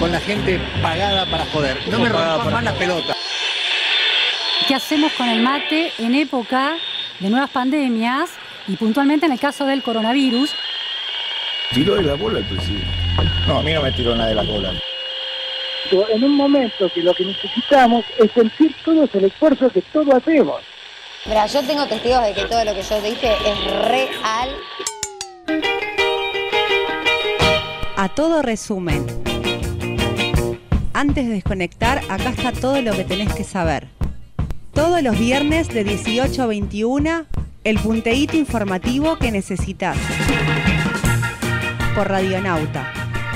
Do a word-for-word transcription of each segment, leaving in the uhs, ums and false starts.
con la gente pagada para joder. No me rompan más las pelotas. ¿Qué hacemos con el mate en época de nuevas pandemias y puntualmente en el caso del coronavirus? Tiró de la bola el presidente. No, a mí no me tiró nada de la bola. En un momento que lo que necesitamos es sentir todos el esfuerzo que todos hacemos. Mira, yo tengo testigos de que todo lo que yo dije es real. A todo resumen. Antes de desconectar, acá está todo lo que tenés que saber. Todos los viernes de dieciocho a veintiuna, el punteíto informativo que necesitas. Por Radionauta.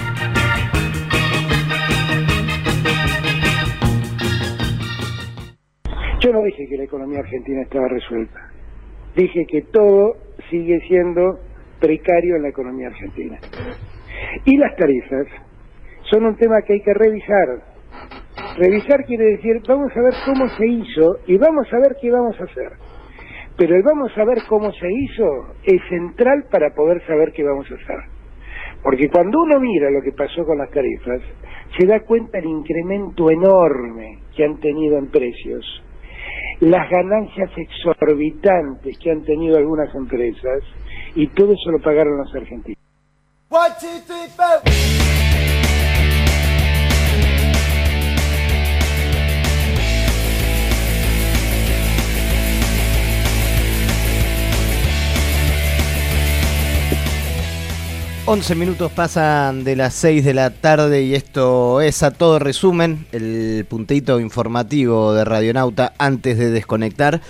Yo no dije que la economía argentina estaba resuelta. Dije que todo sigue siendo precario en la economía argentina. Y las tarifas son un tema que hay que revisar. Revisar quiere decir, vamos a ver cómo se hizo y vamos a ver qué vamos a hacer. Pero el vamos a ver cómo se hizo es central para poder saber qué vamos a hacer. Porque cuando uno mira lo que pasó con las tarifas, se da cuenta del incremento enorme que han tenido en precios, las ganancias exorbitantes que han tenido algunas empresas, y todo eso lo pagaron los argentinos. One, two, three, four. once minutos pasan de las seis de la tarde y esto es A Todo Resumen, el puntito informativo de Radionauta antes de desconectar.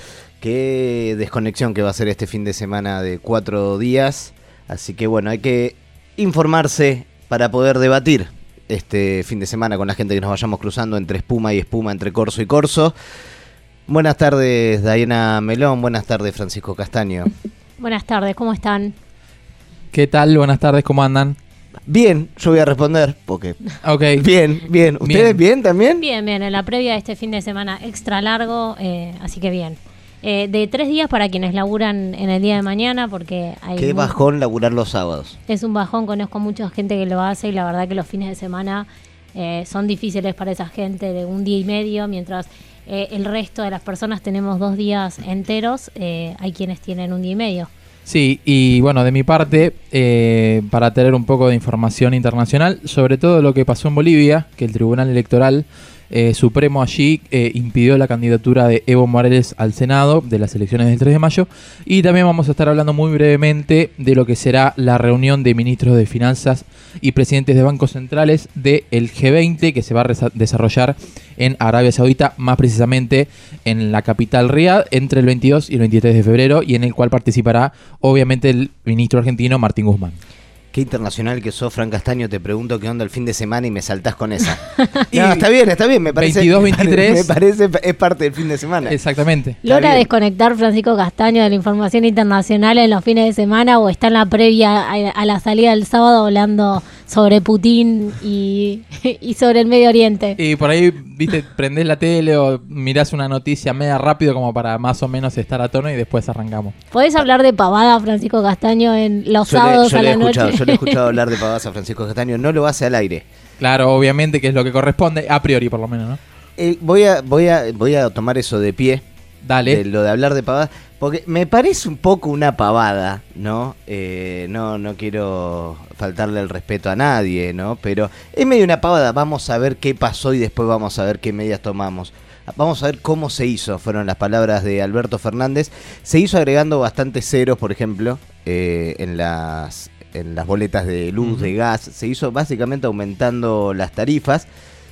Qué desconexión que va a ser este fin de semana de cuatro días, así que bueno, hay que informarse para poder debatir este fin de semana con la gente que nos vayamos cruzando entre espuma y espuma, entre corso y corso. Buenas tardes, Diana Melón, buenas tardes, Francisco Castaño. Buenas tardes, ¿cómo están? ¿Qué tal? Buenas tardes, ¿cómo andan? Bien, yo voy a responder porque... Ok. Bien, bien. ¿Ustedes bien, bien también? Bien, bien, en la previa de este fin de semana extra largo, eh, así que bien. Eh, de tres días para quienes laburan en el día de mañana, porque hay... Qué muy... bajón laburar los sábados. Es un bajón, conozco mucha gente que lo hace y la verdad que los fines de semana eh, son difíciles para esa gente de un día y medio, mientras eh, el resto de las personas tenemos dos días enteros, eh, hay quienes tienen un día y medio. Sí, y bueno, de mi parte, eh, para tener un poco de información internacional, sobre todo lo que pasó en Bolivia, que el Tribunal Electoral eh, Supremo allí eh, impidió la candidatura de Evo Morales al Senado de las elecciones del tres de mayo, y también vamos a estar hablando muy brevemente de lo que será la reunión de ministros de Finanzas y presidentes de bancos centrales del G veinte, que se va a resa- desarrollar en Arabia Saudita, más precisamente en la capital Riad, entre el veintidós y el veintitrés de febrero, y en el cual participará obviamente el ministro argentino Martín Guzmán. Qué internacional que sos, Fran Castaño. Te pregunto qué onda el fin de semana y me saltás con esa. No, está bien, está bien, me parece. veintidós, veintitrés. Me parece, es parte del fin de semana. Exactamente. ¿Logra desconectar Francisco Castaño de la información internacional en los fines de semana o está en la previa a, a la salida del sábado hablando sobre Putin y, y sobre el Medio Oriente? Y por ahí, viste, prendés la tele o mirás una noticia media rápido como para más o menos estar a tono y después arrancamos. ¿Podés hablar de pavada, Francisco Castaño, en los yo sábados le, yo a le la he escuchado, noche? Yo le he escuchado hablar de pavadas a Francisco Castaño. No lo hace al aire. Claro, obviamente que es lo que corresponde, a priori por lo menos, ¿no? Eh, voy, a, voy, a, voy a tomar eso de pie. Dale. De lo de hablar de pavadas. Porque me parece un poco una pavada, ¿no? Eh, no, no quiero faltarle el respeto a nadie, ¿no? Pero es medio una pavada. Vamos a ver qué pasó y después vamos a ver qué medidas tomamos. Vamos a ver cómo se hizo, fueron las palabras de Alberto Fernández. Se hizo agregando bastantes ceros, por ejemplo, eh, en las en las boletas de luz, uh-huh. de gas. Se hizo básicamente aumentando las tarifas.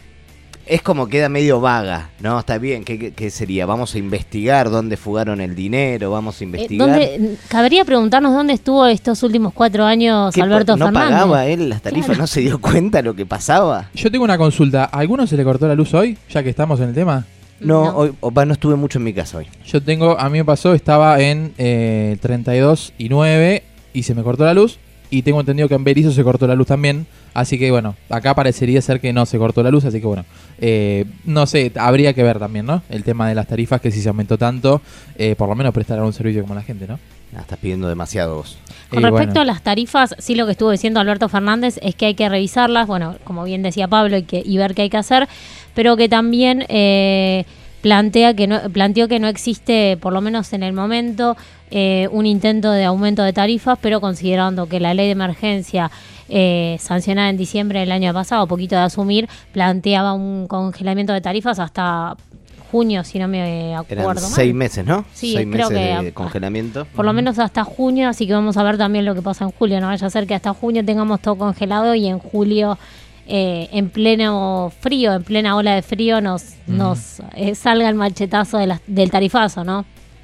Es como queda medio vaga, ¿no? Está bien, ¿qué, qué sería? ¿Vamos a investigar dónde fugaron el dinero? ¿Vamos a investigar? Eh, ¿dónde, cabría preguntarnos dónde estuvo estos últimos cuatro años Alberto ¿No Fernández? ¿No pagaba él las tarifas? Claro. ¿No se dio cuenta lo que pasaba? Yo tengo una consulta. ¿A alguno se le cortó la luz hoy, ya que estamos en el tema? No, no. Hoy, opa, no estuve mucho en mi casa hoy. Yo tengo, a mí me pasó, estaba en eh, treinta y dos y nueve y se me cortó la luz. Y tengo entendido que en Berizo se cortó la luz también. Así que bueno, acá parecería ser que no se cortó la luz. Así que bueno, eh, no sé, habría que ver también, ¿no? El tema de las tarifas, que si se aumentó tanto, eh, por lo menos prestar un servicio como la gente, ¿no? Ah, estás pidiendo demasiado vos. Con respecto a las tarifas, sí, lo que estuvo diciendo Alberto Fernández es que hay que revisarlas, bueno, como bien decía Pablo, y, que, y ver qué hay que hacer, pero que también eh, plantea que no, planteó que no existe, por lo menos en el momento, eh, un intento de aumento de tarifas, pero considerando que la ley de emergencia eh, sancionada en diciembre del año pasado, poquito de asumir, planteaba un congelamiento de tarifas hasta junio, si no me acuerdo Eran mal. seis meses, ¿no? Sí, seis creo meses que de congelamiento. Por lo menos hasta junio, así que vamos a ver también lo que pasa en julio. No vaya a ser que hasta junio tengamos todo congelado y en julio, eh, en pleno frío, en plena ola de frío, nos, mm. nos eh, salga el machetazo de la, del tarifazo, ¿no?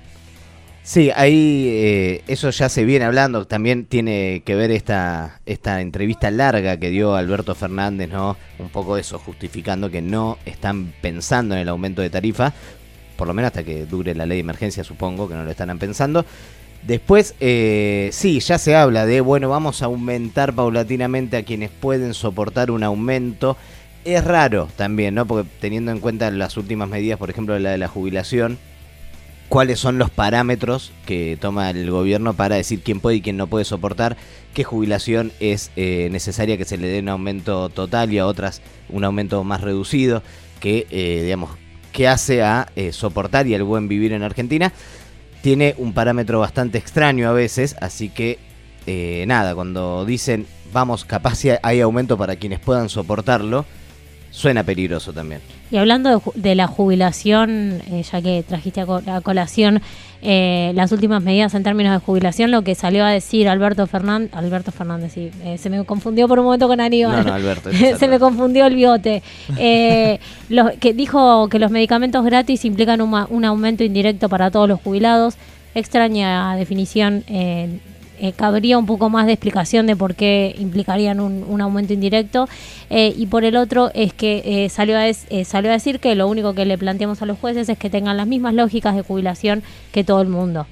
Sí, ahí eh, eso ya se viene hablando. También tiene que ver esta esta entrevista larga que dio Alberto Fernández, ¿no? Un poco eso, justificando que no están pensando en el aumento de tarifa, por lo menos hasta que dure la ley de emergencia, supongo que no lo estarán pensando. Después, eh, sí, ya se habla de, bueno, vamos a aumentar paulatinamente a quienes pueden soportar un aumento. Es raro también, ¿no? Porque teniendo en cuenta las últimas medidas, por ejemplo, la de la jubilación, cuáles son los parámetros que toma el gobierno para decir quién puede y quién no puede soportar, qué jubilación es eh, necesaria que se le dé un aumento total y a otras un aumento más reducido, que eh, digamos, que hace a eh, soportar y al buen vivir en Argentina. Tiene un parámetro bastante extraño a veces, así que eh, nada, cuando dicen vamos, capaz si hay aumento para quienes puedan soportarlo, suena peligroso también. Y hablando de, de la jubilación, eh, ya que trajiste a, co a colación eh, las últimas medidas en términos de jubilación, lo que salió a decir Alberto Fernández, Alberto Fernández, sí, eh, se me confundió por un momento con Aníbal. No, no, Alberto. Se me confundió el bigote. Eh, lo, que dijo que los medicamentos gratis implican un, un aumento indirecto para todos los jubilados. Extraña definición. Eh, Eh, cabría un poco más de explicación de por qué implicarían un, un aumento indirecto, eh, y por el otro es que eh, salió, a es, eh, salió a decir que lo único que le planteamos a los jueces es que tengan las mismas lógicas de jubilación que todo el mundo.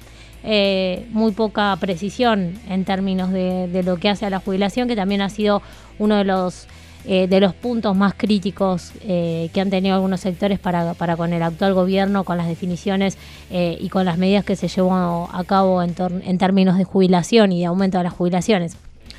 Eh, muy poca precisión en términos de, de lo que hace a la jubilación, que también ha sido uno de los Eh, de los puntos más críticos eh, que han tenido algunos sectores para, para con el actual gobierno, con las definiciones eh, y con las medidas que se llevó a cabo en, en términos de jubilación y de aumento de las jubilaciones.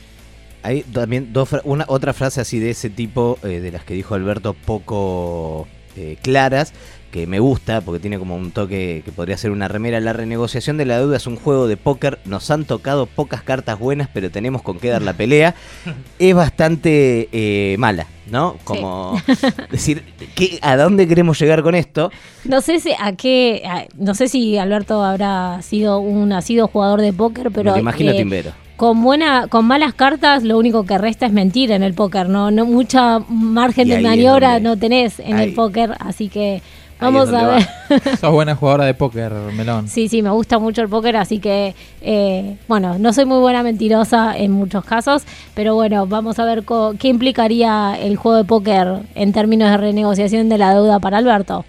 Hay también dos, una, otra frase así de ese tipo, eh, de las que dijo Alberto, poco eh, claras, que me gusta porque tiene como un toque que podría ser una remera. La renegociación de la deuda es un juego de póker, nos han tocado pocas cartas buenas, pero tenemos con qué dar la pelea. Es bastante eh, mala, ¿no? Como sí. Decir, ¿qué, ¿a dónde queremos llegar con esto? No sé si a qué, a, no sé si Alberto habrá sido un nacido jugador de póker, pero me lo imagino eh, Timbero. Con buena, con malas cartas, lo único que resta es mentir en el póker, no, no mucha margen de maniobra no tenés en ahí. El póker, así que vamos a ver. Sos buena jugadora de póker, Melón. Sí, sí, me gusta mucho el póker, así que, eh, bueno, no soy muy buena mentirosa en muchos casos, pero bueno, vamos a ver co- qué implicaría el juego de póker en términos de renegociación de la deuda para Alberto.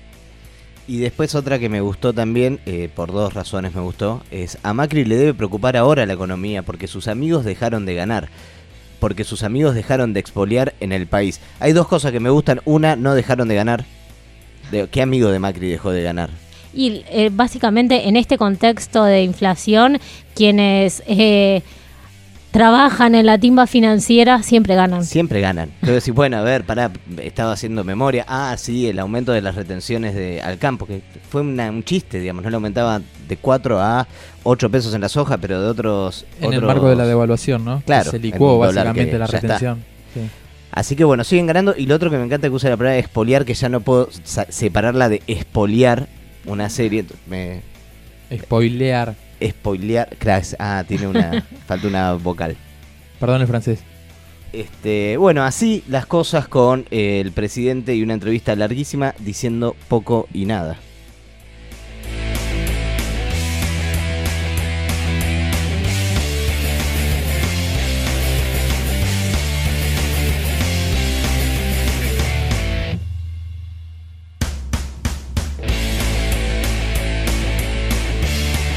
Y después otra que me gustó también, eh, por dos razones me gustó, es a Macri le debe preocupar ahora la economía porque sus amigos dejaron de ganar, porque sus amigos dejaron de expoliar en el país. Hay dos cosas que me gustan. Una, no dejaron de ganar. De, ¿qué amigo de Macri dejó de ganar? Y eh, básicamente en este contexto de inflación, quienes eh, trabajan en la timba financiera siempre ganan. Siempre ganan. Entonces decís, bueno, a ver, pará, estaba haciendo memoria. Ah, sí, el aumento de las retenciones de al campo, que fue una, un chiste, digamos, no le aumentaba de cuatro a ocho pesos en la soja, pero de otros... En otros... el marco de la devaluación, ¿no? Claro. Que se licuó básicamente la ya retención. Sí. Así que bueno, siguen ganando. Y lo otro que me encanta que use la palabra expoliar, que ya no puedo sa- separarla de expoliar una serie. Me... Spoilear. Spoilear. Claro, ah, tiene una. falta una vocal. Perdón el francés. Este, bueno, así las cosas con eh, el presidente y una entrevista larguísima diciendo poco y nada.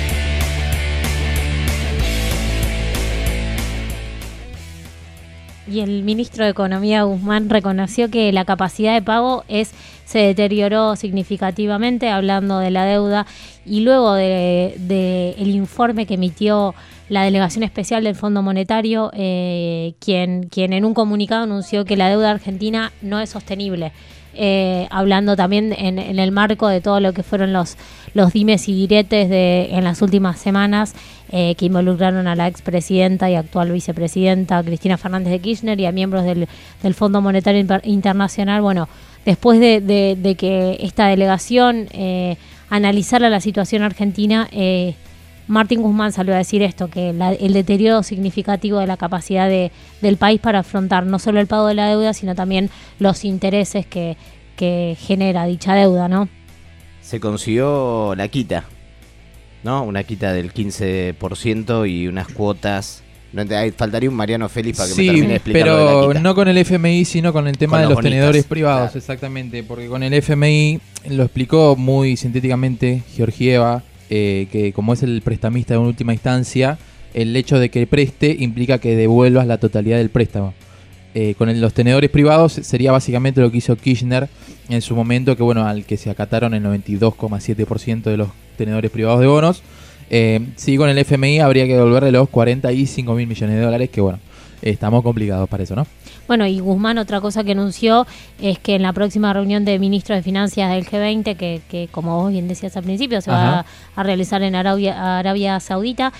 Y y el ministro de Economía, Guzmán, reconoció que la capacidad de pago es se deterioró significativamente, hablando de la deuda, y luego de, de el informe que emitió la delegación especial del Fondo Monetario, eh, quien, quien en un comunicado anunció que la deuda argentina no es sostenible. Eh, hablando también en, en el marco de todo lo que fueron los, los dimes y diretes de, en las últimas semanas eh, que involucraron a la expresidenta y actual vicepresidenta Cristina Fernández de Kirchner y a miembros del, del Fondo Monetario Internacional. Bueno, después de, de, de que esta delegación eh, analizara la situación argentina, eh, Martín Guzmán salió a decir esto, que la, el deterioro significativo de la capacidad de, del país para afrontar no solo el pago de la deuda, sino también los intereses que, que genera dicha deuda, ¿no? Se consiguió la quita, ¿no? Una quita del quince por ciento y unas cuotas. No, hay, faltaría un Mariano Félix para que sí, me termine de explicar lo de la pero quita. no con el F M I, sino con el tema Con de los los bonistas, tenedores privados, claro. Exactamente, porque con el F M I lo explicó muy sintéticamente Georgieva, eh, que como es el prestamista de última instancia, el hecho de que preste implica que devuelvas la totalidad del préstamo. Eh, con el, los tenedores privados sería básicamente lo que hizo Kirchner en su momento, que bueno, al que se acataron el noventa y dos coma siete por ciento de los tenedores privados de bonos. Eh, sí, con el F M I habría que devolverle los cuarenta y cinco mil millones de dólares, que bueno, eh, estamos complicados para eso, ¿no? Bueno, y Guzmán, otra cosa que anunció es que en la próxima reunión de ministros de Finanzas del G veinte, que, que como vos bien decías al principio, se Ajá. va a, a realizar en Arabia, Arabia Saudita,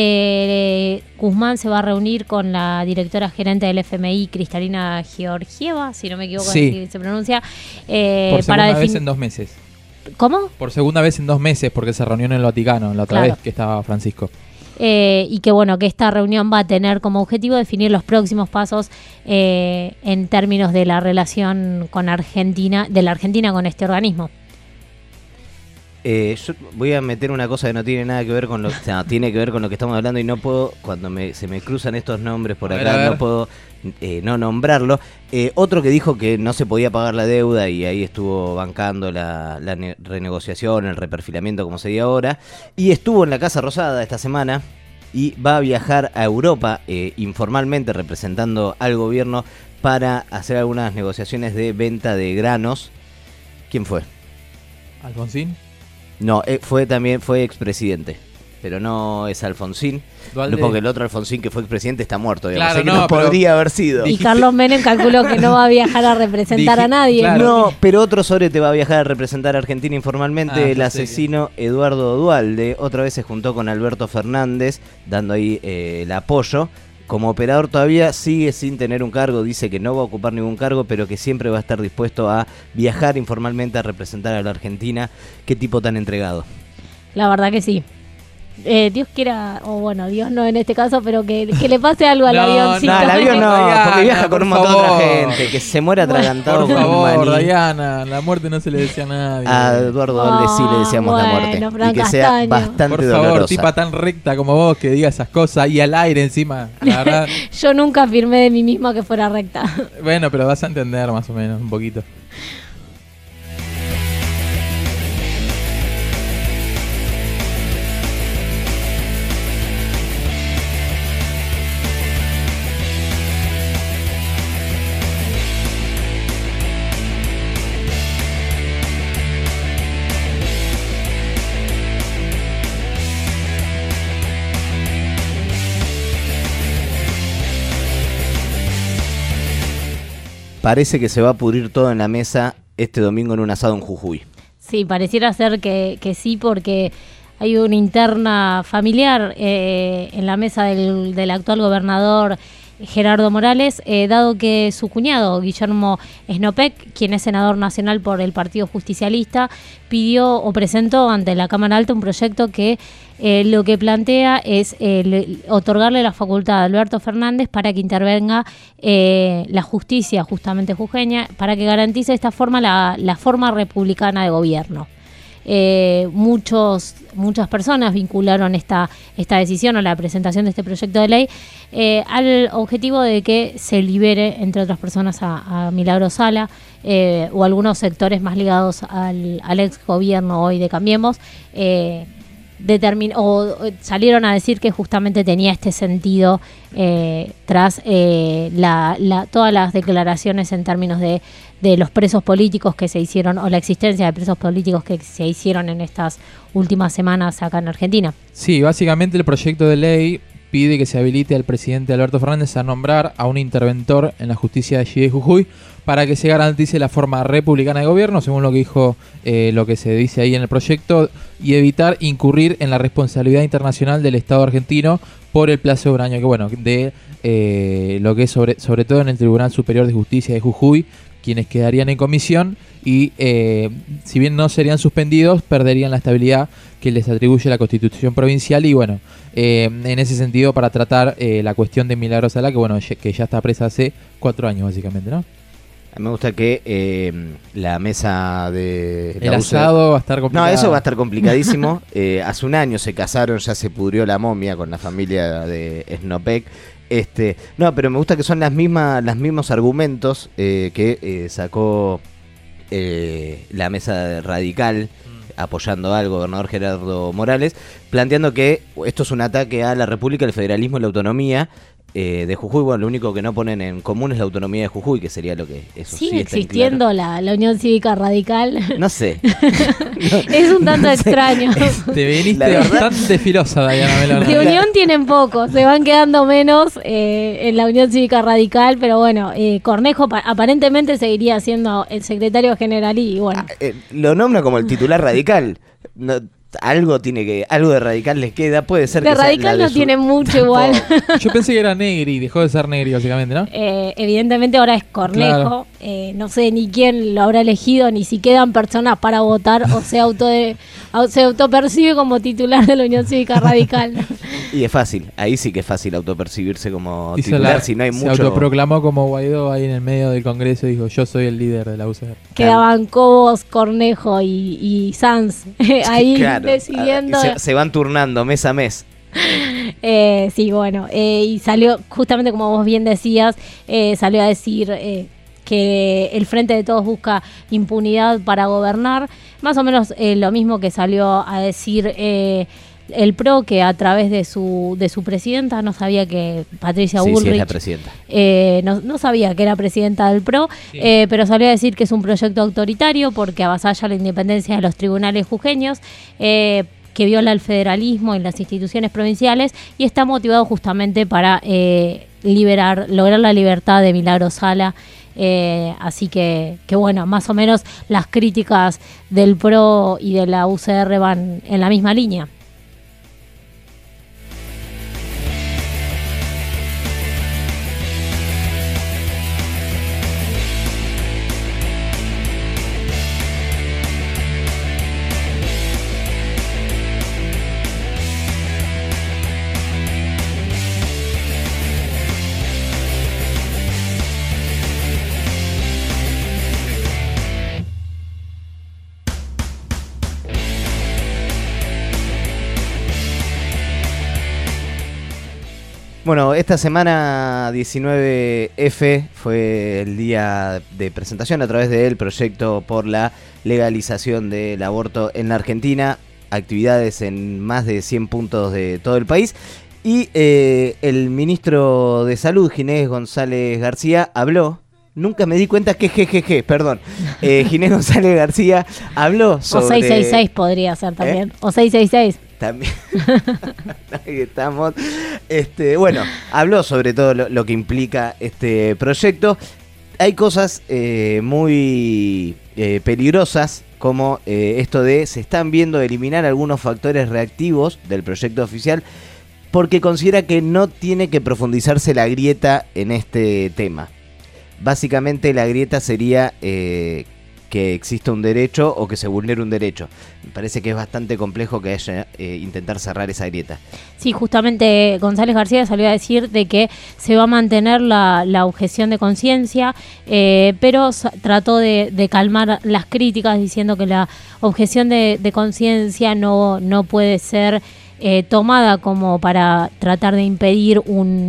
eh, Guzmán se va a reunir con la directora gerente del F M I, Cristalina Georgieva, si no me equivoco, sí. así se pronuncia. Eh, Por segunda para vez en dos meses. ¿Cómo? Por segunda vez en dos meses, porque se reunió en el Vaticano, la otra claro. vez que estaba Francisco. Eh, y que bueno, que esta reunión va a tener como objetivo definir los próximos pasos eh, en términos de la relación con Argentina, de la Argentina con este organismo. Eh, yo voy a meter una cosa que no tiene nada que ver con lo, o sea, tiene que ver con lo que estamos hablando y no puedo, cuando me, se me cruzan estos nombres por a acá, ver, no puedo eh, no nombrarlo. Eh, otro que dijo que no se podía pagar la deuda y ahí estuvo bancando la, la ne- renegociación, el reperfilamiento, como se dice ahora, y estuvo en la Casa Rosada esta semana y va a viajar a Europa eh, informalmente representando al gobierno para hacer algunas negociaciones de venta de granos. ¿Quién fue? ¿Alfonsín? No, eh, fue también, fue expresidente, pero no es Alfonsín, no, porque el otro Alfonsín que fue expresidente está muerto, digamos, claro, así que no, no podría haber sido. Y Carlos Menem calculó que no va a viajar a representar Dije, a nadie. claro. No, pero otro sorete va a viajar a representar a Argentina informalmente, Ah, el asesino que... Eduardo Duhalde, otra vez se juntó con Alberto Fernández, dando ahí eh, el apoyo. Como operador todavía sigue sin tener un cargo, dice que no va a ocupar ningún cargo, pero que siempre va a estar dispuesto a viajar informalmente a representar a la Argentina. Qué tipo tan entregado. La verdad que sí. Eh, Dios quiera, o bueno, Dios no en este caso, pero que, que le pase algo al no, avioncito. No, el avión no, Diana, porque viaja con un montón favor. de gente, que se muere atragantado Por con un favor, maní. Diana, la muerte no se le decía a nadie. A Eduardo Duhalde sí le deseamos Ah, la bueno, muerte. Fran Y que sea Castaño. bastante Por favor, dolorosa. tipa tan recta como vos que diga esas cosas y al aire encima. La verdad. Yo nunca afirmé de mí misma que fuera recta. Bueno, pero vas a entender más o menos, un poquito. Parece que se va a pudrir todo en la mesa este domingo en un asado en Jujuy. Sí, pareciera ser que, que sí, porque hay una interna familiar eh, en la mesa del, del actual gobernador Gerardo Morales, eh, dado que su cuñado, Guillermo Snopek, quien es senador nacional por el Partido Justicialista, pidió o presentó ante la Cámara Alta un proyecto que eh, lo que plantea es eh, le, otorgarle la facultad a Alberto Fernández para que intervenga eh, la justicia justamente jujeña, para que garantice de esta forma la, la forma republicana de gobierno. Eh, muchos, muchas personas vincularon esta, esta decisión o la presentación de este proyecto de ley eh, al objetivo de que se libere, entre otras personas, a, a Milagro Sala eh, o algunos sectores más ligados al, al ex gobierno hoy de Cambiemos, eh, determin- o, o salieron a decir que justamente tenía este sentido eh, tras eh, la, la, todas las declaraciones en términos de, de los presos políticos que se hicieron, o la existencia de presos políticos que se hicieron en estas últimas semanas acá en Argentina. Sí, básicamente el proyecto de ley pide que se habilite al presidente Alberto Fernández a nombrar a un interventor en la justicia de allí de Jujuy para que se garantice la forma republicana de gobierno, según lo que dijo, eh, lo que se dice ahí en el proyecto, y evitar incurrir en la responsabilidad internacional del Estado argentino por el plazo de un año, que bueno, de eh, lo que es sobre, sobre todo en el Tribunal Superior de Justicia de Jujuy, quienes quedarían en comisión y eh, si bien no serían suspendidos, perderían la estabilidad que les atribuye la Constitución provincial. Y bueno, eh, en ese sentido, para tratar eh, la cuestión de Milagros Sala, que bueno, que ya está presa hace cuatro años básicamente, ¿no? Me gusta que eh, la mesa de... El la asado va a estar complicado. No, eso va a estar complicadísimo. eh, hace un año se casaron, ya se pudrió la momia con la familia de Snopek. Este, no, pero me gusta que son las mismas, los mismos argumentos eh, que eh, sacó eh, la mesa radical, mm. apoyando al gobernador Gerardo Morales, planteando que esto es un ataque a la República, el federalismo y la autonomía eh, de Jujuy. Bueno, lo único que no ponen en común es la autonomía de Jujuy, que sería lo que eso ¿Sigue sí está existiendo claro. la, la Unión Cívica Radical? No sé. Es un tanto no extraño. Sé. Te viniste bastante filosa, Diana Melano. De unión tienen poco, se van quedando menos eh, en la Unión Cívica Radical, pero bueno, eh, Cornejo pa- aparentemente seguiría siendo el secretario general y bueno. Ah, eh, lo nombra como el titular radical. No, algo tiene que, algo de radical les queda, puede ser de que radical sea la no de su... tiene mucho igual. Yo pensé que era Negri, dejó de ser Negri básicamente, ¿no? Eh, evidentemente ahora es Cornejo, claro. eh, no sé ni quién lo habrá elegido, ni si quedan personas para votar o se auto de, se autopercibe como titular de la Unión Cívica Radical. Y es fácil, ahí sí que es fácil autopercibirse como Hizo titular, la, si no hay se mucho... Se autoproclamó como Guaidó ahí en el medio del Congreso y dijo, yo soy el líder de la U C R. Quedaban Cobos, Cornejo y, y Sanz ahí claro, decidiendo. Se, se van turnando mes a mes. Eh, sí, bueno, eh, y salió, justamente como vos bien decías, eh, salió a decir eh, que el Frente de Todos busca impunidad para gobernar, más o menos eh, lo mismo que salió a decir eh, el P R O, que a través de su de su presidenta, no sabía que Patricia sí, Bullrich, sí es la presidenta. Eh, no, no sabía que era presidenta del P R O, sí. eh, pero salió a decir que es un proyecto autoritario porque avasalla la independencia de los tribunales jujeños, eh, que viola el federalismo en las instituciones provinciales y está motivado justamente para eh, liberar, lograr la libertad de Milagros Sala. Eh, así que, que bueno, más o menos las críticas del P R O y de la U C R van en la misma línea. Bueno, esta semana diecinueve efe fue el día de presentación a través del proyecto por la legalización del aborto en la Argentina, actividades en más de cien puntos de todo el país y eh, el ministro de Salud, Ginés González García, habló. Nunca me di cuenta que jejeje, perdón. Eh, Ginés González García habló sobre... O seiscientos sesenta y seis podría ser también. ¿Eh? O seiscientos sesenta y seis. También. Ahí estamos. Este, bueno, habló sobre todo lo, lo que implica este proyecto. Hay cosas eh, muy eh, peligrosas, como eh, esto de se están viendo eliminar algunos factores reactivos del proyecto oficial, porque considera que no tiene que profundizarse la grieta en este tema. Básicamente la grieta sería eh, que exista un derecho o que se vulnere un derecho. Me parece que es bastante complejo que haya eh, intentar cerrar esa grieta. Sí, justamente González García salió a decir de que se va a mantener la, la objeción de conciencia, eh, pero trató de, de calmar las críticas diciendo que la objeción de, de conciencia no, no puede ser eh, tomada como para tratar de impedir un...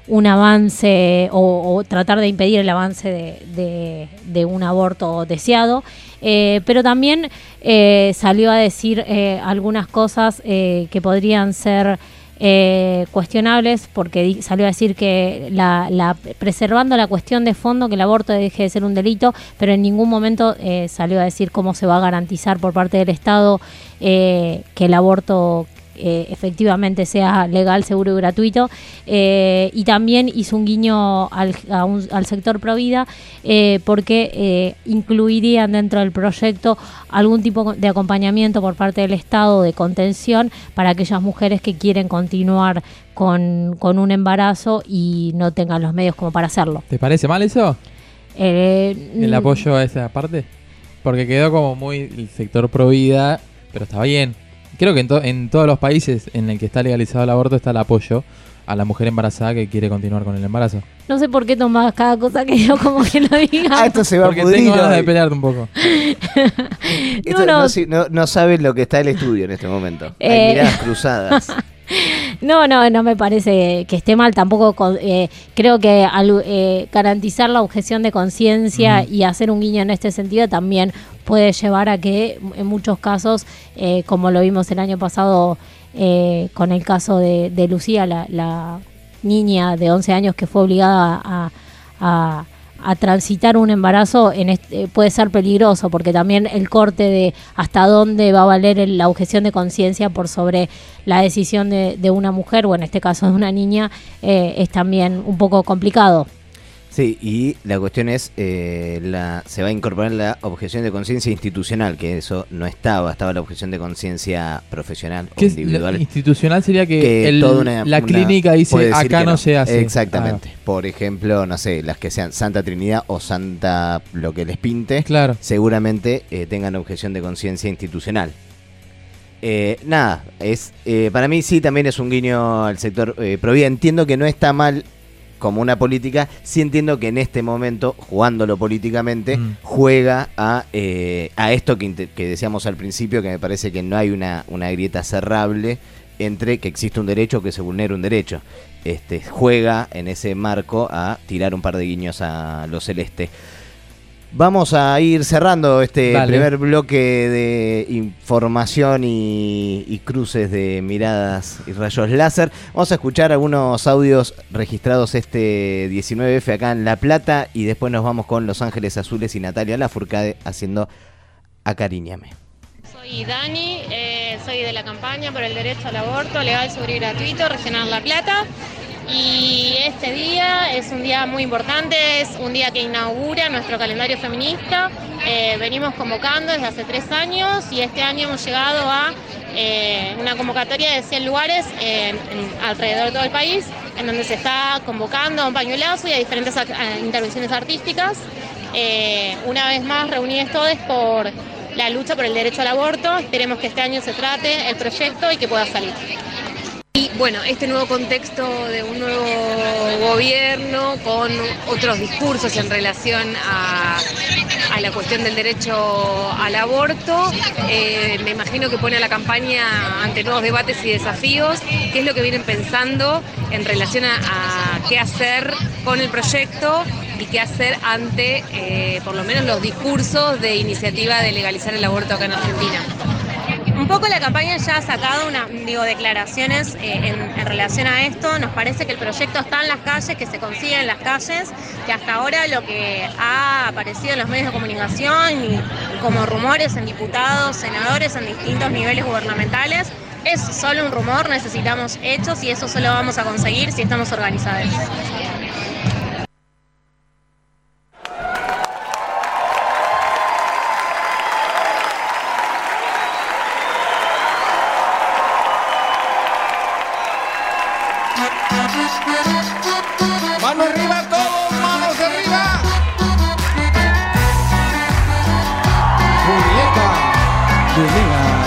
un avance o, o tratar de impedir el avance de, de, de un aborto deseado, eh, pero también eh, salió a decir eh, algunas cosas eh, que podrían ser eh, cuestionables, porque di- salió a decir que la, la preservando la cuestión de fondo, que el aborto deje de ser un delito, pero en ningún momento eh, salió a decir cómo se va a garantizar por parte del Estado eh, que el aborto Eh, efectivamente sea legal, seguro y gratuito, eh, y también hizo un guiño al, a un, al sector Provida eh, porque eh, incluirían dentro del proyecto algún tipo de acompañamiento por parte del Estado de contención para aquellas mujeres que quieren continuar con, con un embarazo y no tengan los medios como para hacerlo. ¿Te parece mal eso? Eh, ¿El apoyo a esa parte? Porque quedó como muy el sector Provida, pero está bien. Creo que en, to- en todos los países en el que está legalizado el aborto está el apoyo a la mujer embarazada que quiere continuar con el embarazo. No sé por qué tomás cada cosa que yo como que lo diga. Ah, esto se va Porque a pudrir tengo ganas hoy. de pelearte un poco. Esto no, no, no. si- no, no saben lo que está el estudio en este momento. Hay Eh. miradas cruzadas. No, no, no me parece que esté mal. Tampoco con- eh, creo que al eh, garantizar la objeción de conciencia y hacer un guiño en este sentido también puede llevar a que en muchos casos, eh, como lo vimos el año pasado eh, con el caso de, de Lucía, la, la niña de once años que fue obligada a, a, a transitar un embarazo, en este, puede ser peligroso, porque también el corte de hasta dónde va a valer el- la objeción de conciencia por sobre la decisión de, de una mujer, o en este caso de una niña, eh, es también un poco complicado. Sí, y la cuestión es, eh, la, se va a incorporar la objeción de conciencia institucional, que eso no estaba, estaba la objeción de conciencia profesional o ¿Qué es la- individual. institucional sería que, que el- toda una- la una- clínica dice puede decir acá que no. se hace. Exactamente. Por ejemplo, no sé, las que sean Santa Trinidad o Santa lo que les pinte, Claro. seguramente eh, tengan objeción de conciencia institucional. Eh, nada, es eh, para mí sí también es un guiño al sector eh, Provida. Entiendo que no está mal como una política, sí entiendo que en este momento, jugándolo políticamente, Mm. juega a, eh, a esto que, inte- que decíamos al principio, que me parece que no hay una, una grieta cerrable entre que existe un derecho o que se vulnera un derecho. Este, juega en ese marco a tirar un par de guiños a lo celeste. Vamos a ir cerrando este Dale. primer bloque de información y, y cruces de miradas y rayos láser. Vamos a escuchar algunos audios registrados este diecinueve efe acá en La Plata y después nos vamos con Los Ángeles Azules y Natalia Lafourcade haciendo Acariñame. Soy Dani, eh, soy de la campaña por el derecho al aborto legal, seguro y gratuito, Regional La Plata. Y este día es un día muy importante, es un día que inaugura nuestro calendario feminista. Eh, venimos convocando desde hace tres años y este año hemos llegado a eh, una convocatoria de cien lugares eh, en- alrededor de todo el país, en donde se está convocando a un pañuelazo y a diferentes ac- a intervenciones artísticas. Eh, una vez más, reunidos todos por la lucha por el derecho al aborto. Esperemos que este año se trate el proyecto y que pueda salir. Y bueno, este nuevo contexto de un nuevo gobierno con otros discursos en relación a, a la cuestión del derecho al aborto, eh, me imagino que pone a la campaña ante nuevos debates y desafíos. ¿Qué es lo que vienen pensando en relación a, a qué hacer con el proyecto y qué hacer ante, eh, por lo menos, los discursos de iniciativa de legalizar el aborto acá en Argentina? Un poco la campaña ya ha sacado una, digo, declaraciones eh, en, en relación a esto. Nos parece que el proyecto está en las calles, que se consigue en las calles, que hasta ahora lo que ha aparecido en los medios de comunicación y como rumores en diputados, senadores, en distintos niveles gubernamentales, es solo un rumor. Necesitamos hechos y eso solo vamos a conseguir si estamos organizados. Manos arriba todos, manos arriba. Julieta Venegas.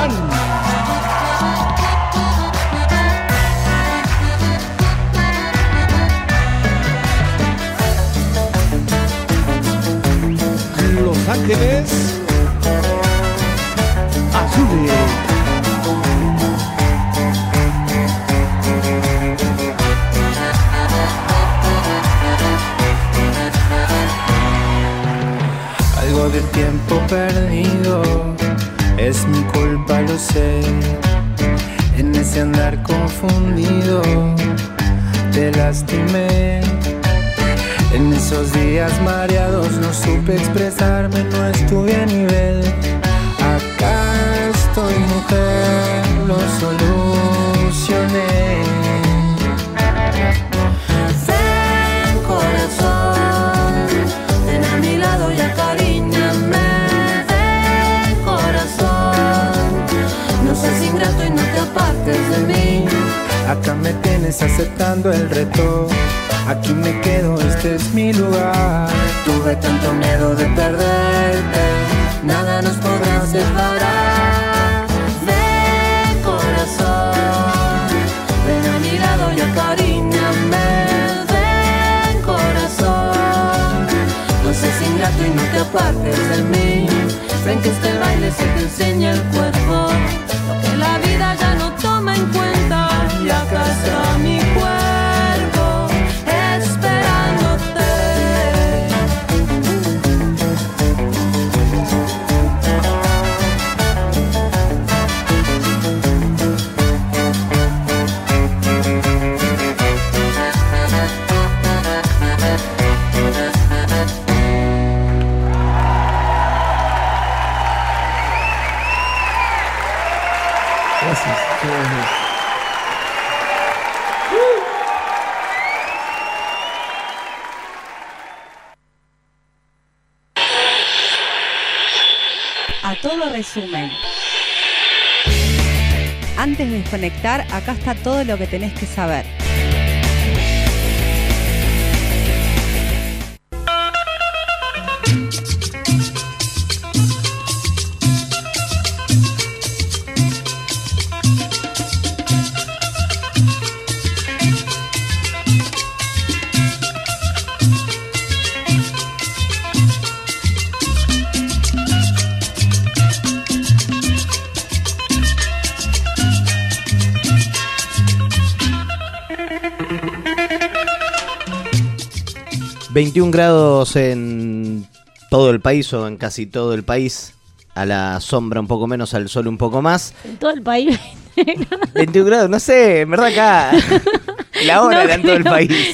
Guzmán. Los Ángeles Azules. Algo de tiempo perdido, es mi culpa, lo sé. En ese andar confundido, te lastimé. En esos días mareados no supe expresarme, no estuve a nivel. Acá estoy, mujer, lo solucioné. Ven, corazón, ven a mi lado y acaríñame. Ven, corazón, no seas ingrato y no te apartes de mí. Acá me tienes aceptando el reto. Aquí me quedo, este es mi lugar. Tuve tanto miedo de perderte, nada nos podrá separar. Ven, corazón, ven a mi lado y acaríñame. Ven, corazón, no seas ingrato y no te apartes de mí. Ven que este baile se te enseña el cuerpo, lo que la vida ya no toma en cuenta. Y acá está mi cuerpo esperándote. Gracias. A todo resumen. Antes de desconectar, acá está todo lo que tenés que saber. veintiún grados en todo el país o en casi todo el país. A la sombra un poco menos, al sol un poco más. En todo el país. veintiún grados, no sé, en verdad acá. La hora No era en todo el creo. país.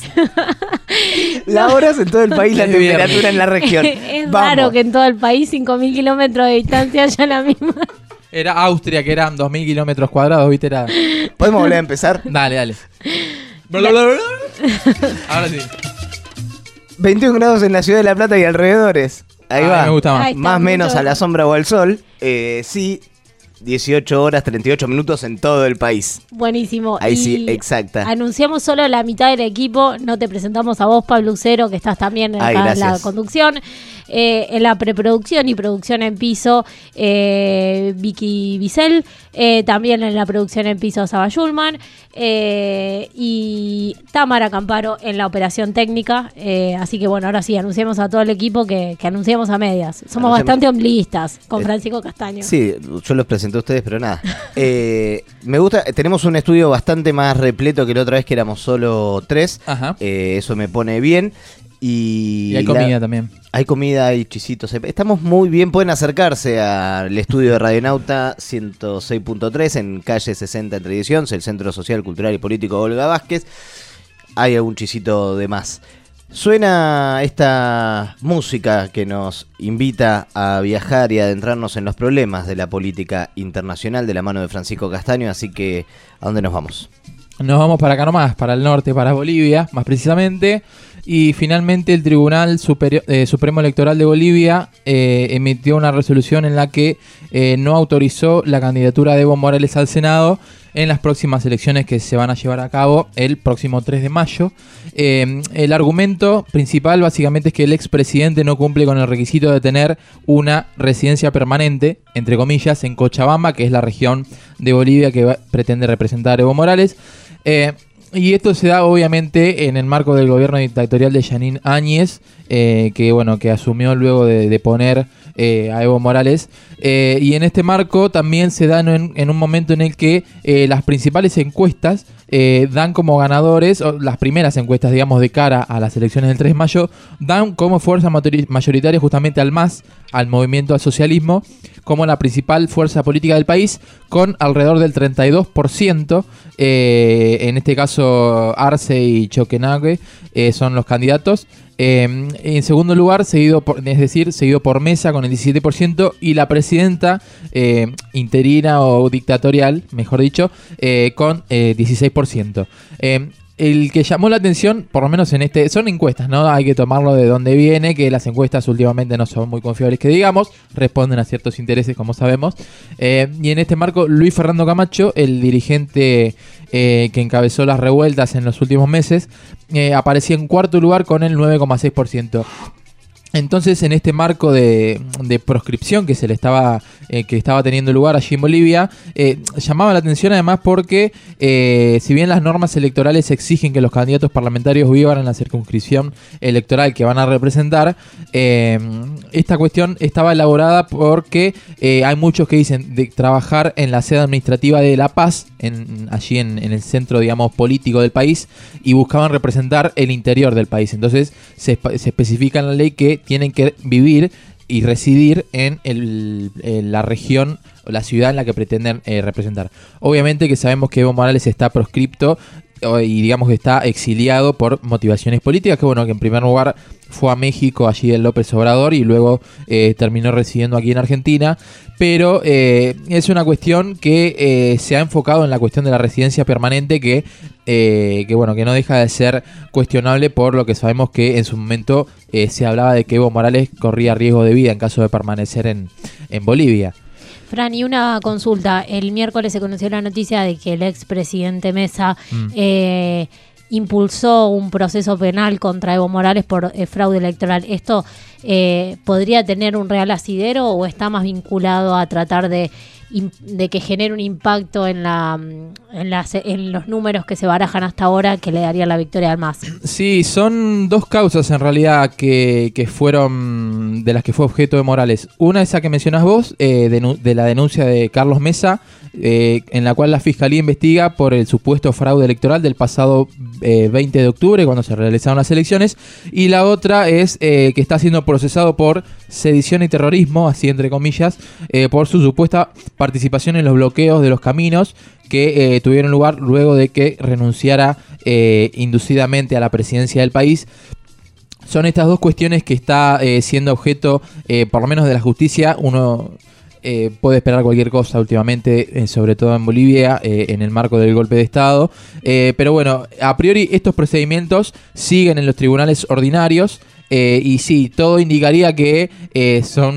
La hora es en todo el país, la Qué bien. temperatura en la región. Es Vamos. raro que en todo el país, cinco mil kilómetros de distancia, haya la misma. Era Austria, que eran dos mil kilómetros cuadrados, ¿viste? Era... ¿Podemos volver a empezar? Dale, dale. Bla, bla, bla, bla. Ahora sí. veintiún grados en la ciudad de La Plata y alrededores. Ahí Ah, va. me gusta más. Ahí está, Más o menos mucho- a la sombra o al sol. Eh, sí, dieciocho horas, treinta y ocho minutos en todo el país. Buenísimo. Ahí Y sí, exacta. Anunciamos solo la mitad del equipo. No te presentamos a vos, Pablo Ucero, que estás también Ay, acá en la gracias. conducción. Eh, en la preproducción y producción en piso, eh, Vicky Bisel. Eh, también en la producción en piso, Saba Schulman. Eh, y Tamara Camparo en la operación técnica. Eh, así que bueno, ahora sí, anunciamos a todo el equipo que, que anunciamos a medias. Somos Anunciamos- bastante ombliguistas con Eh, Francisco Castaño. Sí, yo los presenté a ustedes, pero nada. Eh, me gusta, tenemos un estudio bastante más repleto que la otra vez que éramos solo tres. Ajá. Eh, eso me pone bien. Y, Y hay la- comida también. Hay comida, hay chisitos. Estamos muy bien. Pueden acercarse al estudio de Radionauta ciento seis punto tres en calle sesenta entre diez y once, el Centro Social, Cultural y Político Olga Vázquez. Hay algún chisito de más. Suena esta música que nos invita a viajar y adentrarnos en los problemas de la política internacional de la mano de Francisco Castaño. Así que, ¿a dónde nos vamos? Nos vamos para acá nomás, para el norte, para Bolivia, más precisamente. Y finalmente el Tribunal Superior- eh, Supremo Electoral de Bolivia eh, emitió una resolución en la que eh, no autorizó la candidatura de Evo Morales al Senado en las próximas elecciones que se van a llevar a cabo el próximo tres de mayo. Eh, el argumento principal básicamente es que el expresidente no cumple con el requisito de tener una residencia permanente, entre comillas, en Cochabamba, que es la región de Bolivia que va, pretende representar Evo Morales. Eh, y esto se da obviamente en el marco del gobierno dictatorial de Jeanine Áñez, eh, que bueno, que asumió luego de, de poner eh, a Evo Morales. Eh, y en este marco también se da en, en un momento en el que eh, las principales encuestas eh, dan como ganadores, o las primeras encuestas, digamos, de cara a las elecciones del tres de mayo, dan como fuerza mayoritaria justamente al M A S, al movimiento al socialismo, como la principal fuerza política del país, con alrededor del treinta y dos por ciento. Eh, en este caso, Arce y Choquenague eh, son los candidatos. Eh, en segundo lugar, seguido por, es decir, seguido por Mesa con el diecisiete por ciento, y la presidenta eh, interina o dictatorial, mejor dicho, eh, con eh, dieciséis por ciento. Eh, El que llamó la atención, por lo menos en este, son encuestas, ¿no? Hay que tomarlo de dónde viene, que las encuestas últimamente no son muy confiables, que digamos, responden a ciertos intereses, como sabemos. Eh, y en este marco, Luis Fernando Camacho, el dirigente eh, que encabezó las revueltas en los últimos meses, eh, aparecía en cuarto lugar con el nueve coma seis por ciento. Entonces, en este marco de, de proscripción que se le estaba eh, que estaba teniendo lugar allí en Bolivia, eh, llamaba la atención además porque eh, si bien las normas electorales exigen que los candidatos parlamentarios vivan en la circunscripción electoral que van a representar, eh, esta cuestión estaba elaborada porque eh, hay muchos que dicen de trabajar en la sede administrativa de La Paz, en, allí en, en el centro, digamos, político del país, y buscaban representar el interior del país. Entonces se, se especifica en la ley que tienen que vivir y residir en, el, en la región o la ciudad en la que pretenden eh, representar. Obviamente que sabemos que Evo Morales está proscripto y digamos que está exiliado por motivaciones políticas, que bueno, que en primer lugar fue a México, allí el López Obrador, y luego eh, terminó residiendo aquí en Argentina, pero eh, es una cuestión que eh, se ha enfocado en la cuestión de la residencia permanente, que, eh, que bueno, que no deja de ser cuestionable, por lo que sabemos que en su momento eh, se hablaba de que Evo Morales corría riesgo de vida en caso de permanecer en, en Bolivia. Fran, y una consulta. El miércoles se conoció la noticia de que el expresidente Mesa mm. eh, impulsó un proceso penal contra Evo Morales por eh, fraude electoral. ¿Esto eh, podría tener un real asidero o está más vinculado a tratar de, de que genere un impacto en, la, en, las, en los números que se barajan hasta ahora que le daría la victoria al M A S? Sí, son dos causas en realidad que, que fueron de las que fue objeto de Morales. Una es esa que mencionas vos, eh, de, de la denuncia de Carlos Mesa, eh, en la cual la Fiscalía investiga por el supuesto fraude electoral del pasado eh, veinte de octubre, cuando se realizaron las elecciones. Y la otra es eh, que está siendo procesado por sedición y terrorismo, así entre comillas, eh, por su supuesta participación en los bloqueos de los caminos que eh, tuvieron lugar luego de que renunciara eh, inducidamente a la presidencia del país. Son estas dos cuestiones que está eh, siendo objeto, eh, por lo menos de la justicia. Uno eh, puede esperar cualquier cosa últimamente, eh, sobre todo en Bolivia, eh, en el marco del golpe de Estado. Eh, pero bueno, a priori estos procedimientos siguen en los tribunales ordinarios. Eh, y sí, todo indicaría que eh,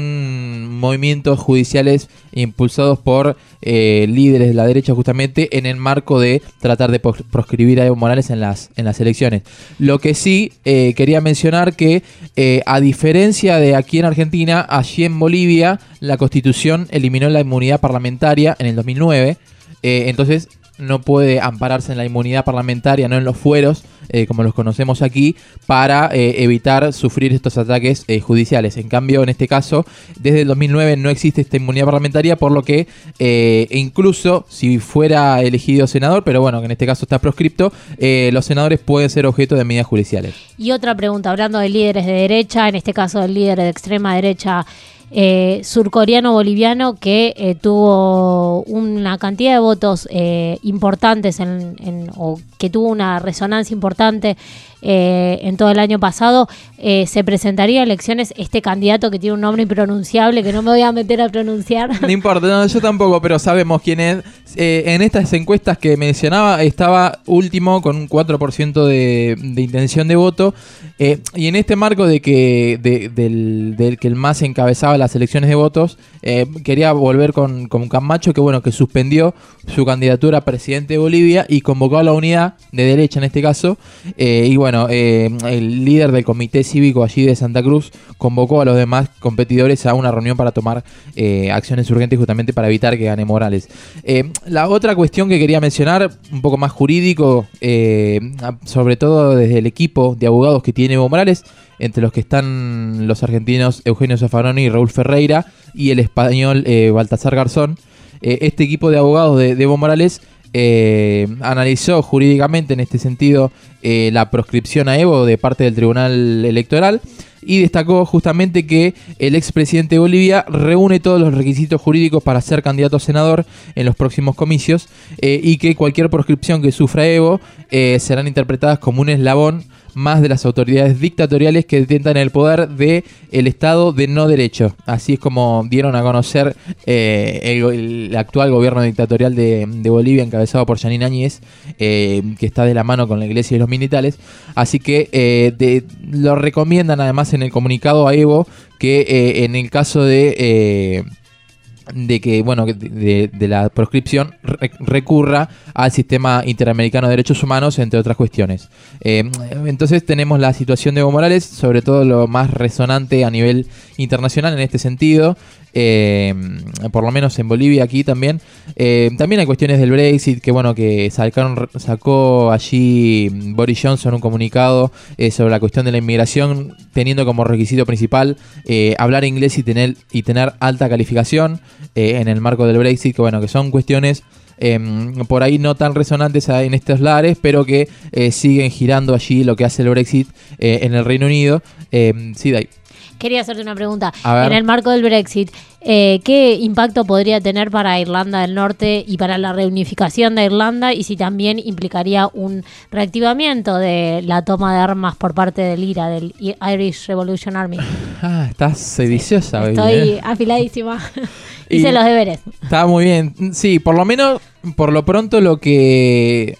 son movimientos judiciales impulsados por eh, líderes de la derecha, justamente en el marco de tratar de proscribir a Evo Morales en las, en las elecciones. Lo que sí eh, quería mencionar que eh, a diferencia de aquí en Argentina, allí en Bolivia la Constitución eliminó la inmunidad parlamentaria en el dos mil nueve, eh, entonces no puede ampararse en la inmunidad parlamentaria, no en los fueros, eh, como los conocemos aquí, para eh, evitar sufrir estos ataques eh, judiciales. En cambio, en este caso, desde el dos mil nueve no existe esta inmunidad parlamentaria, por lo que eh, incluso si fuera elegido senador, pero bueno, que en este caso está proscripto, eh, los senadores pueden ser objeto de medidas judiciales. Y otra pregunta, hablando de líderes de derecha, en este caso del líder de extrema derecha Eh, surcoreano-boliviano, que eh, tuvo una cantidad de votos eh, importantes en, en, o que tuvo una resonancia importante eh, en todo el año pasado. Eh, se presentaría a elecciones este candidato que tiene un nombre impronunciable que no me voy a meter a pronunciar. No importa, no, yo tampoco, pero sabemos quién es. Eh, en estas encuestas que mencionaba estaba último con un cuatro por ciento de, de intención de voto, eh, y en este marco de que de, del, del que el M A S encabezaba acercaba las elecciones de votos, eh, quería volver con, con Camacho, que bueno, que suspendió su candidatura a presidente de Bolivia y convocó a la unidad de derecha en este caso, eh, y bueno, eh, el líder del comité cívico allí de Santa Cruz convocó a los demás competidores a una reunión para tomar eh, acciones urgentes justamente para evitar que gane Morales. Eh, la otra cuestión que quería mencionar, un poco más jurídico, eh, sobre todo desde el equipo de abogados que tiene Evo Morales, entre los que están los argentinos Eugenio Zaffaroni y Raúl Ferreira, y el español eh, Baltasar Garzón. Eh, este equipo de abogados de, de Evo Morales eh, analizó jurídicamente en este sentido eh, la proscripción a Evo de parte del Tribunal Electoral y destacó justamente que el expresidente de Bolivia reúne todos los requisitos jurídicos para ser candidato a senador en los próximos comicios eh, y que cualquier proscripción que sufra Evo eh, serán interpretadas como un eslabón más de las autoridades dictatoriales que detentan el poder del Estado de no derecho. Así es como dieron a conocer eh, el, el actual gobierno dictatorial de, de Bolivia, encabezado por Yanine Áñez, eh, que está de la mano con la iglesia y los militares. Así que eh, de, lo recomiendan además en el comunicado a Evo que eh, en el caso de... Eh, de que, bueno, de, de la proscripción re, recurra al sistema interamericano de derechos humanos, entre otras cuestiones. Eh, entonces tenemos la situación de Evo Morales, sobre todo lo más resonante a nivel internacional en este sentido, eh, por lo menos en Bolivia aquí también. Eh, también hay cuestiones del Brexit, que bueno, que sacaron, sacó allí Boris Johnson un comunicado eh, sobre la cuestión de la inmigración, teniendo como requisito principal eh, hablar inglés y tener, y tener alta calificación. Eh, en el marco del Brexit, que bueno, que son cuestiones eh, por ahí no tan resonantes en estos lares, pero que eh, siguen girando allí lo que hace el Brexit eh, en el Reino Unido. Eh, sí, Dai. Quería hacerte una pregunta. En el marco del Brexit, eh, ¿qué impacto podría tener para Irlanda del Norte y para la reunificación de Irlanda? Y si también implicaría un reactivamiento de la toma de armas por parte del I R A, del Irish Revolution Army. Ah, estás sediciosa, baby. Estoy eh. afiladísima. Hice los deberes. Está muy bien. Sí, por lo menos, por lo pronto lo que...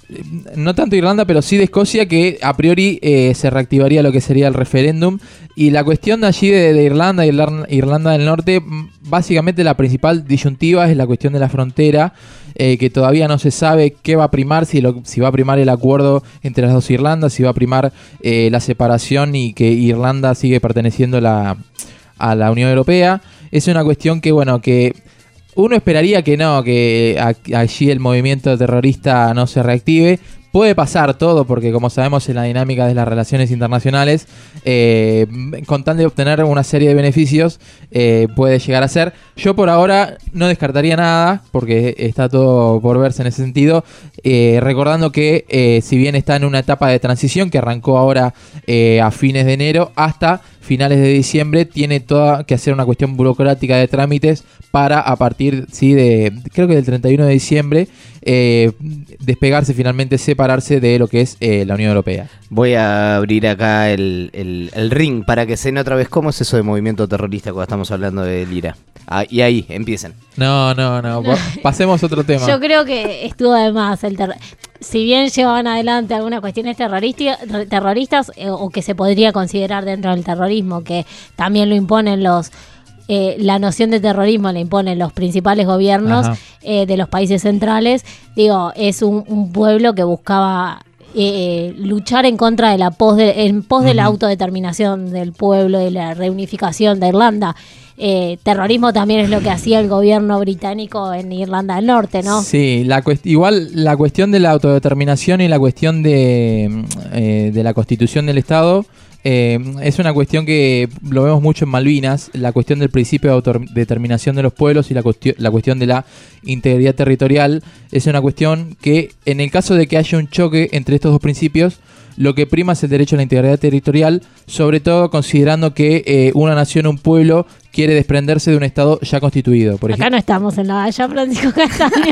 No tanto Irlanda, pero sí de Escocia, que a priori eh, se reactivaría lo que sería el referéndum. Y la cuestión de allí de, de Irlanda y Irlanda del Norte, básicamente la principal disyuntiva es la cuestión de la frontera, eh, que todavía no se sabe qué va a primar, si, lo, si va a primar el acuerdo entre las dos Irlandas, si va a primar eh, la separación y que Irlanda sigue perteneciendo a la, a la Unión Europea. Es una cuestión que, bueno, que... Uno esperaría que no, que allí el movimiento terrorista no se reactive. Puede pasar todo, porque como sabemos en la dinámica de las relaciones internacionales, eh, con tal de obtener una serie de beneficios, eh, puede llegar a ser. Yo por ahora no descartaría nada, porque está todo por verse en ese sentido. Eh, recordando que eh, si bien está en una etapa de transición que arrancó ahora eh, a fines de enero hasta finales de diciembre, tiene toda que hacer una cuestión burocrática de trámites para a partir, sí, de creo que del treinta y uno de diciembre, eh, despegarse finalmente, separarse de lo que es eh, la Unión Europea. Voy a abrir acá el, el, el ring para que se den otra vez cómo es eso de movimiento terrorista cuando estamos hablando del I R A. Ah, y ahí, empiecen. No, no, no, pasemos a otro tema. Yo creo que estuvo de más el terror. Si bien llevan adelante algunas cuestiones terroristas eh, o que se podría considerar dentro del terrorismo, que también lo imponen los... Eh, la noción de terrorismo la imponen los principales gobiernos eh, de los países centrales. Digo, es un, un pueblo que buscaba eh, luchar en contra de la pos de, en pos de la autodeterminación del pueblo y la reunificación de Irlanda. Eh, terrorismo también es lo que hacía el gobierno británico en Irlanda del Norte, ¿no? Sí, la cuest- igual la cuestión de la autodeterminación y la cuestión de, eh, de la constitución del Estado eh, es una cuestión que lo vemos mucho en Malvinas, la cuestión del principio de autodeterminación de los pueblos y la, cuestión, la cuestión de la integridad territorial es una cuestión que en el caso de que haya un choque entre estos dos principios, lo que prima es el derecho a la integridad territorial, sobre todo considerando que eh, una nación, un pueblo, quiere desprenderse de un Estado ya constituido. Por Acá ejemplo. No estamos en la Haya, Francisco Castaño.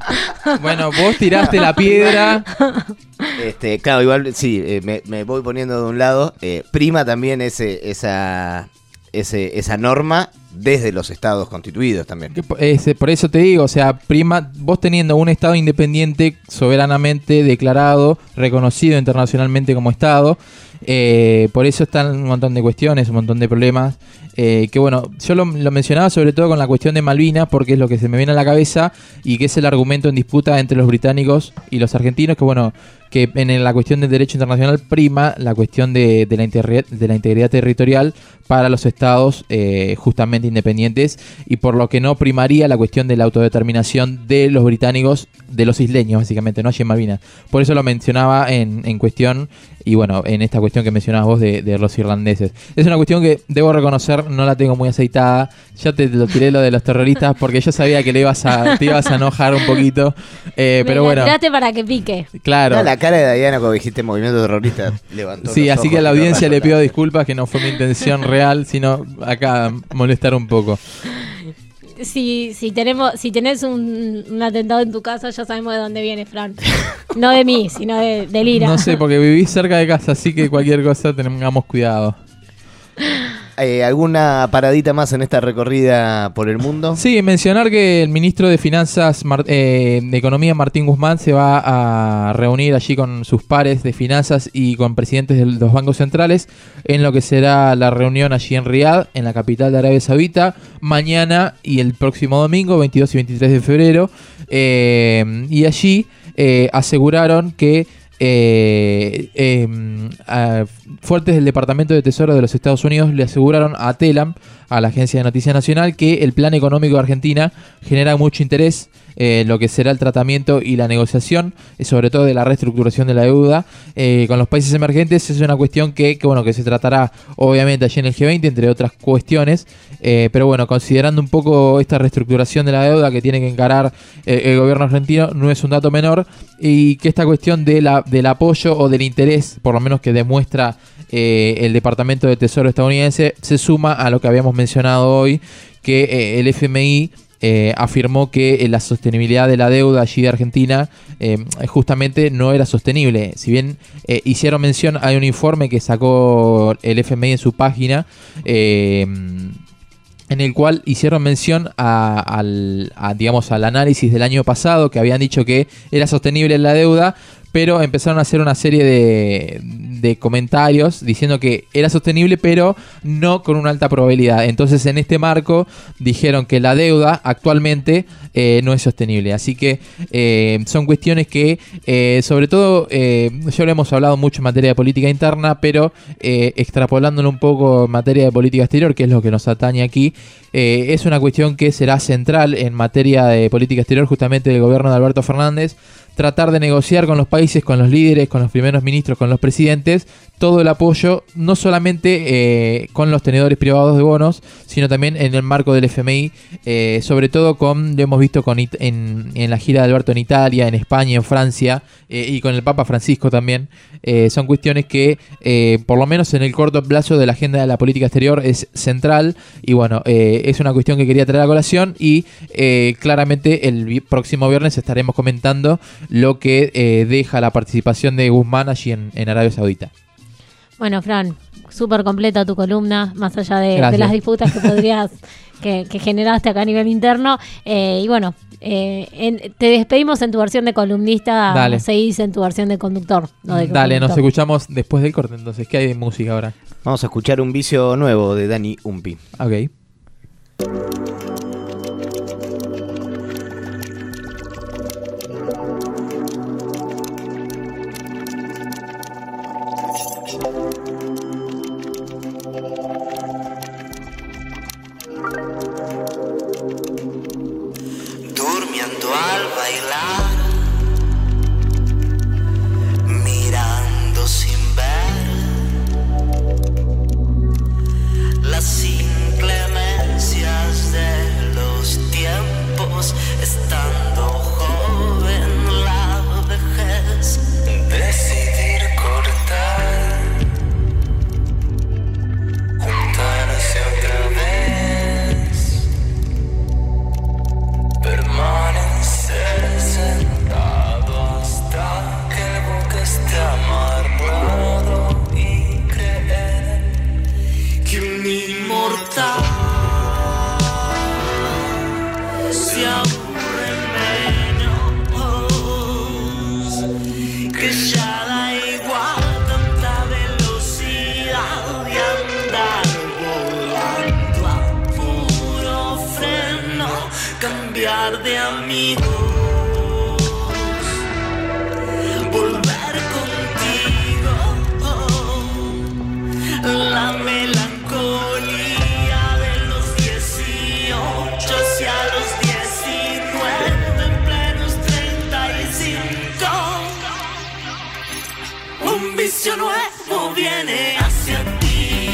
Bueno, vos tiraste la piedra. Este, claro, igual sí, eh, me, me voy poniendo de un lado. Eh, prima también ese, esa, ese, esa norma desde los estados constituidos también. Es, por eso te digo, o sea, prima, vos teniendo un estado independiente soberanamente declarado, reconocido internacionalmente como estado, eh, por eso están un montón de cuestiones, un montón de problemas, eh, que bueno, yo lo, lo mencionaba sobre todo con la cuestión de Malvinas, porque es lo que se me viene a la cabeza y que es el argumento en disputa entre los británicos y los argentinos, que bueno, que en la cuestión del derecho internacional prima la cuestión de, de, la, integridad, de la integridad territorial para los estados eh, justamente independientes, y por lo que no primaría la cuestión de la autodeterminación de los británicos, de los isleños básicamente, no allí en Malvinas. Por eso lo mencionaba en, en cuestión, y bueno, en esta cuestión que mencionabas vos de, de los irlandeses. Es una cuestión que debo reconocer, no la tengo muy aceitada. Ya te lo tiré lo de los terroristas porque yo sabía que le ibas a, te ibas a enojar un poquito, eh, pero bueno. Tiraste para que pique. Claro. No, la cara de Diana cuando dijiste movimiento terrorista levantó. Sí, los así ojos, que a la audiencia le pido razonable. disculpas, que no fue mi intención real, sino acá molestar un poco. Si, si tenemos, si tenés un, un atentado en tu casa, ya sabemos de dónde viene, Fran. No de mí, sino de, de Lira. No sé, porque vivís cerca de casa, así que cualquier cosa tengamos cuidado. Eh, ¿Alguna paradita más en esta recorrida por el mundo? Sí, mencionar que el ministro de Finanzas, Mar- eh, de Economía, Martín Guzmán, se va a reunir allí con sus pares de finanzas y con presidentes de los bancos centrales en lo que será la reunión allí en Riad, en la capital de Arabia Saudita, mañana y el próximo domingo, veintidós y veintitrés de febrero. Eh, y allí eh, aseguraron que Eh, eh, eh, fuertes del Departamento de Tesoro de los Estados Unidos le aseguraron a Telam, a la Agencia de Noticias Nacional, que el plan económico de Argentina genera mucho interés en eh, lo que será el tratamiento y la negociación, eh, sobre todo de la reestructuración de la deuda eh, con los países emergentes. Es una cuestión que, que, bueno, que se tratará obviamente allí en el G veinte, entre otras cuestiones, eh, pero bueno, considerando un poco esta reestructuración de la deuda que tiene que encarar eh, el gobierno argentino, no es un dato menor, y que esta cuestión de la, del apoyo o del interés, por lo menos que demuestra eh, el Departamento de Tesoro estadounidense, se suma a lo que habíamos mencionado hoy, que eh, el F M I Eh, afirmó que eh, la sostenibilidad de la deuda allí de Argentina eh, justamente no era sostenible. Si bien eh, hicieron mención, hay un informe que sacó el F M I en su página, eh, en el cual hicieron mención a, al, a, digamos, al análisis del año pasado, que habían dicho que era sostenible la deuda, pero empezaron a hacer una serie de, de comentarios diciendo que era sostenible, pero no con una alta probabilidad. Entonces, en este marco, dijeron que la deuda actualmente eh, no es sostenible. Así que eh, son cuestiones que, eh, sobre todo, eh, ya lo hemos hablado mucho en materia de política interna, pero eh, extrapolándolo un poco en materia de política exterior, que es lo que nos atañe aquí, eh, es una cuestión que será central en materia de política exterior, justamente del gobierno de Alberto Fernández. Tratar de negociar con los países, con los líderes, con los primeros ministros, con los presidentes, todo el apoyo, no solamente eh, con los tenedores privados de bonos, sino también en el marco del F M I, eh, sobre todo con, lo hemos visto con it- en, en la gira de Alberto en Italia, en España, en Francia, eh, y con el Papa Francisco también. Eh, son cuestiones que, eh, por lo menos en el corto plazo de la agenda de la política exterior, es central, y bueno, eh, es una cuestión que quería traer a colación, y eh, claramente el vi- próximo viernes estaremos comentando lo que eh, deja la participación de Guzmán allí en, en Arabia Saudita. Bueno, Fran, súper completa tu columna, más allá de, de Gracias. las disputas que podrías que, que generaste acá a nivel interno. Eh, y bueno, eh, en- te despedimos en tu versión de columnista, Dale. seguís en tu versión de conductor. No de Dale, nos conductor. escuchamos después del corte, entonces. ¿Qué hay de música ahora? Vamos a escuchar un vicio nuevo de Dani Umpi. Ok. Durmiendo al bailar, mirando sin ver las inclemencias de amigos, volver contigo, la melancolía de los dieciocho hacia los diecinueve, en plenos treinta y cinco, un vicio nuevo viene hacia ti.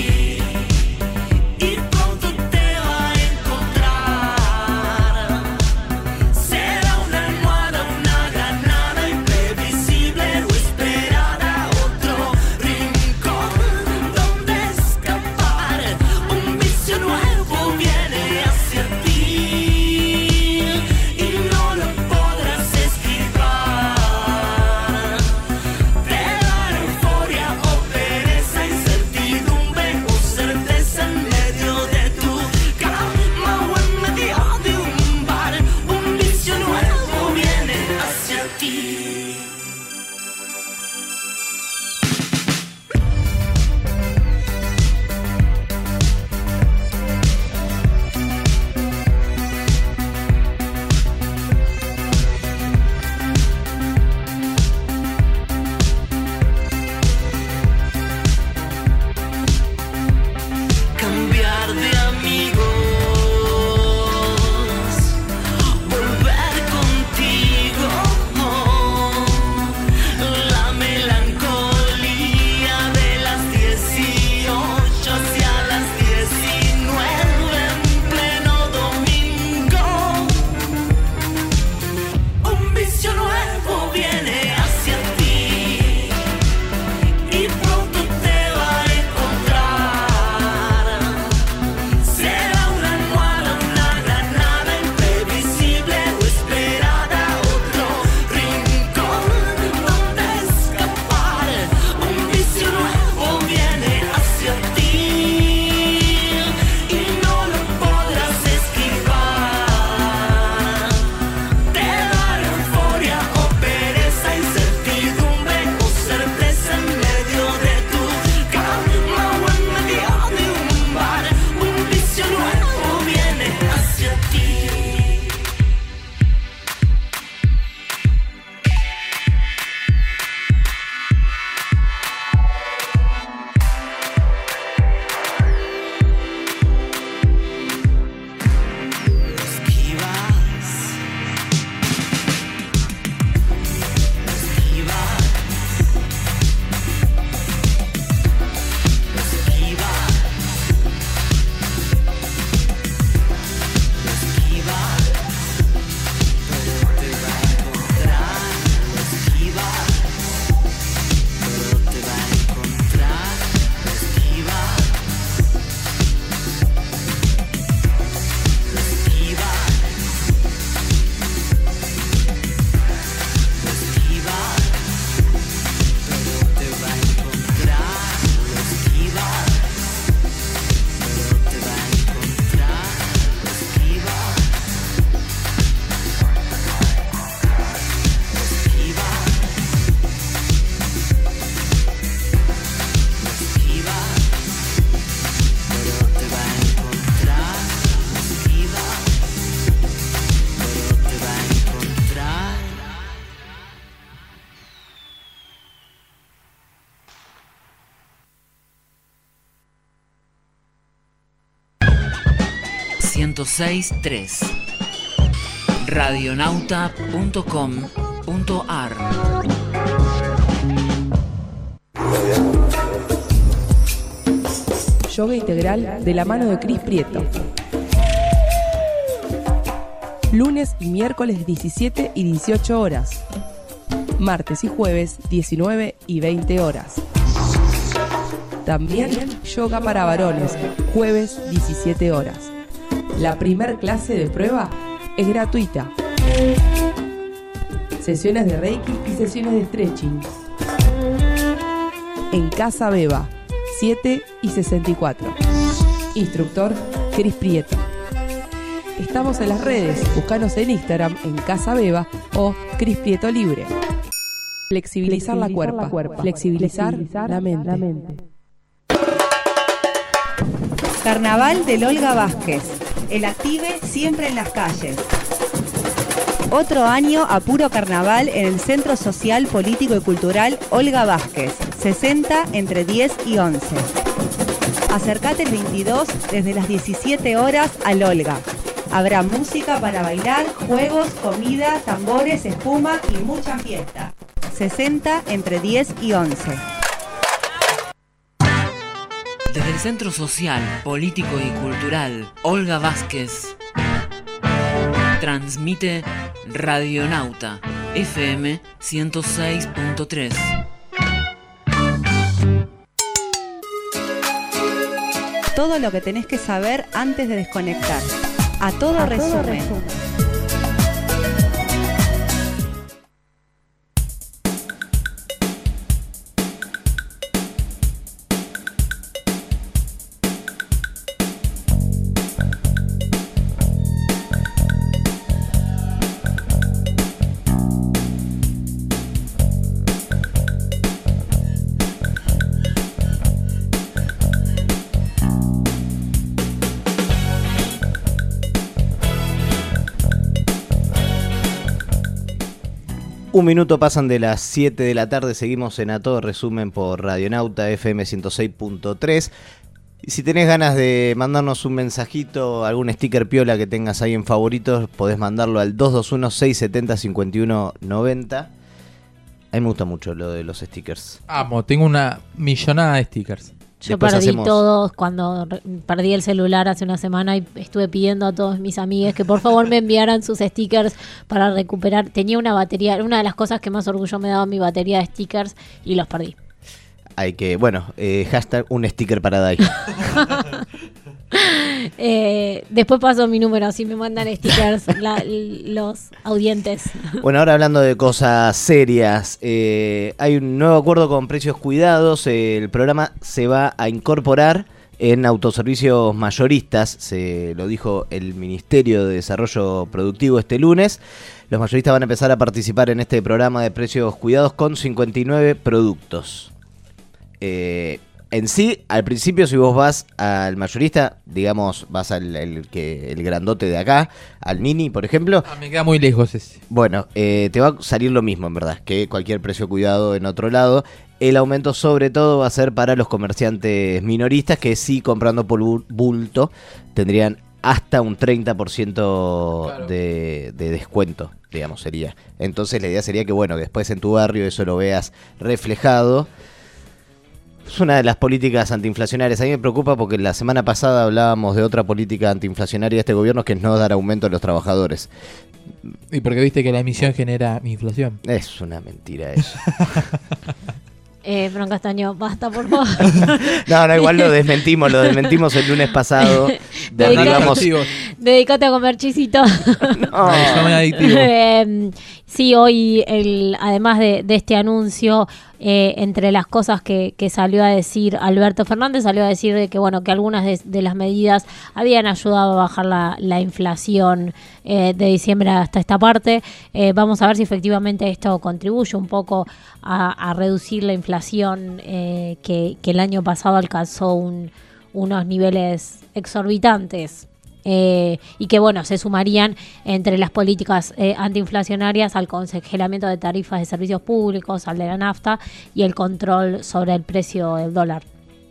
ciento seis punto tres radionauta punto com punto ar. Yoga integral de la mano de Cris Prieto. Lunes y miércoles diecisiete y dieciocho horas. Martes y jueves diecinueve y veinte horas. También yoga para varones, jueves diecisiete horas. La primer clase de prueba es gratuita. Sesiones de Reiki y sesiones de stretching. En Casa Beba, siete y sesenta y cuatro. Instructor Cris Prieto. Estamos en las redes, búscanos en Instagram en Casa Beba o Cris Prieto Libre. Flexibilizar, Flexibilizar la cuerpa, la cuerpa. Flexibilizar, Flexibilizar la, mente. la mente. Carnaval del Olga Vázquez. El Active siempre en las calles. Otro año a puro carnaval en el Centro Social, Político y Cultural Olga Vázquez, sesenta entre diez y once. Acércate el veintidós desde las diecisiete horas al Olga. Habrá música para bailar, juegos, comida, tambores, espuma y mucha fiesta. sesenta entre diez y once. Desde el Centro Social, Político y Cultural Olga Vázquez transmite Radionauta F M ciento seis punto tres. Todo lo que tenés que saber antes de desconectar. A todo, A resumen. todo resumen. Un minuto pasan de las siete de la tarde, seguimos en A Todo Resumen por Radionauta F M ciento seis punto tres. Si tenés ganas de mandarnos un mensajito, algún sticker piola que tengas ahí en favoritos, podés mandarlo al dos dos uno, seis siete cero, cinco uno nueve cero. A mí me gusta mucho lo de los stickers. Amo, tengo una millonada de stickers. Yo Después perdí hacemos- todos cuando re- perdí el celular hace una semana y estuve pidiendo a todos mis amigos que por favor me enviaran sus stickers para recuperar. Tenía una batería, una de las cosas que más orgullo me daba mi batería de stickers y los perdí. Hay que, bueno, eh, hashtag un sticker para Dai. Eh, después paso mi número si me mandan stickers la- los audientes. Bueno, ahora hablando de cosas serias, eh, hay un nuevo acuerdo con Precios Cuidados. Eh, el programa se va a incorporar en autoservicios mayoristas, se lo dijo el Ministerio de Desarrollo Productivo este lunes. Los mayoristas van a empezar a participar en este programa de Precios Cuidados con cincuenta y nueve productos. Eh, en sí, al principio, si vos vas al mayorista, digamos, vas al el, que, el grandote de acá, al Mini, por ejemplo. Ah, me queda muy lejos ese. Bueno, eh, te va a salir lo mismo, en verdad, que cualquier precio cuidado en otro lado. El aumento, sobre todo, va a ser para los comerciantes minoristas que sí, comprando por bu- bulto, tendrían hasta un treinta por ciento Claro. de, de descuento, digamos, sería. Entonces, la idea sería que, bueno, después en tu barrio eso lo veas reflejado. Es una de las políticas antiinflacionarias. A mí me preocupa porque la semana pasada hablábamos de otra política antiinflacionaria de este gobierno, que es no dar aumento a los trabajadores. Y porque viste que la emisión genera inflación. Es una mentira eso. Eh, Fran Castaño, basta por favor. No, no, igual lo desmentimos, lo desmentimos el lunes pasado. Derribamos. Dedicate a comer chisito. No. Eso me adictivo. Eh, sí, hoy, el, además de, de este anuncio, eh, entre las cosas que, que salió a decir Alberto Fernández, salió a decir de que bueno que algunas de, de las medidas habían ayudado a bajar la, la inflación eh, de diciembre hasta esta parte. Eh, vamos a ver si efectivamente esto contribuye un poco a, a reducir la inflación eh, que, que el año pasado alcanzó un, unos niveles exorbitantes. Eh, y que bueno, se sumarían entre las políticas eh, antiinflacionarias al congelamiento de tarifas de servicios públicos, al de la nafta y el control sobre el precio del dólar.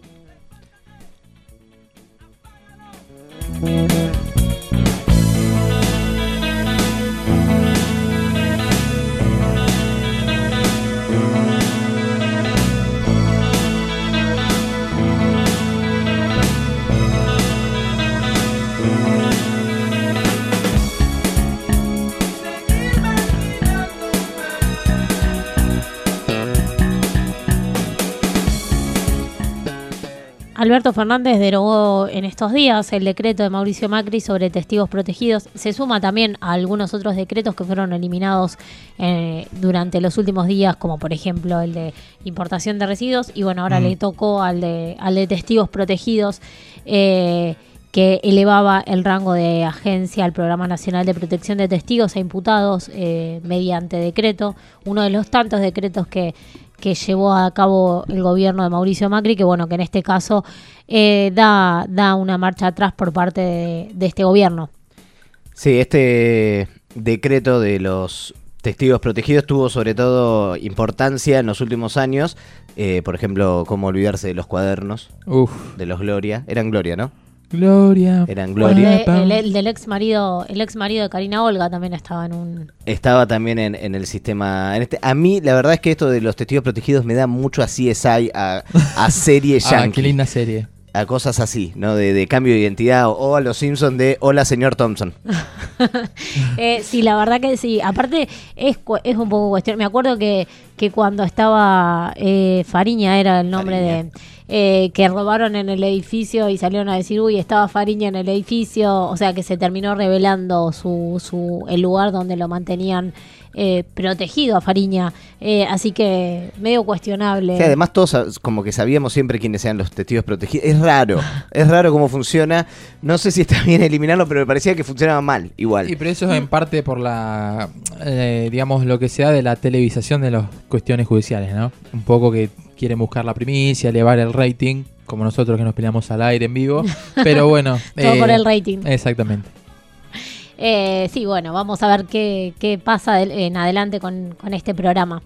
Alberto Fernández derogó en estos días el decreto de Mauricio Macri sobre testigos protegidos. Se suma también a algunos otros decretos que fueron eliminados eh, durante los últimos días, como por ejemplo el de importación de residuos. Y bueno, ahora mm. le tocó al de, al de testigos protegidos, eh, que elevaba el rango de agencia al Programa Nacional de Protección de Testigos e Imputados eh, mediante decreto. Uno de los tantos decretos que que llevó a cabo el gobierno de Mauricio Macri, que bueno, que en este caso eh, da, da una marcha atrás por parte de, de este gobierno. Sí, este decreto de los testigos protegidos tuvo sobre todo importancia en los últimos años. Eh, por ejemplo, cómo olvidarse de los cuadernos, Uf. de los Gloria. Eran Gloria, ¿no? Gloria. Eran Gloria. El, el- el del ex marido, el ex marido de Karina Olga también estaba en un. Estaba también en, en el sistema. En este, a mí, la verdad es que esto de los testigos protegidos me da mucho a C S I, a, a serie Ah, yankee. qué linda serie. A cosas así, ¿no? De, de cambio de identidad. O, o a los Simpsons de Hola, señor Thompson. Eh, sí, la verdad que sí. Aparte, es, cu- es un poco cuestión. Me acuerdo que, que cuando estaba eh, Fariña, era el nombre de. eh, que robaron en el edificio y salieron a decir, uy, estaba Fariña en el edificio. O sea, que se terminó revelando su, su, el lugar donde lo mantenían eh, protegido a Fariña. Eh, así que medio cuestionable. Sí, además todos sab- como que sabíamos siempre quiénes eran los testigos protegidos. Es raro, es raro cómo funciona. No sé si está bien eliminarlo, pero me parecía que funcionaba mal, igual. Y pero eso es en parte por la, eh, digamos, lo que sea de la televisación de las cuestiones judiciales, ¿no? Un poco que quieren buscar la primicia, elevar el rating, como nosotros que nos peleamos al aire en vivo. Pero bueno. Todo por el rating. Exactamente. Eh, sí, bueno, vamos a ver qué, qué pasa del- en adelante con, con este programa.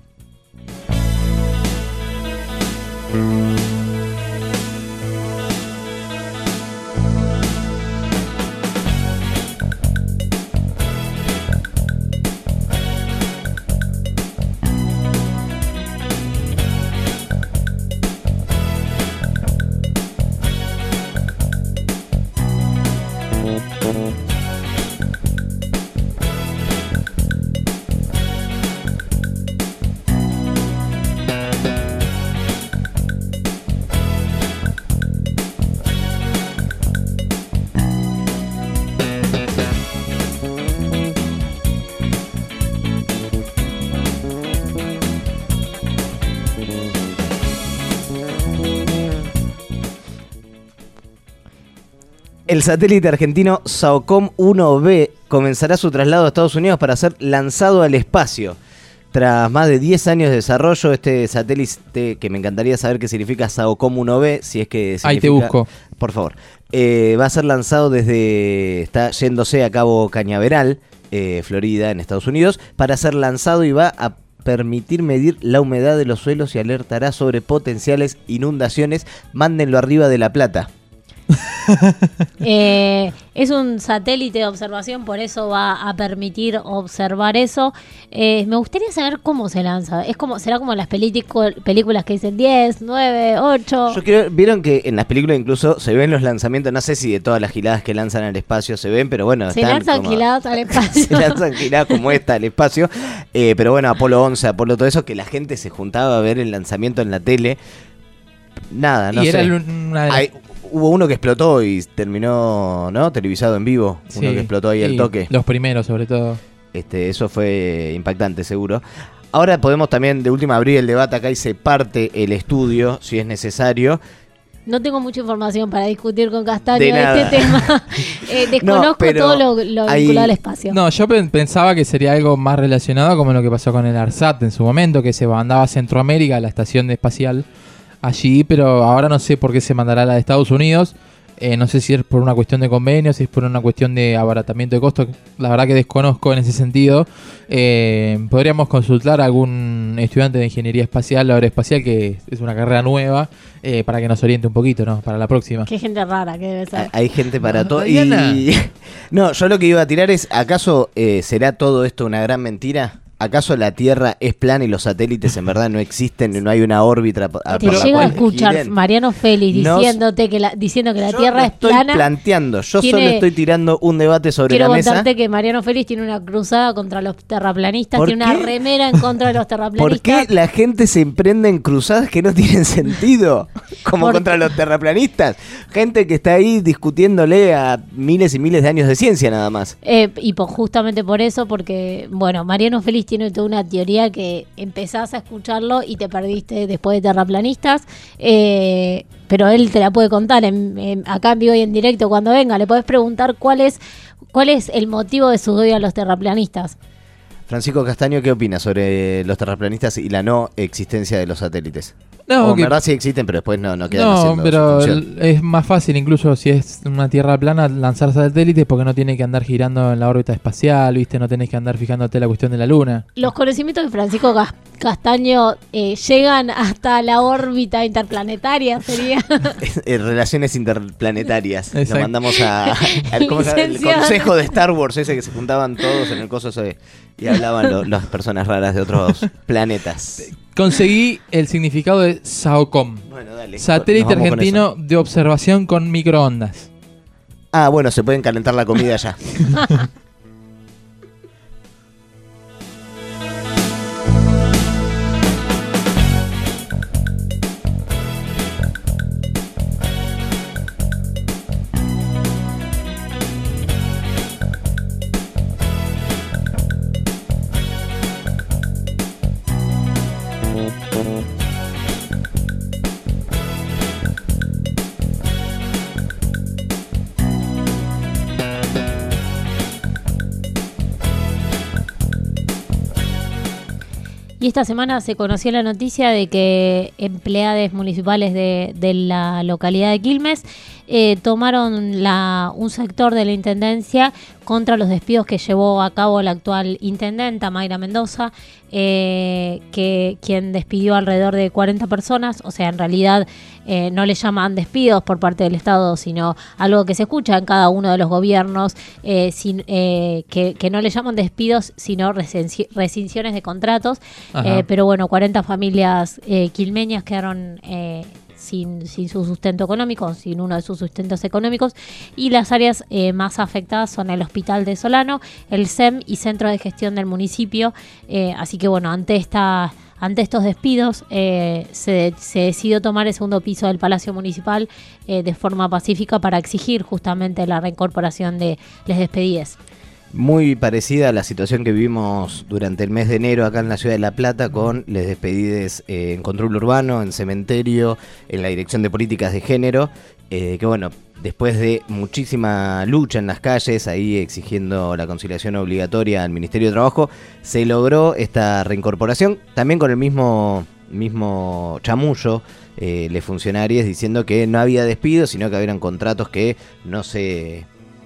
El satélite argentino SAOCOM uno B comenzará su traslado a Estados Unidos para ser lanzado al espacio. Tras más de diez años de desarrollo, este satélite, que me encantaría saber qué significa SAOCOM uno B, si es que significa... Ahí te busco. Por favor. Eh, va a ser lanzado desde... Está yéndose a Cabo Cañaveral, eh, Florida, en Estados Unidos, para ser lanzado y va a permitir medir la humedad de los suelos y alertará sobre potenciales inundaciones. Mándenlo arriba de La Plata. Eh, es un satélite de observación, por eso va a permitir observar eso. Eh, me gustaría saber cómo se lanza. Es como, será como las película- películas que dicen diez, nueve, ocho. Yo creo, vieron que en las películas incluso se ven los lanzamientos, no sé si de todas las giladas que lanzan al espacio se ven, pero bueno, Se están lanzan como- giladas al espacio. se lanzan giladas como esta al espacio. Eh, pero bueno, Apolo once, Apolo todo eso, que la gente se juntaba a ver el lanzamiento en la tele. Nada, no Y sé. era el- una de las- Hay- hubo uno que explotó y terminó, ¿no? Televisado en vivo. Uno Sí, que explotó ahí al sí, toque. Los primeros, sobre todo. Este, eso fue impactante, seguro. Ahora podemos también, de última, abrir el debate acá y se parte el estudio, si es necesario. No tengo mucha información para discutir con Castaño De de, nada. este tema. Eh, desconozco No, pero todo lo, lo hay- vinculado al espacio. No, yo pen- pensaba que sería algo más relacionado como lo que pasó con el ARSAT en su momento, que se mandaba a Centroamérica, a la estación espacial allí, pero ahora no sé por qué se mandará a la de Estados Unidos. Eh, no sé si es por una cuestión de convenio, si es por una cuestión de abaratamiento de costos. La verdad que desconozco en ese sentido. Eh, podríamos consultar a algún estudiante de ingeniería espacial o aeroespacial, que es una carrera nueva, eh, para que nos oriente un poquito, ¿no? Para la próxima. Qué gente rara que debe ser. Hay gente para todo. Diana. Y no, yo lo que iba a tirar es, ¿acaso eh, será todo esto una gran mentira? ¿Acaso la Tierra es plana y los satélites en verdad no existen y no hay una órbita po- a- Te por la llega a cual escuchar giren? Mariano Félix No- diciéndote que la, diciendo que la Yo Tierra lo es estoy plana. planteando, yo Tiene- solo estoy tirando un debate sobre Quiero la mesa. contarte que Mariano Félix tiene una cruzada contra los terraplanistas, ¿Por tiene qué? una remera en contra de los ¿Por terraplanistas. qué la gente se emprende en cruzadas que no tienen sentido? Como Por- contra los terraplanistas. Gente que está ahí discutiéndole a miles y miles de años de ciencia nada más. Eh, y por, justamente por eso, porque, bueno, Mariano Félix tiene toda una teoría que empezás a escucharlo y te perdiste después de terraplanistas, eh, pero él te la puede contar en, en- acá en vivo y en directo cuando venga. Le podés preguntar cuál es, cuál es el motivo de su odio a los terraplanistas. Francisco Castaño, ¿qué opina sobre los terraplanistas y la no existencia de los satélites? No, o en que- verdad sí existen, pero después no, no quedan No, haciendo pero su función. el- es más fácil, incluso si es una tierra plana, lanzar satélites porque no tiene que andar girando en la órbita espacial, ¿viste? No tenés que andar fijándote la cuestión de la luna. Los conocimientos de Francisco Gas- Castaño eh, llegan hasta la órbita interplanetaria, sería. Eh, Relaciones interplanetarias. Lo Exacto. mandamos a, al ¿cómo se llama? El Licenciado. consejo de Star Wars, ese que se juntaban todos en el coso ese y hablaban lo- las personas raras de otros planetas. Conseguí el significado de SAOCOM. Bueno, dale. Satélite Nos vamos con argentino de observación con microondas. Ah, bueno, se pueden calentar la comida ya. Y esta semana se conoció la noticia de que empleados municipales de, de la localidad de Quilmes eh, tomaron la, un sector de la intendencia contra los despidos que llevó a cabo la actual intendenta Mayra Mendoza, eh, que quien despidió alrededor de cuarenta personas. O sea, en realidad eh, no le llaman despidos por parte del Estado, sino algo que se escucha en cada uno de los gobiernos, eh, sin, eh, que, que no le llaman despidos, sino rescinci- rescinciones de contratos. Ajá. Eh, pero bueno, cuarenta familias eh, quilmeñas quedaron eh, sin, sin su sustento económico, sin uno de sus sustentos económicos, y las áreas eh, más afectadas son el Hospital de Solano, el S E M y Centro de Gestión del municipio. Eh, así que bueno, ante esta ante estos despidos eh, se, se decidió tomar el segundo piso del Palacio Municipal eh, de forma pacífica para exigir justamente la reincorporación de les despedides. Muy parecida a la situación que vivimos durante el mes de enero acá en la ciudad de La Plata con les despedides eh, en control urbano, en cementerio, en la Dirección de Políticas de Género, eh, que bueno, después de muchísima lucha en las calles, ahí exigiendo la conciliación obligatoria al Ministerio de Trabajo, se logró esta reincorporación, también con el mismo, mismo chamullo, eh, les funcionarios diciendo que no había despidos, sino que habían contratos que no se...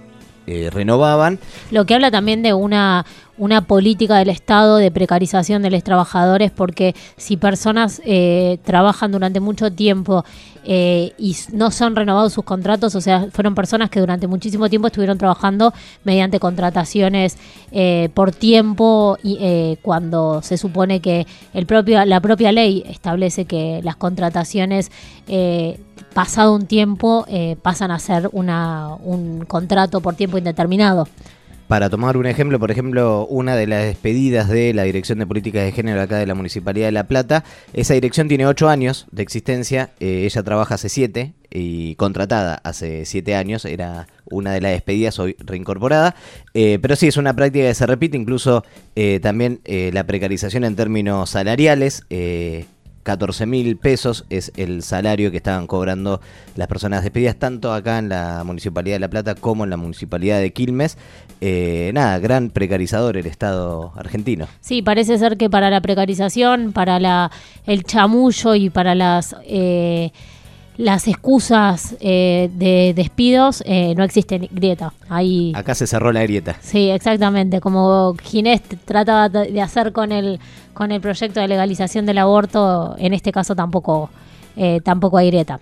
Eh, renovaban. Lo que habla también de una, una política del Estado de precarización de los trabajadores, porque si personas eh, trabajan durante mucho tiempo eh, y s- no son renovados sus contratos, o sea, fueron personas que durante muchísimo tiempo estuvieron trabajando mediante contrataciones eh, por tiempo, y eh, cuando se supone que el propio, la propia ley establece que las contrataciones eh, pasado un tiempo eh, pasan a ser una, un contrato por tiempo indeterminado. Para tomar un ejemplo, por ejemplo, una de las despedidas de la Dirección de Políticas de Género acá de la Municipalidad de La Plata, esa dirección tiene ocho años de existencia, eh, ella trabaja hace siete y contratada hace siete años, era una de las despedidas hoy reincorporada, eh, pero sí es una práctica que se repite, incluso eh, también eh, la precarización en términos salariales, eh, catorce mil pesos es el salario que estaban cobrando las personas despedidas, tanto acá en la Municipalidad de La Plata como en la Municipalidad de Quilmes. Eh, nada, gran precarizador el Estado argentino. Sí, parece ser que para la precarización, para la el chamullo y para las eh, las excusas eh, de despidos eh, no existe grieta. Ahí, Acá se cerró la grieta. sí, exactamente, como Ginés t- trataba t- de hacer con el con el proyecto de legalización del aborto, en este caso tampoco eh, tampoco hay grieta.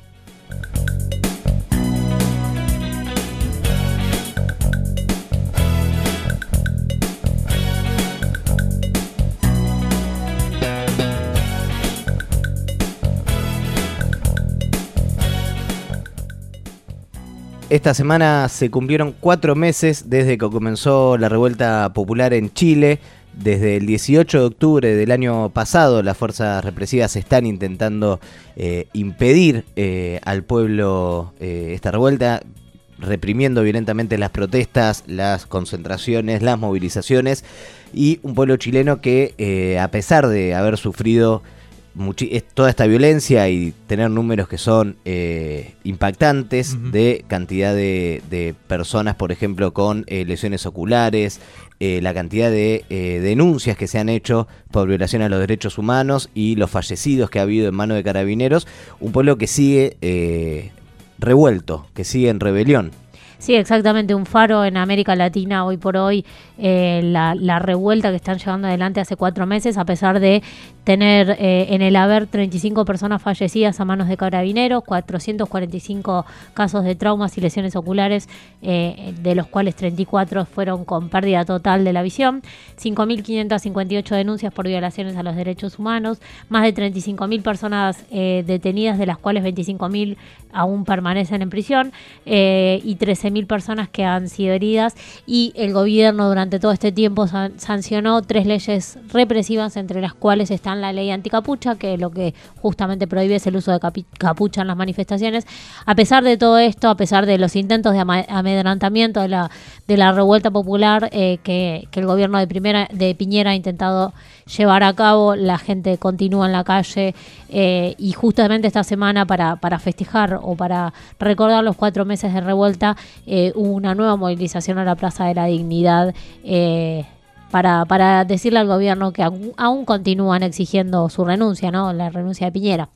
Esta semana se cumplieron cuatro meses desde que comenzó la revuelta popular en Chile. Desde el dieciocho de octubre del año pasado, las fuerzas represivas están intentando eh, impedir eh, al pueblo eh, esta revuelta, reprimiendo violentamente las protestas, las concentraciones, las movilizaciones, y un pueblo chileno que, eh, a pesar de haber sufrido muchi- es toda esta violencia y tener números que son eh, impactantes uh-huh. de cantidad de, de personas, por ejemplo, con eh, lesiones oculares, eh, la cantidad de eh, denuncias que se han hecho por violación a los derechos humanos y los fallecidos que ha habido en manos de carabineros, un pueblo que sigue eh, revuelto, que sigue en rebelión. Sí, exactamente, un faro en América Latina hoy por hoy, eh, la, la revuelta que están llevando adelante hace cuatro meses, a pesar de tener eh, en el haber treinta y cinco personas fallecidas a manos de carabineros, cuatrocientos cuarenta y cinco casos de traumas y lesiones oculares, eh, de los cuales treinta y cuatro fueron con pérdida total de la visión, cinco mil quinientas cincuenta y ocho denuncias por violaciones a los derechos humanos, más de treinta y cinco mil personas eh, detenidas, de las cuales veinticinco mil aún permanecen en prisión, eh, y trece mil personas que han sido heridas, y el gobierno durante todo este tiempo san- sancionó tres leyes represivas, entre las cuales están la ley anticapucha, que lo que justamente prohíbe es el uso de capi- capucha en las manifestaciones. A pesar de todo esto, a pesar de los intentos de ama- amedrentamiento de la, de la revuelta popular eh, que, que el gobierno de, primera, de Piñera ha intentado llevar a cabo, la gente continúa en la calle, eh, y justamente esta semana para, para festejar o para recordar los cuatro meses de revuelta, eh, hubo una nueva movilización a la Plaza de la Dignidad, eh, para, para decirle al gobierno que aún, aún continúan exigiendo su renuncia, ¿no? La renuncia de Piñera.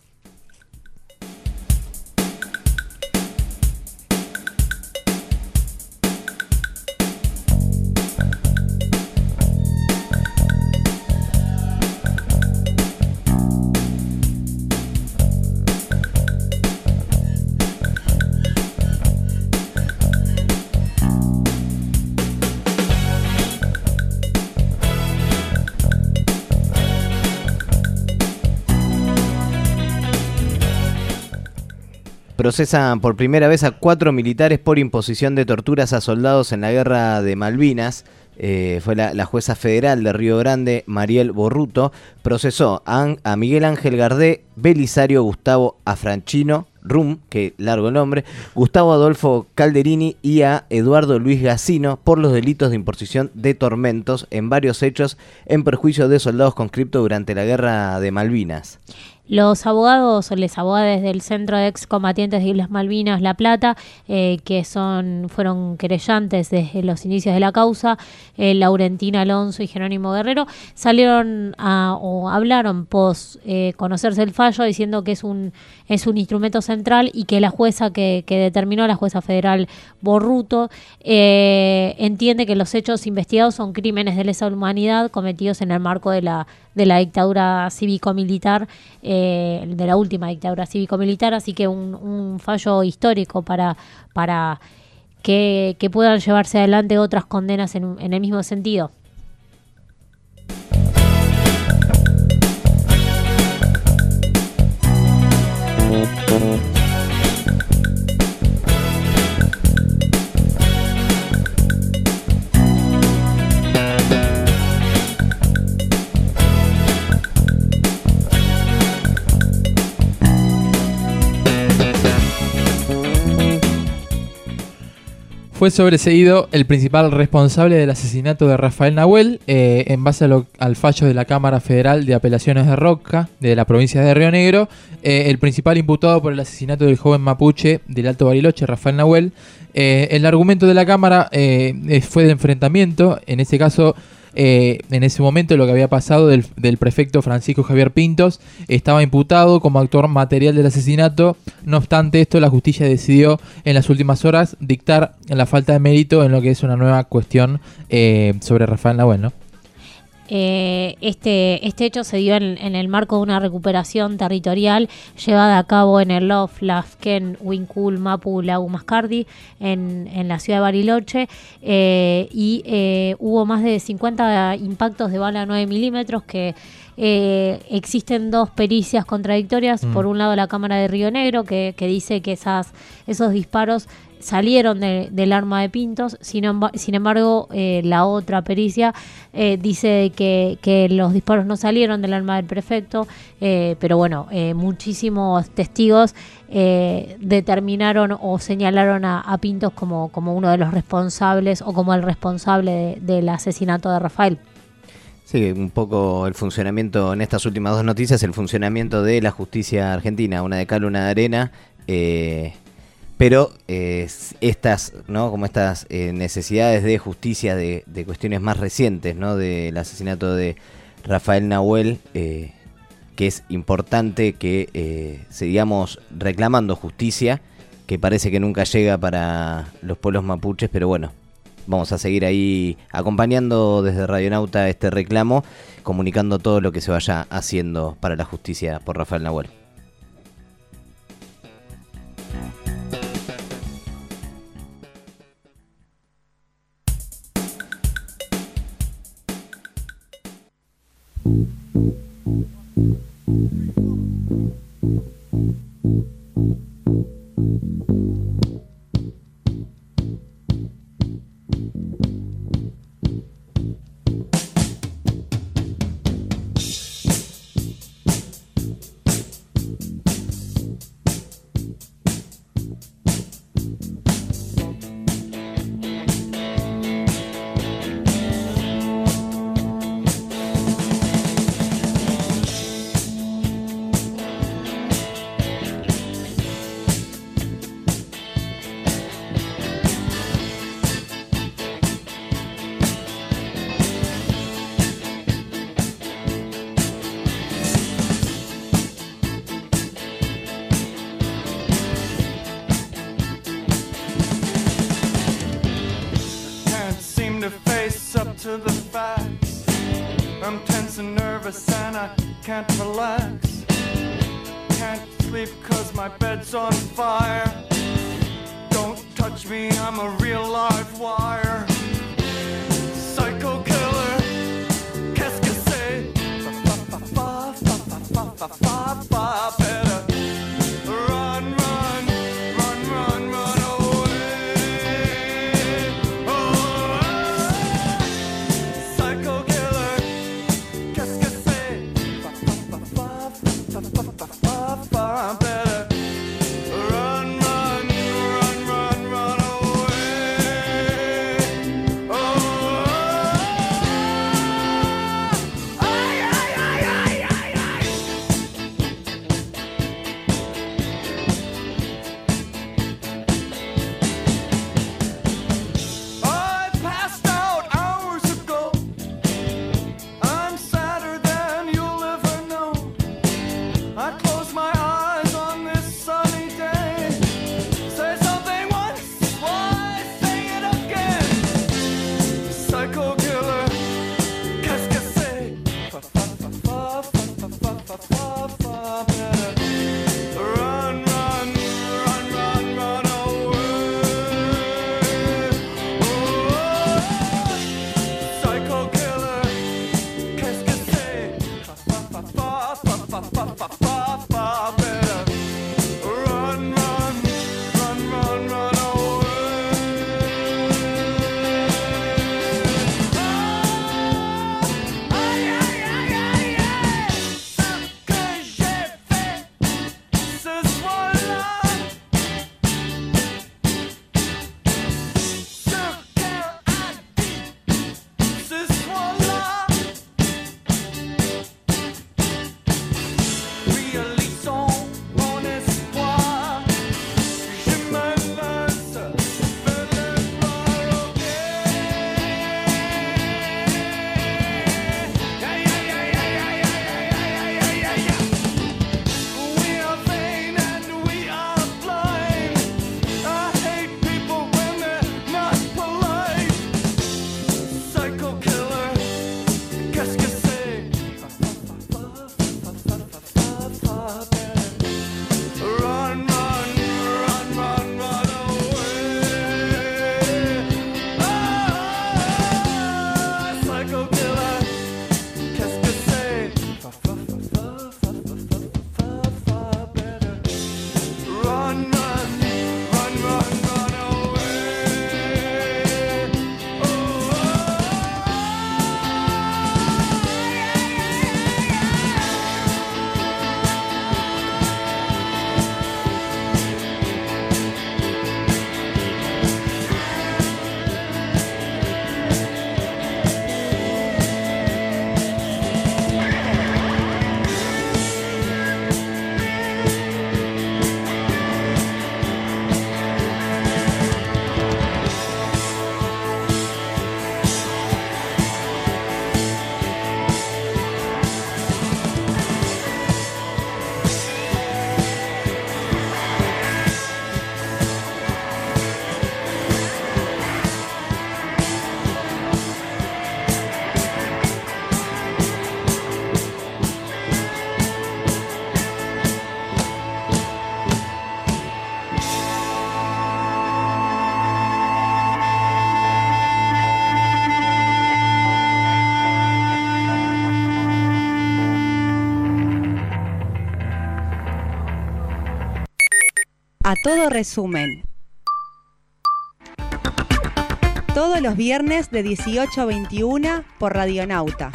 Procesan por primera vez a cuatro militares por imposición de torturas a soldados en la guerra de Malvinas. Eh, fue la, la jueza federal de Río Grande, Mariel Borruto, procesó a, a Miguel Ángel Gardé, Belisario Gustavo Afranchino Rum, que largo nombre, Gustavo Adolfo Calderini y a Eduardo Luis Gacino por los delitos de imposición de tormentos en varios hechos en perjuicio de soldados conscriptos durante la guerra de Malvinas. Los abogados o les abogados del Centro de Excombatientes de Islas Malvinas La Plata, eh, que son fueron querellantes desde los inicios de la causa, eh, Laurentina Alonso y Jerónimo Guerrero, salieron a, o hablaron pos eh, conocerse el fallo, diciendo que es un es un instrumento central y que la jueza que, que determinó, la jueza federal Borruto, eh, entiende que los hechos investigados son crímenes de lesa humanidad cometidos en el marco de la de la dictadura cívico-militar, eh, de la última dictadura cívico-militar, así que un, un fallo histórico para, para que, que puedan llevarse adelante otras condenas en, en el mismo sentido. Fue sobreseído el principal responsable del asesinato de Rafael Nahuel, eh, en base a lo, al fallo de la Cámara Federal de Apelaciones de Roca, de la provincia de Río Negro. Eh, el principal imputado por el asesinato del joven mapuche del Alto Bariloche, Rafael Nahuel. Eh, el argumento de la Cámara eh, fue de enfrentamiento, en este caso... Eh, en ese momento lo que había pasado del, del prefecto Francisco Javier Pintos estaba imputado como actor material del asesinato. No obstante esto, la justicia decidió en las últimas horas dictar la falta de mérito en lo que es una nueva cuestión eh, sobre Rafael Nahuel, ¿no? Eh, este, este hecho se dio en, en el marco de una recuperación territorial llevada a cabo en el Lof, Lafken, Wincul, Mapu, Lago Mascardi, en, en la ciudad de Bariloche, eh, y eh, hubo más de cincuenta impactos de bala nueve milímetros que eh, existen dos pericias contradictorias. Mm. Por un lado, la Cámara de Río Negro, que, que dice que esas, esos disparos salieron de, del arma de Pintos. Sin, sin embargo, eh, la otra pericia eh, dice que, que los disparos no salieron del arma del prefecto, eh, pero bueno, eh, muchísimos testigos eh, determinaron o señalaron a, a Pintos como, como uno de los responsables o como el responsable de, del asesinato de Rafael. Sí, un poco el funcionamiento, en estas últimas dos noticias, el funcionamiento de la justicia argentina, una de cal, una de arena, eh, pero eh, estas, ¿no? Como estas eh, necesidades de justicia de, de cuestiones más recientes, ¿no? Del asesinato de Rafael Nahuel, eh, que es importante que eh, sigamos reclamando justicia, que parece que nunca llega para los pueblos mapuches, pero bueno, vamos a seguir ahí acompañando desde Radionauta este reclamo, comunicando todo lo que se vaya haciendo para la justicia por Rafael Nahuel. To the facts, I'm tense and nervous and I can't relax. Can't sleep cause my bed's on fire. Don't touch me, I'm a real live wire. Psycho killer, qu'est-ce que c'est? Fa fa fa fa fa fa fa fa. Better run, run, run, run, run away. Oh, psycho killer, qu'est-ce que c'est? Fa fa fa fa fa fa fa fa. Better run, run, run, run, run away. Oh, ay, ay, ay, ay, ay, ay. I passed out hours ago. I'm sadder than you'll ever know. I close my eyes on this sunny day. Say something once, why say it again? Psycho killer, qu'est-ce que c'est? Fa fa fa fa fa fa fa fa fa. Better run, run, run, run, run away. Oh, psycho killer, qu'est-ce que c'est? Fa fa fa fa fa fa fa fa fa. Better run, run, run, run, run away. Aïe, aïe, aïe, aïe, aïe. Ce que j'ai fait ce soir-là, ce qu'elle a dit ce soir-là. Oui, A Todo Resumen. Todos los viernes de dieciocho a veintiuna por Radionauta.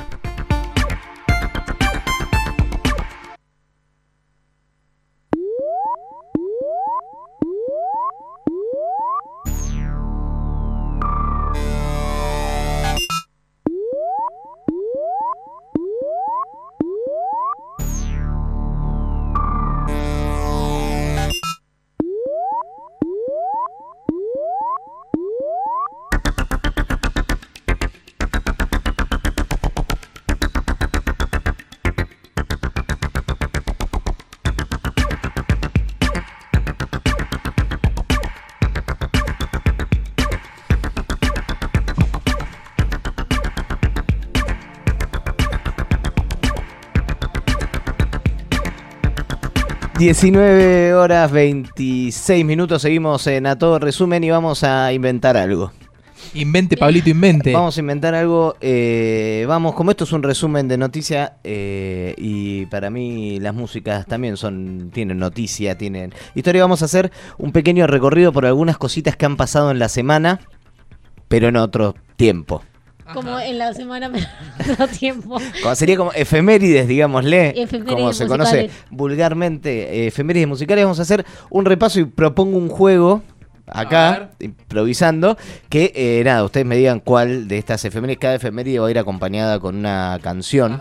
diecinueve horas veintiséis minutos, seguimos en A Todo Resumen y vamos a inventar algo. Invente, Pablito, invente. Vamos a inventar algo. Eh, vamos, como esto es un resumen de noticia, eh, y para mí las músicas también son tienen noticia, tienen historia. Vamos a hacer un pequeño recorrido por algunas cositas que han pasado en la semana, pero en otro tiempo. Como en la semana menos tiempo. Como sería como efemérides, digámosle, Efemérides como se musicales. conoce vulgarmente, eh, efemérides musicales. Vamos a hacer un repaso y propongo un juego acá, improvisando, que eh, nada, ustedes me digan cuál de estas efemérides, cada efeméride va a ir acompañada con una canción,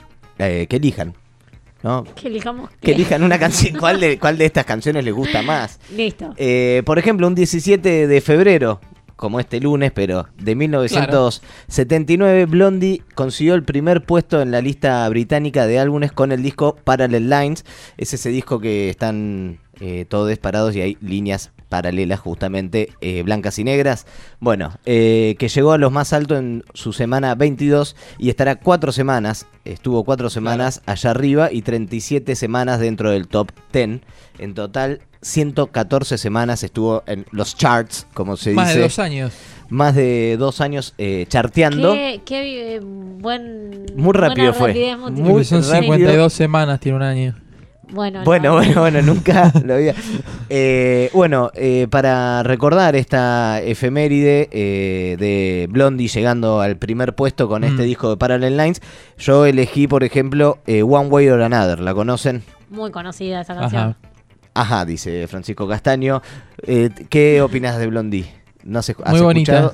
eh, que elijan, ¿no? Que elijamos. Que elijan una canción, ¿cuál de, cuál de estas canciones les gusta más? Listo. Eh, por ejemplo, un diecisiete de febrero, como este lunes, pero de mil novecientos setenta y nueve, Blondie consiguió el primer puesto en la lista británica de álbumes con el disco Parallel Lines. Es ese disco que están eh, todos parados y hay líneas paralelas, justamente, eh, blancas y negras. Bueno, eh, que llegó a los más altos en su semana veintidós y estará cuatro semanas, estuvo cuatro semanas allá arriba y treinta y siete semanas dentro del top diez. En total, ciento catorce semanas estuvo en los charts, como se Más dice. de dos años. Más de dos años eh, charteando. Qué, qué eh, buen. Muy rápido buena fue. rapidez motriz. Muy Son rápido. cincuenta y dos semanas, tiene un año. Bueno, Bueno, no. bueno, bueno, nunca lo había. Eh, bueno, eh, para recordar esta efeméride eh, de Blondie llegando al primer puesto con Mm. este disco de Parallel Lines, yo elegí, por ejemplo, eh, One Way or Another. ¿La conocen? Muy conocida esa canción. Ajá. Ajá, dice Francisco Castaño. Eh, ¿Qué opinas de Blondie? No sé, ¿has Muy bonita.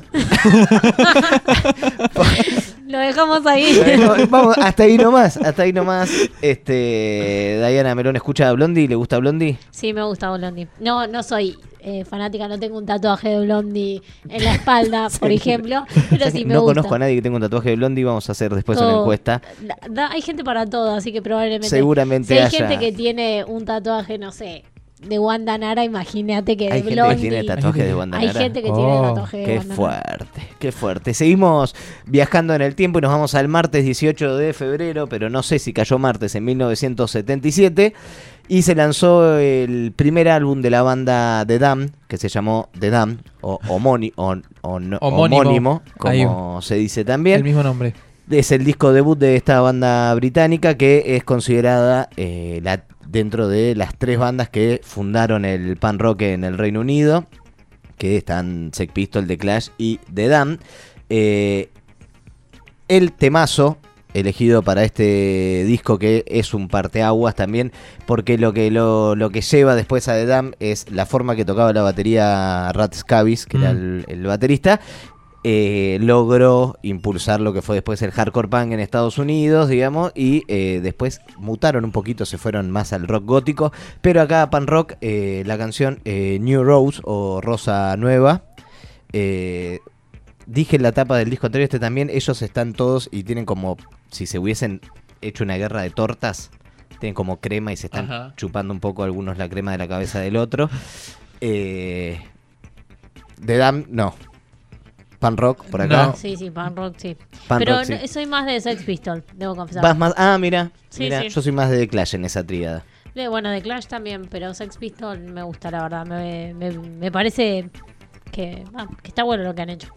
Lo dejamos ahí. Vamos, hasta ahí nomás, hasta ahí nomás. Este, Diana Melón, ¿escucha a Blondie? ¿Le gusta Blondie? Sí, me gusta Blondie. No, no soy eh, fanática, no tengo un tatuaje de Blondie en la espalda, por ejemplo, pero sí me no gusta. conozco a nadie que tenga un tatuaje de Blondie. Vamos a hacer después una Todo. encuesta. Da- da- hay gente para todo, así que probablemente. Seguramente Si hay haya- gente que tiene un tatuaje, no sé, de Wanda Nara, imagínate que de Hay gente Blondie. que tiene tatuaje de Wanda Hay Nara. gente que tiene tatuaje de Qué Wanda Nara. fuerte, qué fuerte. Seguimos viajando en el tiempo y nos vamos al martes dieciocho de febrero, pero no sé si cayó martes, en mil novecientos setenta y siete. Y se lanzó el primer álbum de la banda The Damned, que se llamó The Damned, o homoni- o- o no- Homónimo. homónimo, Ahí. como se dice también. El mismo nombre. Es el disco debut de esta banda británica que es considerada eh, la, dentro de las tres bandas que fundaron el punk rock en el Reino Unido, que están Sex Pistols, The Clash y The Damned. Eh, el temazo elegido para este disco, que es un parteaguas también, porque lo que lo, lo que lleva después a The Damned es la forma que tocaba la batería Rat Scabies, que Mm. era el, el baterista. Eh, logró impulsar lo que fue después el hardcore punk en Estados Unidos, digamos, y eh, después mutaron un poquito, se fueron más al rock gótico, pero acá punk rock, eh, la canción eh, New Rose o Rosa Nueva, eh, dije en la tapa del disco anterior, este también, ellos están todos y tienen como si se hubiesen hecho una guerra de tortas, tienen como crema y se están Ajá. chupando un poco algunos la crema de la cabeza del otro. Eh, The Damned, no. Pan rock por acá. Sí, sí, pan rock, sí. Pan Pero rock, sí. no- soy más de Sex Pistols, debo confesar. Vas más, ah, mira, Sí, mira, sí. yo soy más de The Clash en esa tríada. De- bueno, de Clash también, pero Sex Pistols me gusta, la verdad. Me, me, me parece que, ah, que está bueno lo que han hecho.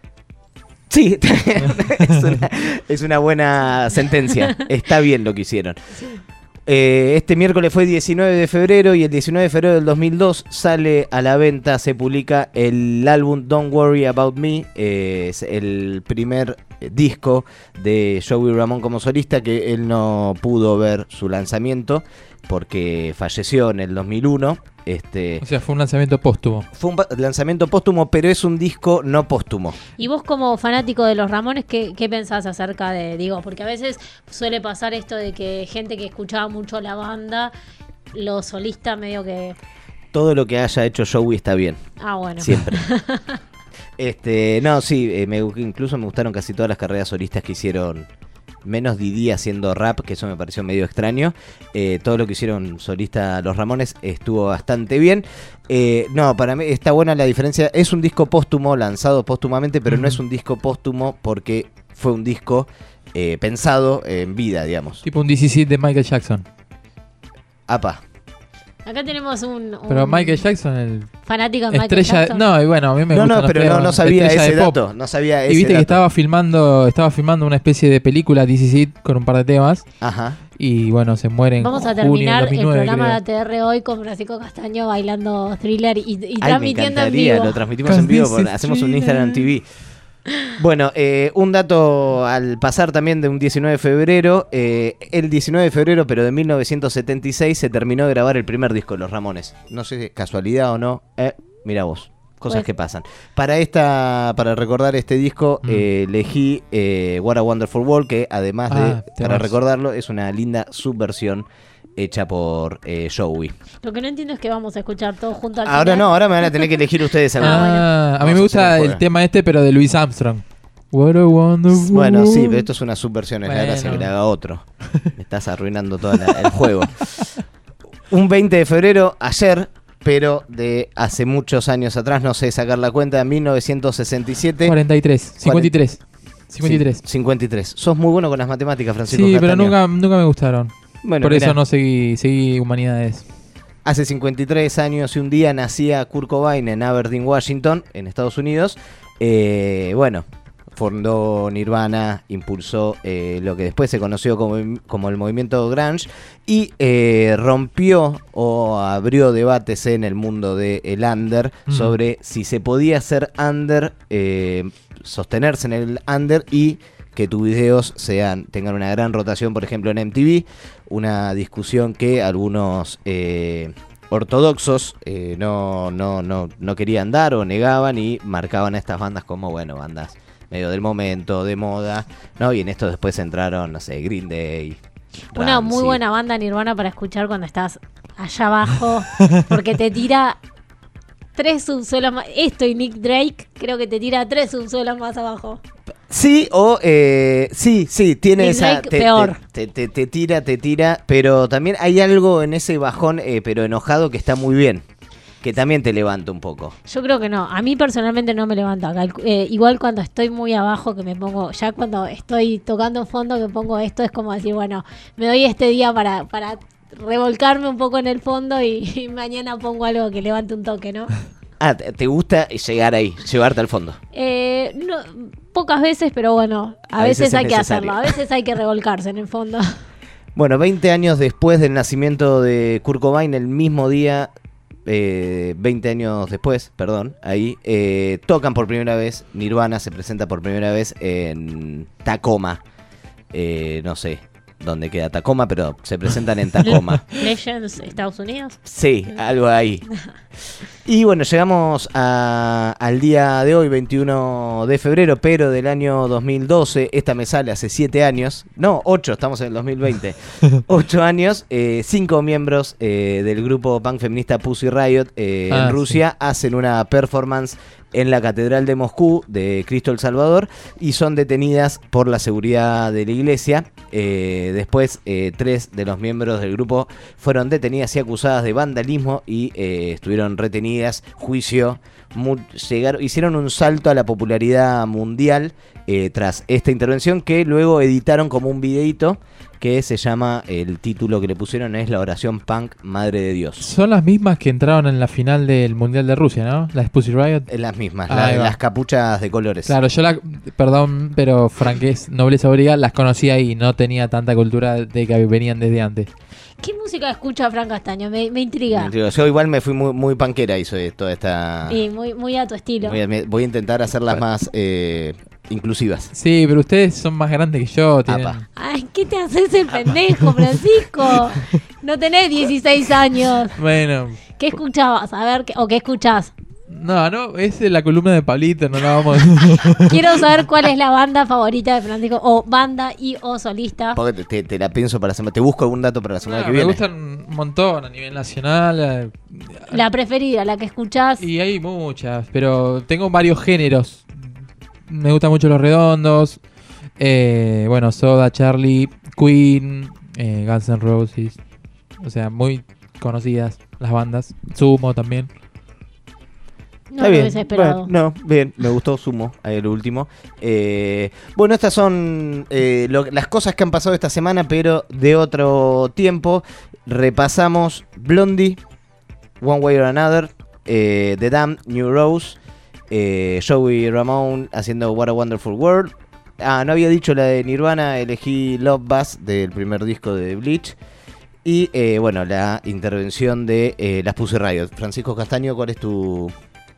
Sí, es, una, es una buena sentencia. Está bien lo que hicieron. Eh, este miércoles fue diecinueve de febrero y el diecinueve de febrero del dos mil dos sale a la venta, se publica el álbum Don't Worry About Me, eh, es el primer disco de Joey Ramón como solista, que él no pudo ver su lanzamiento porque falleció en el dos mil uno. Este, O sea, fue un lanzamiento póstumo. Fue un pa- lanzamiento póstumo, pero es un disco no póstumo. Y vos como fanático de los Ramones, ¿qué, qué pensás acerca de, digo, porque a veces suele pasar esto de que gente que escuchaba mucho la banda, los solistas medio que... Todo lo que haya hecho Joey está bien. Ah, bueno. Siempre. Este, no, sí, eh, me, incluso me gustaron casi todas las carreras solistas que hicieron, menos Didi haciendo rap, que eso me pareció medio extraño. Eh, todo lo que hicieron solista los Ramones estuvo bastante bien. Eh, no, para mí está buena la diferencia. Es un disco póstumo, lanzado póstumamente, pero uh-huh. no es un disco póstumo porque fue un disco eh, pensado en vida, digamos. Tipo un diecisiete de Michael Jackson. Apa. Acá tenemos un, un Pero Michael Jackson, el fanático de Michael estrella, Jackson. No, y bueno, a mí me No, gustan no, los pero temas, no, no sabía estrella ese de pop. dato. No sabía Y ese viste dato. que estaba filmando, estaba filmando una especie de película diecisiete con un par de temas. Ajá. Y bueno, se mueren. Vamos a terminar el programa de A T R hoy con Francisco Castaño bailando Thriller y, y Ay, transmitiendo me en vivo. Lo transmitimos en vivo, por, hacemos un Instagram T V. Bueno, eh, un dato al pasar también de un diecinueve de febrero, eh, el diecinueve de febrero pero de mil novecientos setenta y seis se terminó de grabar el primer disco de los Ramones. No sé si casualidad o no, eh, mira vos, cosas Pues- que pasan. Para esta, para recordar este disco, Mm. eh, elegí eh, What a Wonderful World, que además de, Ah, para temas. recordarlo, es una linda subversión hecha por eh, Joey. Lo que no entiendo es que vamos a escuchar todos juntos al Ahora final. no, ahora me van a tener que elegir ustedes algo. Ah, a mí Vamos me hacer gusta un el juego. tema este, pero de Louis Armstrong. What a wonderful Bueno, sí, world. pero esto es una subversión, es la Bueno. gracia que le haga otro. Me estás arruinando todo la- el juego. Un veinte de febrero, ayer, pero de hace muchos años atrás, no sé sacar la cuenta, mil novecientos sesenta y siete. cuarenta y tres, cincuenta y tres. cincuenta y tres. Sí, cincuenta y tres. Sos muy bueno con las matemáticas, Francisco. Sí, pero Castaño. nunca, nunca me gustaron. Bueno, Por mirá. eso no seguí, seguí humanidades. Hace cincuenta y tres años y un día nacía Kurt Cobain en Aberdeen, Washington, en Estados Unidos. Eh, bueno, fundó Nirvana, impulsó eh, lo que después se conoció como, como el movimiento grunge y eh, rompió o abrió debates en el mundo del under Mm. sobre si se podía ser under, eh, sostenerse en el under y que tus videos sean, tengan una gran rotación, por ejemplo en M T V, una discusión que algunos eh, ortodoxos eh, no, no, no, no querían dar o negaban y marcaban a estas bandas como, bueno, bandas medio del momento, de moda, ¿no? Y en esto después entraron, no sé, Green Day. Una Rancid. muy buena banda Nirvana para escuchar cuando estás allá abajo, porque te tira tres subsuelos más. Esto y Nick Drake creo que te tira tres subsuelos más abajo. Sí, o eh, sí, sí, tiene Nick esa. Drake, Te, peor. te, te- te tira, te tira, pero también hay algo en ese bajón, eh, pero enojado, que está muy bien. Que también te levanta un poco. Yo creo que no. A mí personalmente no me levanta. Calcu- eh, igual cuando estoy muy abajo, que me pongo, ya cuando estoy tocando fondo, que pongo esto, es como decir, bueno, me doy este día para, para revolcarme un poco en el fondo y, y mañana pongo algo que levante un toque, ¿no? Ah, te te gusta llegar ahí, llevarte al fondo. Eh, no pocas veces, pero bueno, a, A veces veces, es hay que necesario. hacerlo. A veces hay que revolcarse en el fondo. Bueno, veinte años después del nacimiento de Kurt Cobain, el mismo día, eh, veinte años después, perdón, ahí, eh, tocan por primera vez, Nirvana se presenta por primera vez en Tacoma, eh, no sé dónde queda Tacoma, pero se presentan en Tacoma. Legends, Estados Unidos. Sí, algo ahí. Y bueno, llegamos a- al día de hoy, veintiuno de febrero, pero del año dos mil doce. Esta me sale hace siete años. No, ocho, estamos en el dos mil veinte. ocho años, eh, cinco miembros eh, del grupo punk feminista Pussy Riot eh, Ah, en Rusia hacen una performance en la Catedral de Moscú de Cristo el Salvador y son detenidas por la seguridad de la iglesia. Eh, después, eh, tres de los miembros del grupo fueron detenidas y acusadas de vandalismo y eh, estuvieron retenidas. Juicio, mu- llegaron, hicieron un salto a la popularidad mundial eh, tras esta intervención, que luego editaron como un videíto que se llama, el título que le pusieron es La oración punk Madre de Dios. Son las mismas que entraron en la final del Mundial de Rusia, ¿no? Las Pussy Riot. Las mismas, Ah, la- ahí va. las capuchas de colores. Claro, yo la, perdón, pero franquez, nobleza obliga, las conocía ahí, no tenía tanta cultura de que venían desde antes. ¿Qué música escucha Fran Castaño? Me, me intriga. Digo, yo igual me fui muy, muy punkera, hizo toda esta... Y muy, muy a tu estilo. Voy a, me- voy a intentar hacerlas más eh, inclusivas. Sí, pero ustedes son más grandes que yo. Tienen... Apa. Ay, ¿qué te haces el pendejo, Francisco? No tenés dieciséis años. Bueno, ¿Qué escuchabas? A ver, ¿qué- ¿o qué escuchás? no, no, es la columna de Pablito, no la vamos Quiero saber cuál es la banda favorita de Francisco, o banda y o solista. Porque te, te- te la pienso para la semana. Te busco algún dato para la semana No, que me viene. gustan un montón a nivel nacional. eh, La preferida, la que escuchás. Y hay muchas, pero tengo varios géneros. Me gustan mucho los redondos. eh, bueno, Soda, Charlie, Queen, eh, Guns N' Roses. O sea, muy conocidas las bandas. Sumo también. No lo hubiese esperado. Bueno, no, bien, me gustó Sumo, ahí el último. Eh, bueno, estas son eh, lo- las cosas que han pasado esta semana, pero de otro tiempo. Repasamos Blondie, One Way or Another, eh, The Damned, New Rose, eh, Joey Ramone haciendo What a Wonderful World. Ah, no había dicho la de Nirvana, elegí Love Buzz del primer disco de Bleach. Y eh, bueno, la intervención de eh, las Pussy Riot. Francisco Castaño, ¿cuál es tu,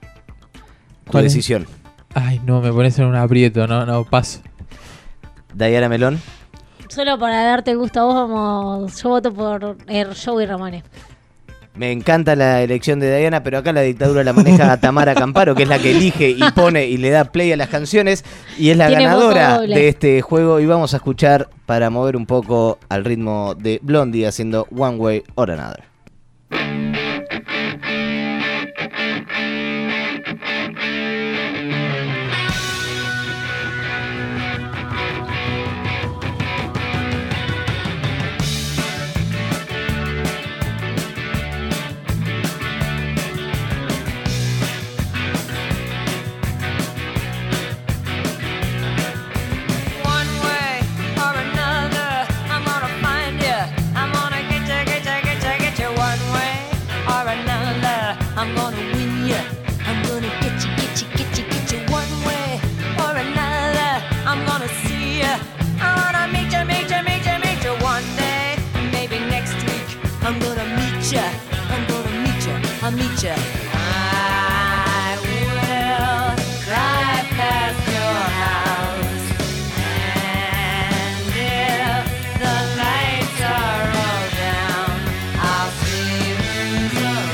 tu ¿Cuál es? decisión? Ay, no, me pones en un aprieto, no, no, paso. Diana Melón. Solo para darte gusto a vos, vamos. Yo voto por el Joey Ramone. Me encanta la elección de Diana, pero acá la dictadura la maneja a Tamara Camparo, que es la que elige y pone y le da play a las canciones. Y es la Tiene voto ganadora doble. de este juego. Y vamos a escuchar, para mover un poco al ritmo de Blondie, haciendo One Way or Another. One way or another, I'm gonna find you. I'm gonna get you, get you, get you, get you. One way or another, I'm gonna win you. I'm gonna get you, get you, get you, get you. One way or another, I'm gonna see you. I wanna meet you, meet you, meet you, meet you. One day, maybe next week, I'm gonna meet you. I'm gonna meet you, I'll meet you. I will drive past your house. And if the lights are all down, I'll see who's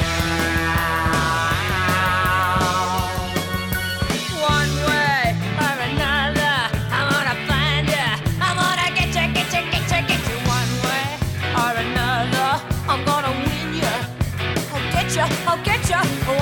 around. One way or another, I'm gonna find you. I'm gonna get you, get you, get you, get you. One way or another, I'm gonna win you. I'll get you, I'll get you.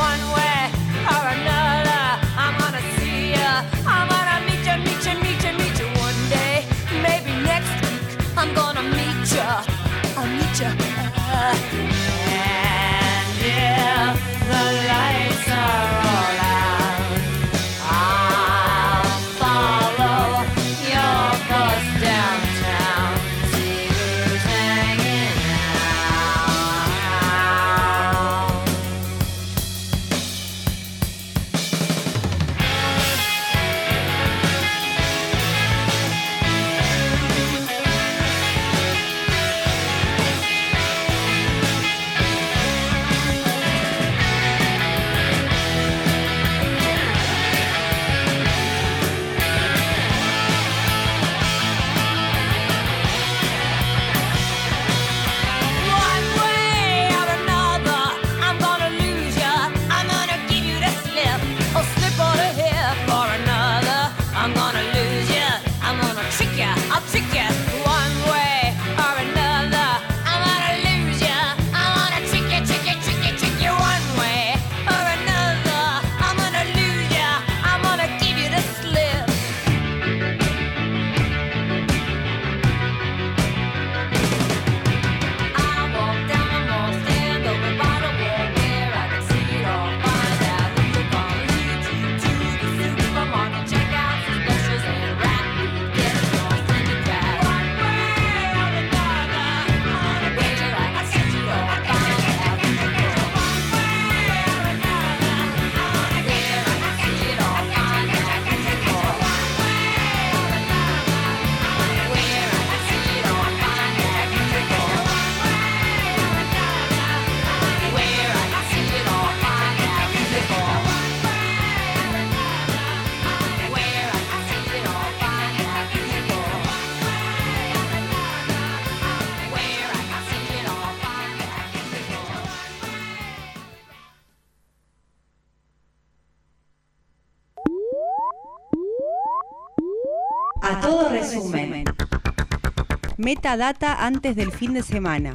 resumen. Metadata antes del fin de semana.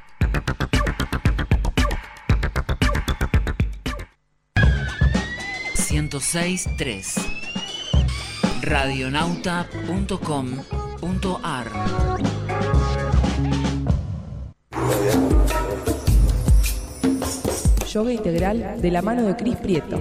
ciento seis punto tres radionauta punto com punto ar. Yoga integral de la mano de Cris Prieto.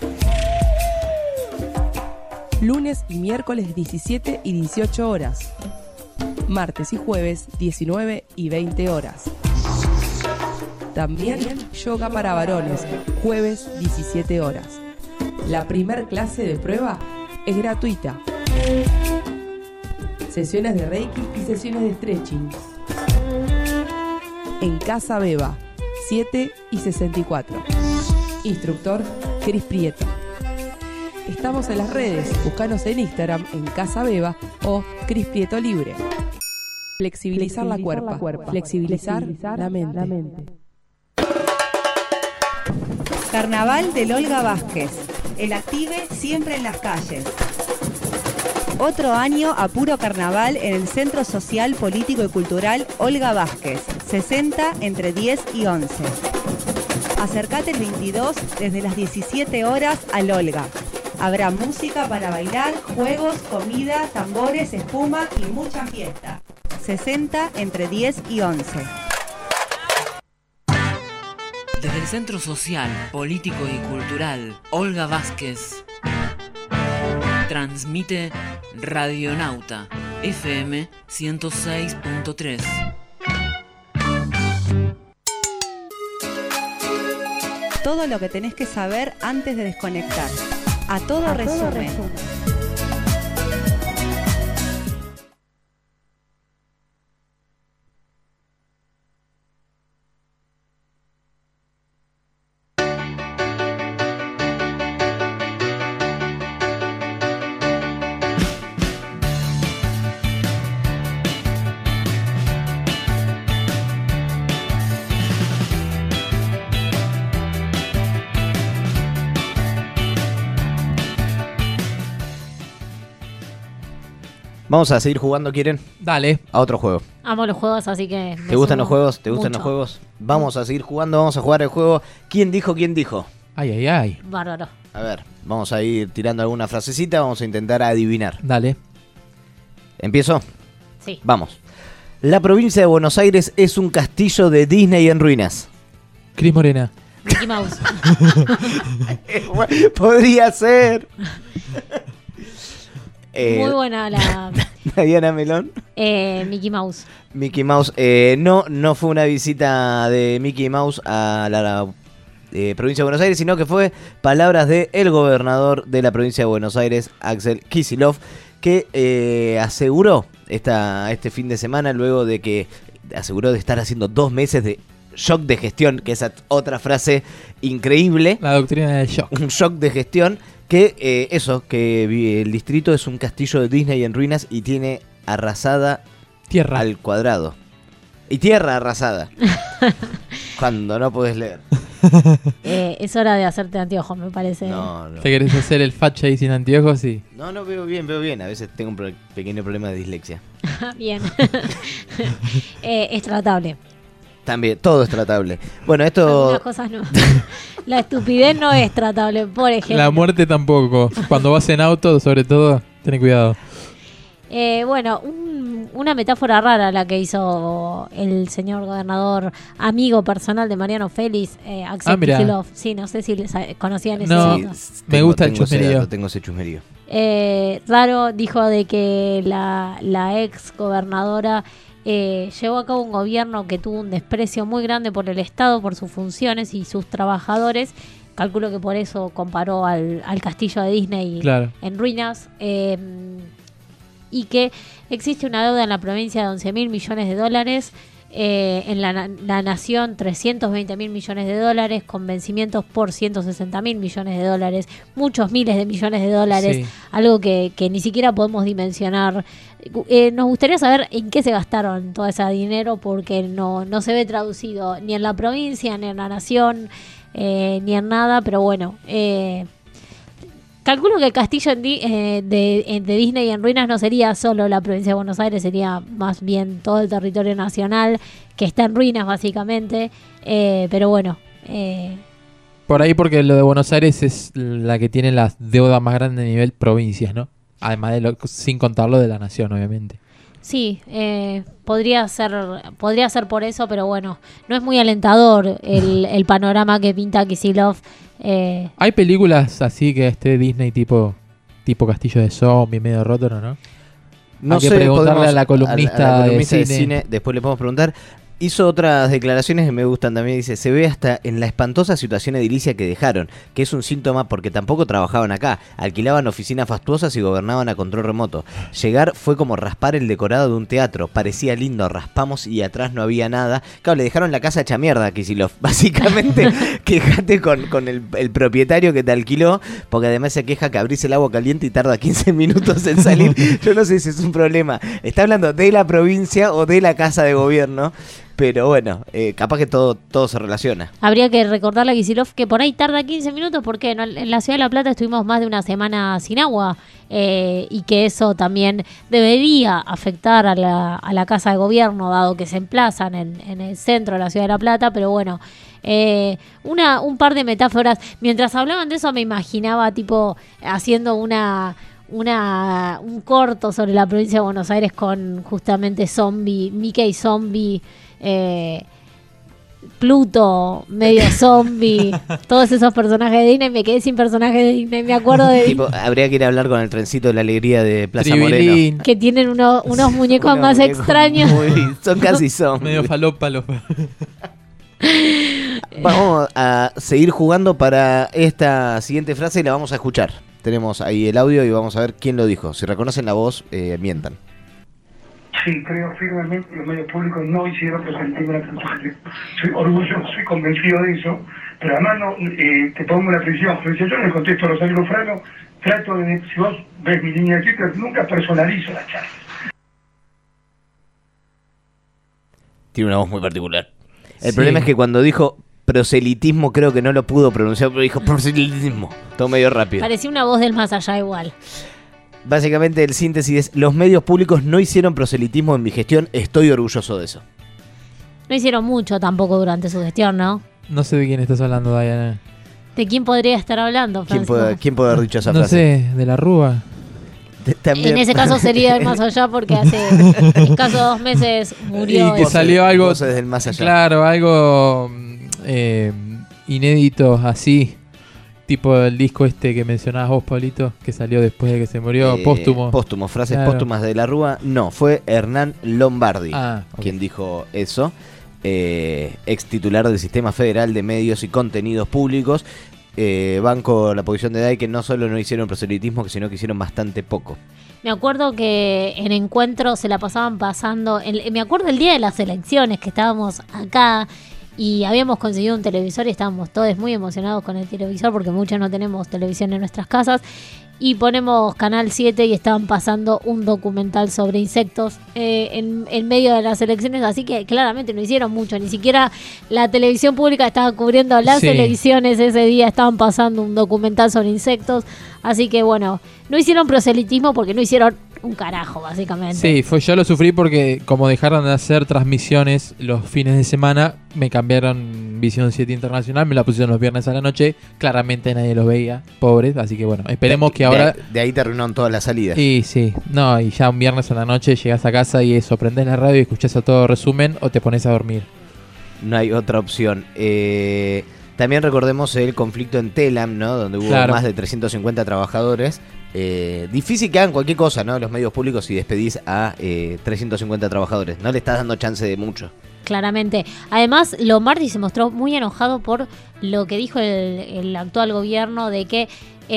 Lunes y miércoles diecisiete y dieciocho horas. Martes y jueves diecinueve y veinte horas. También yoga para varones, jueves diecisiete horas. La primer clase de prueba es gratuita. Sesiones de Reiki y sesiones de stretching. En Casa Beba, siete y sesenta y cuatro. Instructor Cris Prieto. Estamos en las redes, búscanos en Instagram en Casa Beba o Cris Prieto Libre. Flexibilizar, Flexibilizar la cuerpa, la cuerpa. Flexibilizar, Flexibilizar la, mente. la mente. Carnaval del Olga Vázquez. El Active siempre en las calles. Otro año a puro carnaval en el Centro Social, Político y Cultural Olga Vázquez, sesenta entre diez y once. Acércate el veintidós desde las diecisiete horas al Olga. Habrá música para bailar, juegos, comida, tambores, espuma y mucha fiesta. sesenta entre diez y once. Desde el Centro Social, Político y Cultural Olga Vázquez transmite Radionauta F M ciento seis punto tres. Todo lo que tenés que saber antes de desconectar. A todo, A resumen. todo resumen. Vamos a seguir jugando, ¿quieren? Dale. A otro juego. Amo los juegos, así que... ¿Te gustan los juegos? ¿Te gustan mucho. los juegos? Vamos a seguir jugando, vamos a jugar el juego. ¿Quién dijo, quién dijo? Ay, ay, ay. Bárbaro. A ver, vamos a ir tirando alguna frasecita, vamos a intentar adivinar. Dale. ¿Empiezo? Sí. Vamos. La provincia de Buenos Aires es un castillo de Disney en ruinas. Cris Morena. Mickey Mouse. Podría ser. Eh, Muy buena la... Diana Melón. Eh, Mickey Mouse. Mickey Mouse. Eh, no, no fue una visita de Mickey Mouse a la, la eh, provincia de Buenos Aires, sino que fue palabras de el gobernador de la provincia de Buenos Aires, Axel Kicillof, que eh, aseguró esta, este fin de semana, luego de que aseguró de estar haciendo dos meses de shock de gestión, que es otra frase increíble. La doctrina del shock. Un shock de gestión. Que eh, eso, que el distrito es un castillo de Disney en ruinas y tiene arrasada tierra al cuadrado. Y tierra arrasada. Cuando no podés leer. Eh, es hora de hacerte anteojos, me parece. No, no. ¿Te querés hacer el facha ahí sin anteojos? Sí. No, no, veo bien, veo bien. A veces tengo un pro- pequeño problema de dislexia. Bien. eh, es tratable. También, todo es tratable. Bueno, esto... Algunas cosas no. La estupidez no es tratable, por ejemplo. La muerte tampoco. Cuando vas en auto, sobre todo, ten cuidado. Eh, bueno, un, una metáfora rara la que hizo el señor gobernador, amigo personal de Mariano Félix, eh, Axel Ah, mirá. Kicillof. Sí, no sé si les a- conocían ese No, dato. me gusta el tengo ese chusmerío. dato, tengo ese chusmerío. Eh, raro dijo de que la, la ex gobernadora eh, llevó a cabo un gobierno que tuvo un desprecio muy grande por el Estado, por sus funciones y sus trabajadores. Calculo que por eso comparó al, al castillo de Disney Claro. en ruinas. Eh, y que existe una deuda en la provincia de once mil millones de dólares. Eh, en la, na- la nación trescientos veinte mil millones de dólares, con vencimientos por ciento sesenta mil millones de dólares, muchos miles de millones de dólares, Sí. algo que, que ni siquiera podemos dimensionar. Eh, nos gustaría saber en qué se gastaron todo ese dinero, porque no, no se ve traducido ni en la provincia, ni en la nación, eh, ni en nada, pero bueno, eh, calculo que el castillo en Di- eh, de, en- de Disney en ruinas no sería solo la provincia de Buenos Aires, sería más bien todo el territorio nacional que está en ruinas básicamente. Eh, pero bueno, eh, Por ahí porque lo de Buenos Aires es la que tiene las deudas más grandes a nivel provincias, ¿no? Además de lo, sin contarlo de la nación, obviamente. sí, eh, podría ser podría ser por eso, pero bueno, no es muy alentador el, el panorama que pinta Kicillof. Eh, ¿Hay películas así que esté Disney tipo tipo Castillo de Zombie, medio roto, ¿no? No Hay que sé, preguntarle podemos- a la columnista, a la columnista de, de, cine. cine, después le podemos preguntar. Hizo otras declaraciones que me gustan también. Dice, se ve hasta en la espantosa situación edilicia que dejaron, que es un síntoma porque tampoco trabajaban acá. Alquilaban oficinas fastuosas y gobernaban a control remoto. Llegar fue como raspar el decorado de un teatro. Parecía lindo, raspamos y atrás no había nada. Claro, le dejaron la casa hecha mierda a Kicillof. Básicamente, quejate con, con el, el propietario que te alquiló, porque además se queja que abrís el agua caliente y tarda quince minutos en salir. Yo no sé si es un problema. Está hablando de la provincia o de la casa de gobierno. Pero bueno, eh, capaz que todo, todo se relaciona. Habría que recordarle a Kicillof que por ahí tarda quince minutos porque en, en la Ciudad de La Plata estuvimos más de una semana sin agua eh, y que eso también debería afectar a la, a la Casa de Gobierno, dado que se emplazan en, en el centro de la Ciudad de La Plata, pero bueno, eh, una, un par de metáforas. Mientras hablaban de eso me imaginaba tipo haciendo una... una un corto sobre la provincia de Buenos Aires con justamente Zombie, Mickey Zombie, eh, Pluto, medio zombie, todos esos personajes de Disney. Me quedé sin personajes de Disney, me acuerdo de Tipo, habría que ir a hablar con el trencito de la alegría de Plaza Tribilín. Moreno. que tienen uno- unos muñecos Unos más muñecos extraños. muy- son casi zombies. Medio falopa. Lo... Vamos a seguir jugando para esta siguiente frase y la vamos a escuchar. Tenemos ahí el audio y vamos a ver quién lo dijo. Si reconocen la voz, eh, mientan. Sí, creo firmemente que los medios públicos no hicieron proselitismo en la campaña. Soy orgulloso, soy convencido de eso, pero además no, eh, te pongo una presión. Yo en el contexto de Rosario Lufrano trato de, si vos ves mi línea de Twitter, nunca personalizo las charlas. Tiene una voz muy particular. El Sí. problema es que cuando dijo proselitismo, creo que no lo pudo pronunciar, pero dijo proselitismo. Todo medio rápido. Parecía una voz del más allá igual. Básicamente el síntesis es, los medios públicos no hicieron proselitismo en mi gestión, estoy orgulloso de eso. No hicieron mucho tampoco durante su gestión, ¿no? No sé de quién estás hablando, Diana. ¿De quién podría estar hablando, ¿Quién Francisco? puede, quién puede haber dicho esa No frase? sé, de la Rúa. T- también- En ese caso sería el más allá porque hace escasos dos meses murió. Y que salió algo. Voces del más allá. Claro, algo mm, eh, inédito así. Tipo el disco este que mencionabas vos, Pablito, que salió después de que se murió, Eh, póstumo. Póstumo, frases Claro. póstumas de la Rúa. No, fue Hernán Lombardi Ah, ok. quien dijo eso. Eh, ex titular del Sistema Federal de Medios y Contenidos Públicos. Eh, banco la posición de D A I que no solo no hicieron proselitismo, sino que hicieron bastante poco. Me acuerdo que en encuentros se la pasaban pasando. el- me acuerdo el día de las elecciones que estábamos acá y habíamos conseguido un televisor y estábamos todos muy emocionados con el televisor porque muchos no tenemos televisión en nuestras casas. Y ponemos Canal siete y estaban pasando un documental sobre insectos eh, en, en medio de las elecciones. Así que claramente no hicieron mucho. Ni siquiera la televisión pública estaba cubriendo las Sí. elecciones ese día. Estaban pasando un documental sobre insectos. Así que bueno, no hicieron proselitismo porque no hicieron un carajo, básicamente. Sí, fue, yo lo sufrí porque como dejaron de hacer transmisiones los fines de semana, me cambiaron Visión siete Internacional, me la pusieron los viernes a la noche, claramente nadie los veía, pobres, así que bueno, esperemos que De- ahora... De, ahí te arruinaron todas las salidas. Y sí, no, y ya un viernes a la noche llegas a casa y eso, prendés la radio y escuchás a todo resumen o te pones a dormir. No hay otra opción. Eh, también recordemos el conflicto en Telam, ¿no? Donde hubo Claro. más de trescientos cincuenta trabajadores. Eh, difícil que hagan cualquier cosa, ¿no? Los medios públicos si despedís a eh, trescientos cincuenta trabajadores. No le estás dando chance de mucho. Claramente. Además, Lombardi se mostró muy enojado por lo que dijo el, el actual gobierno de que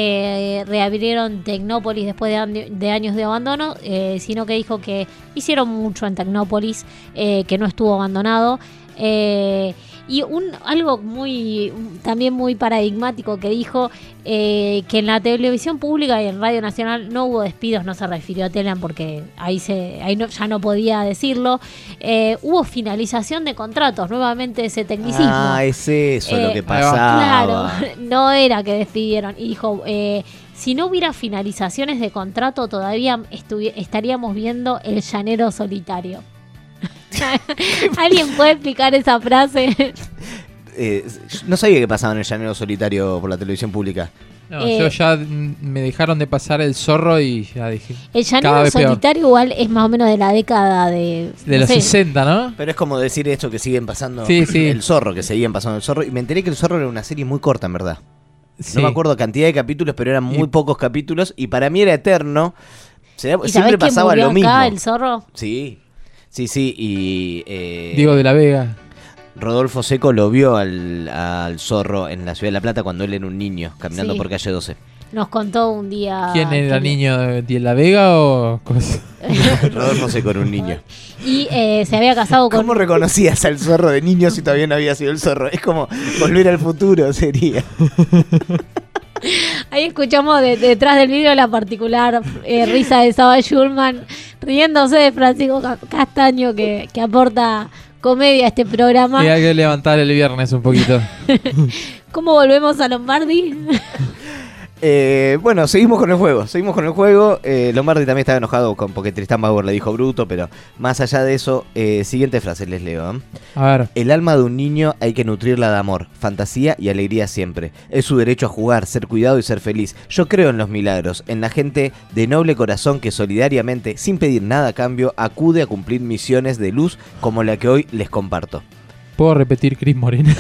eh, reabrieron Tecnópolis después de, año- de años de abandono, eh, sino que dijo que hicieron mucho en Tecnópolis, eh, que no estuvo abandonado. Eh, Y un algo muy también muy paradigmático que dijo eh, que en la televisión pública y en Radio Nacional no hubo despidos, no se refirió a Telam porque ahí se ahí no, ya no podía decirlo. Eh, hubo finalización de contratos, nuevamente ese tecnicismo. Ah, es eso Eh, lo que pasaba. Claro, no era que despidieron. Y dijo, eh, si no hubiera finalizaciones de contrato, todavía estuvi- estaríamos viendo el llanero solitario. ¿Alguien puede explicar esa frase? Eh, no sabía que pasaba en el llanero solitario por la televisión pública. No, Eh, yo ya mm, me dejaron de pasar el zorro y ya dije. El cada llanero vez peor. solitario igual es más o menos de la década de... De no los sé. sesenta, ¿no? Pero es como decir esto que siguen pasando Sí, sí. el zorro, que seguían pasando el zorro. Y me enteré que el zorro era una serie muy corta, en verdad. Sí. No me acuerdo cantidad de capítulos, pero eran muy Y- pocos capítulos. Y para mí era eterno. Se- ¿Y siempre sabés quién pasaba murió lo mismo. acá, el zorro? Sí, sí, sí. Y eh, Diego de la Vega. Rodolfo Seco lo vio al, al zorro en la Ciudad de La Plata cuando él era un niño, caminando Sí. por calle doce. Nos contó un día... ¿Quién era que- niño de de la Vega o cosa? Rodolfo Seco era un niño. Y eh, se había casado con... ¿Cómo reconocías al zorro de niño si todavía no había sido el zorro? Es como volver al futuro, sería. Ahí escuchamos de- detrás del vídeo la particular eh, risa de Saba Schulman riéndose de Francisco Ca- Castaño que, que aporta comedia a este programa. Y hay que levantar el viernes un poquito. ¿Cómo volvemos a Lombardi? Eh, bueno, seguimos con el juego. Seguimos con el juego. Eh, Lombardi también estaba enojado con porque Tristán Bauer le dijo bruto, pero más allá de eso, eh, siguiente frase les leo. ¿eh? A ver. El alma de un niño hay que nutrirla de amor, fantasía y alegría siempre. Es su derecho a jugar, ser cuidado y ser feliz. Yo creo en los milagros, en la gente de noble corazón que solidariamente, sin pedir nada a cambio, acude a cumplir misiones de luz como la que hoy les comparto. ¿Puedo repetir Cris Morena?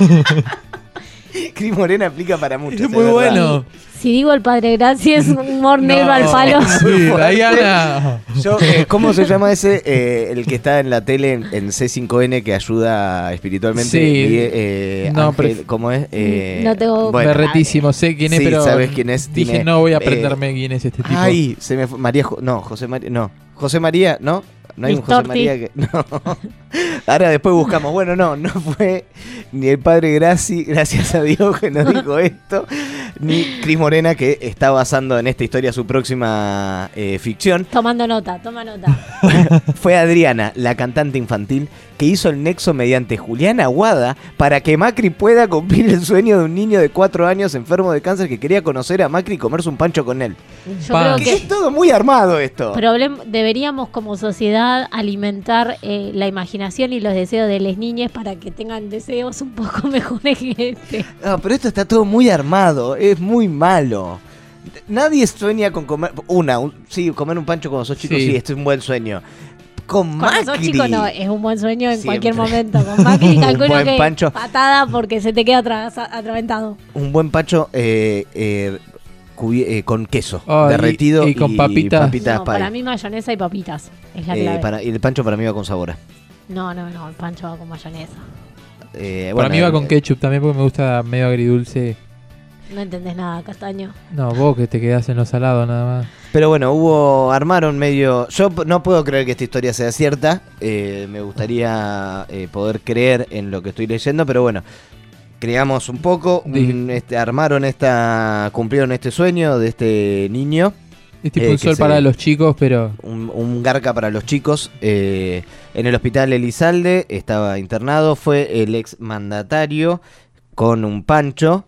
Cris Morena aplica para muchos. Es muy verdad. bueno. Si digo el Padre Gracia es un humor negro al palo. Sí, Diana. Yo, eh, ¿cómo se llama ese? Eh, el que está en la tele en, en C cinco N que ayuda espiritualmente. Sí. Miguel, eh, No, Ángel, pref- ¿cómo es? Eh, No tengo- bueno. Berretísimo, sé quién es, Sí, pero sabes quién es. dije Tiene, no voy a eh, aprenderme quién es este tipo. Ay, se me fue. María, Jo- no, José María, no. José María, ¿no? No hay un José Ristorti. María que. No. Ahora después buscamos. Bueno, no, no fue ni el padre Graci, gracias a Dios que nos dijo esto, ni Cris Morena, que está basando en esta historia su próxima eh, ficción. Tomando nota, toma nota. Fue Adriana, la cantante infantil, que hizo el nexo mediante Julián Aguada para que Macri pueda cumplir el sueño de un niño de cuatro años enfermo de cáncer que quería conocer a Macri y comerse un pancho con él. Yo creo Que que es todo muy armado esto. problem- deberíamos como sociedad alimentar eh, la imaginación y los deseos de las niñas para que tengan deseos un poco mejores que este. No, pero esto está todo muy armado, es muy malo. Nadie sueña con comer. Una, un- sí, comer un pancho cuando sos chico, sí, Sí. este es un buen sueño. Con Cuando sos Macri. chico no, es un buen sueño en Siempre. cualquier momento. Con Macri Un calculo buen que pancho. patada porque se te queda atra- atraventado. Un buen pancho eh, eh, cubi- eh, con queso Oh, y- derretido y con papitas. papitas No, pie. para mí mayonesa y papitas es la Eh, clave. para- y el pancho para mí va con sabor. No, no, no, el pancho va con mayonesa. Eh, Para bueno, mí va eh, con ketchup también porque me gusta medio agridulce. No entendés nada, Castaño. No, vos que te quedás en lo salado nada más. Pero bueno, hubo, armaron medio... Yo p- no puedo creer que esta historia sea cierta. eh, me gustaría eh, poder creer en lo que estoy leyendo, pero bueno, creamos un poco. un- este, armaron esta... Cumplieron este sueño de este niño. Es tipo eh, un que sol se- para los chicos, pero Un, un garca para los chicos. eh, en el hospital Elizalde estaba internado. Fue el ex mandatario con un pancho.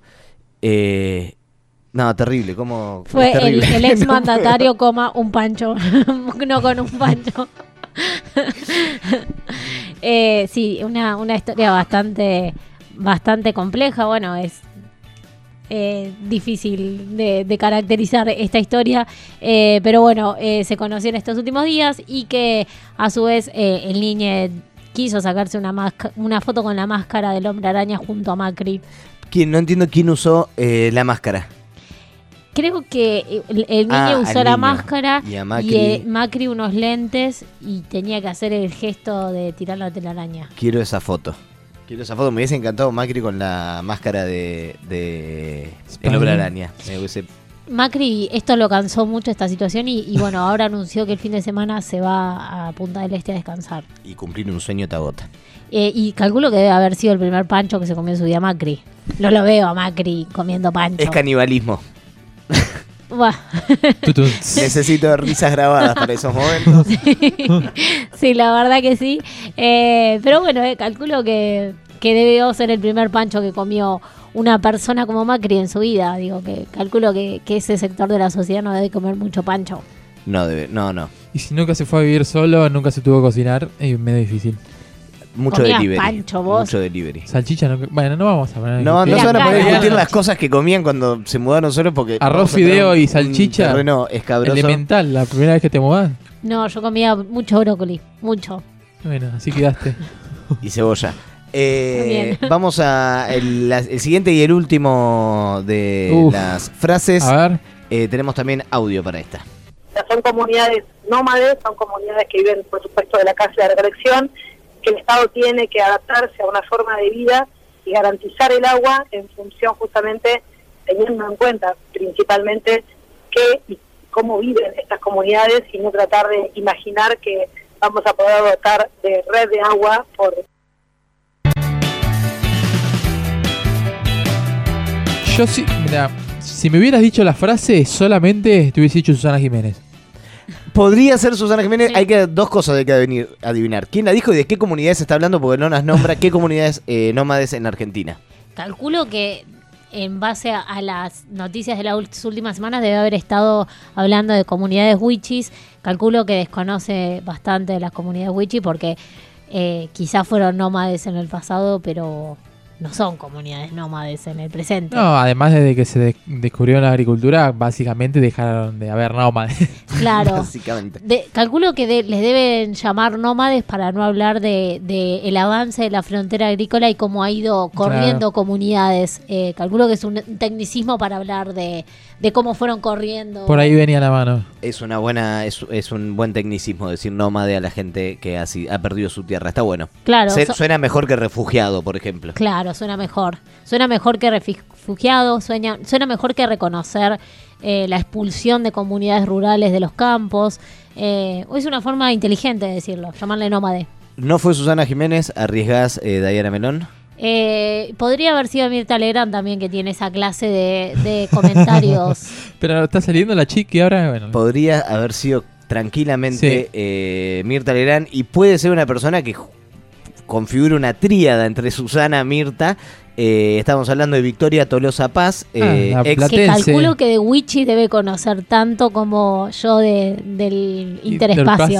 Eh, no, terrible. ¿Cómo? Fue es el, terrible. el ex No mandatario, coma, un pancho. No con un pancho. eh, sí, una, una historia bastante, bastante compleja. Bueno, es eh, difícil de, de caracterizar esta historia. Eh, pero bueno, eh, se conoció en estos últimos días y que a su vez eh, el niño quiso sacarse una, masca- una foto con la máscara del hombre araña junto a Macri. ¿Quién? No entiendo quién usó eh, la máscara. Creo que el, el niño Ah, usó al la niño. máscara Y a y, Macri- eh, Macri unos lentes y tenía que hacer el gesto de tirar la telaraña. Quiero esa foto. Quiero esa foto. Me hubiese encantado Macri con la máscara de, de el hombre araña. Me hubiese Macri esto lo cansó mucho, esta situación, y, y bueno, ahora anunció que el fin de semana se va a Punta del Este a descansar. Y cumplir un sueño te agota. Eh, y calculo que debe haber sido el primer pancho que se comió en su vida Macri. No lo veo a Macri comiendo pancho. Es canibalismo. Buah. Necesito risas grabadas para esos momentos. Sí, sí, la verdad que sí. Eh, pero bueno, eh, calculo que, que debió ser el primer pancho que comió una persona como Macri en su vida. Digo, que calculo que, que ese sector de la sociedad no debe comer mucho pancho. No, debe, no, no. Y si nunca se fue a vivir solo, nunca se tuvo que cocinar, es medio difícil. Mucho Comías delivery. pancho, vos. Mucho delivery. Salchicha, no, bueno, no vamos a poner. No, no Mira, se van a poder claro. discutir las cosas que comían cuando se mudaron solos porque... Arroz, vamos a tener fideo un- y salchicha. Un terreno escabroso. Elemental, la primera vez que te mudás. No, yo comía mucho brócoli, mucho. Bueno, así quedaste. Y cebolla. Eh, También. vamos a el, la- el siguiente y el último de Uf. las frases. A ver. Eh, tenemos también audio para esta. Son comunidades nómades, son comunidades que viven, por supuesto, de la casa de recolección, que el Estado tiene que adaptarse a una forma de vida y garantizar el agua en función justamente, teniendo en cuenta principalmente qué y cómo viven estas comunidades y no tratar de imaginar que vamos a poder dotar de red de agua por... Yo sí, mira, si me hubieras dicho la frase, solamente te hubiese dicho Susana Jiménez. Podría ser Susana Jiménez. Hay que dos cosas hay que adivinar, adivinar. ¿Quién la dijo y de qué comunidades está hablando? Porque no las nombra. ¿Qué comunidades eh, nómades en Argentina? Calculo que en base a, a las noticias de las últimas semanas debe haber estado hablando de comunidades wichis. Calculo que desconoce bastante de las comunidades wichis porque eh, quizás fueron nómades en el pasado, pero no son comunidades nómades en el presente. No, además desde que se de- descubrió la agricultura, básicamente dejaron de haber nómades. Claro. Básicamente. De- calculo que de- les deben llamar nómades para no hablar de, de el avance de la frontera agrícola y cómo ha ido corriendo Claro. comunidades. Eh, calculo que es un tecnicismo para hablar de, de cómo fueron corriendo. Por ahí venía la mano. Es una buena, es, es un buen tecnicismo decir nómade a la gente que ha, si- ha perdido su tierra. Está bueno. Claro, Se- so- suena mejor que refugiado, por ejemplo. Claro, suena mejor. Suena mejor que refugiado, suena, suena mejor que reconocer eh, la expulsión de comunidades rurales de los campos. Eh, es una forma inteligente de decirlo, llamarle nómade. ¿No fue Susana Jiménez? ¿Arriesgás eh, Diana Melón? Eh, podría haber sido Mirta Legrand también, que tiene esa clase de, de comentarios. Pero está saliendo la chica y ahora, bueno. Podría haber sido tranquilamente Sí. eh, Mirta Legrand y puede ser una persona que ju- configura una tríada entre Susana y Mirta. Eh, estamos hablando de Victoria Tolosa Paz, eh, Ah, la ex- Que calculo que de Wichi debe conocer tanto como yo de, del interespacio.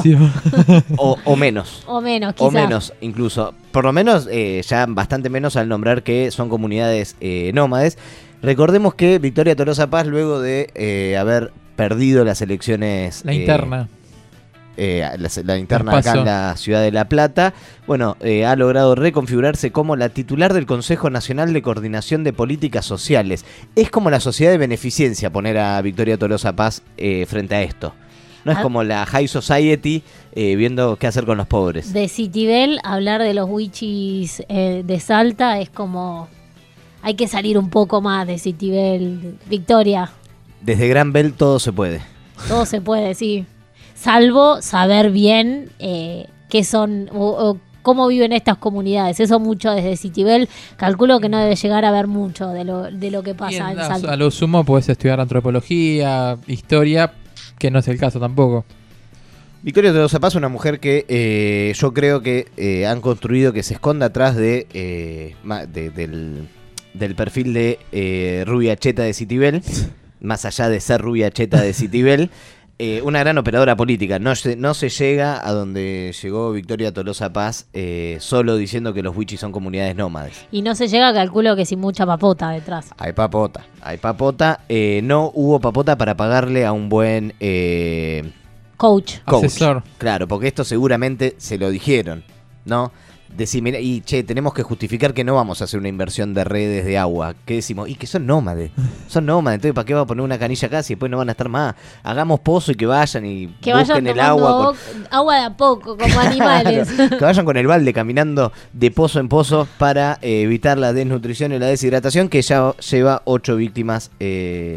o, o menos. O menos, O quizás. menos, incluso. Por lo menos, eh, ya bastante menos al nombrar que son comunidades eh, nómades. Recordemos que Victoria Tolosa Paz, luego de eh, haber perdido las elecciones... La eh, interna. eh, la, la interna El acá paso. en la ciudad de La Plata, bueno, eh, ha logrado reconfigurarse como la titular del Consejo Nacional de Coordinación de Políticas Sociales. Es como la sociedad de beneficencia poner a Victoria Tolosa Paz eh, frente a esto. No es Ah. como la High Society eh, viendo qué hacer con los pobres. De Citibel, hablar de los Wichis eh, de Salta es como... Hay que salir un poco más de Citibel, Victoria. Desde Gran Bell todo se puede. Todo se puede, sí. Salvo saber bien eh, qué son o, o cómo viven estas comunidades. Eso mucho desde Citibel. Calculo que no debe llegar a ver mucho de lo, de lo que Y pasa en a, Salta. a lo sumo puedes estudiar antropología, historia, que no es el caso tampoco. Victoria Tolosa Paz es una mujer que eh, yo creo que eh, han construido que se esconda atrás de, eh, ma- de- del, del perfil de eh, rubia cheta de Citibel, más allá de ser rubia cheta de Citibel, eh, una gran operadora política. No, se- no se llega a donde llegó Victoria Tolosa Paz eh, solo diciendo que los wichis son comunidades nómades. Y no se llega, calculo que sin mucha papota detrás. Hay papota, hay papota. Eh, no hubo papota para pagarle a un buen... eh, Coach. coach. Asesor. Claro, porque esto seguramente se lo dijeron, ¿no? Decime, y che, tenemos que justificar que no vamos a hacer una inversión de redes de agua. ¿Qué decimos? Y que son nómades. Son nómades, entonces ¿para qué va a poner una canilla acá si después no van a estar más? Hagamos pozo y que vayan y Que busquen vayan el tomando agua. bo- agua de a poco, como animales. Claro, que vayan con el balde caminando de pozo en pozo para eh, evitar la desnutrición y la deshidratación, que ya lleva ocho víctimas eh,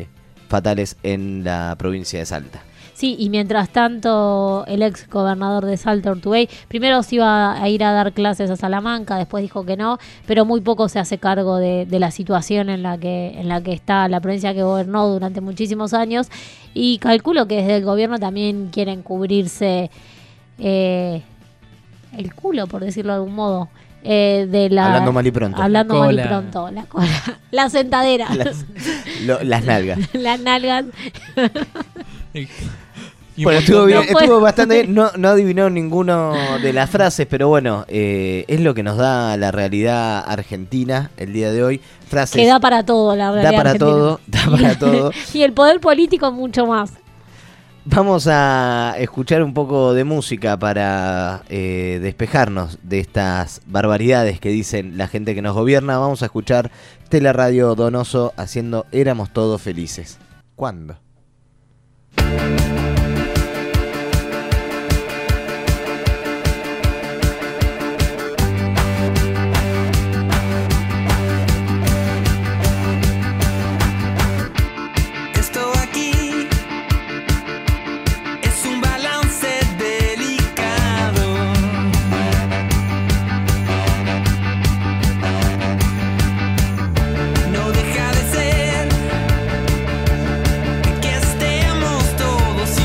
fatales en la provincia de Salta. Sí, y mientras tanto el ex gobernador de Salta, Urtubey, primero se iba a ir a dar clases a Salamanca, después dijo que no, pero muy poco se hace cargo de, de la situación en la que en la que está la provincia que gobernó durante muchísimos años, y calculo que desde el gobierno también quieren cubrirse eh, el culo, por decirlo de algún modo. Eh, de la, hablando mal y pronto. Hablando La mal y cola. pronto, la cola. La sentadera. Las, lo- las nalgas. Las nalgas. Y Bueno, un estuvo, montón bien, No estuvo puedo. bastante bien. No, no adivinó ninguno de las frases, pero bueno, eh, es lo que nos da la realidad argentina el día de hoy. Frases. Que da para todo, la realidad Da para argentina. todo, da para todo. Y el poder político mucho más. Vamos a escuchar un poco de música para eh, despejarnos de estas barbaridades que dicen la gente que nos gobierna. Vamos a escuchar Teleradio Donoso haciendo Éramos Todos Felices. ¿Cuándo? Esto aquí es un balance delicado. No deja de ser que estemos todos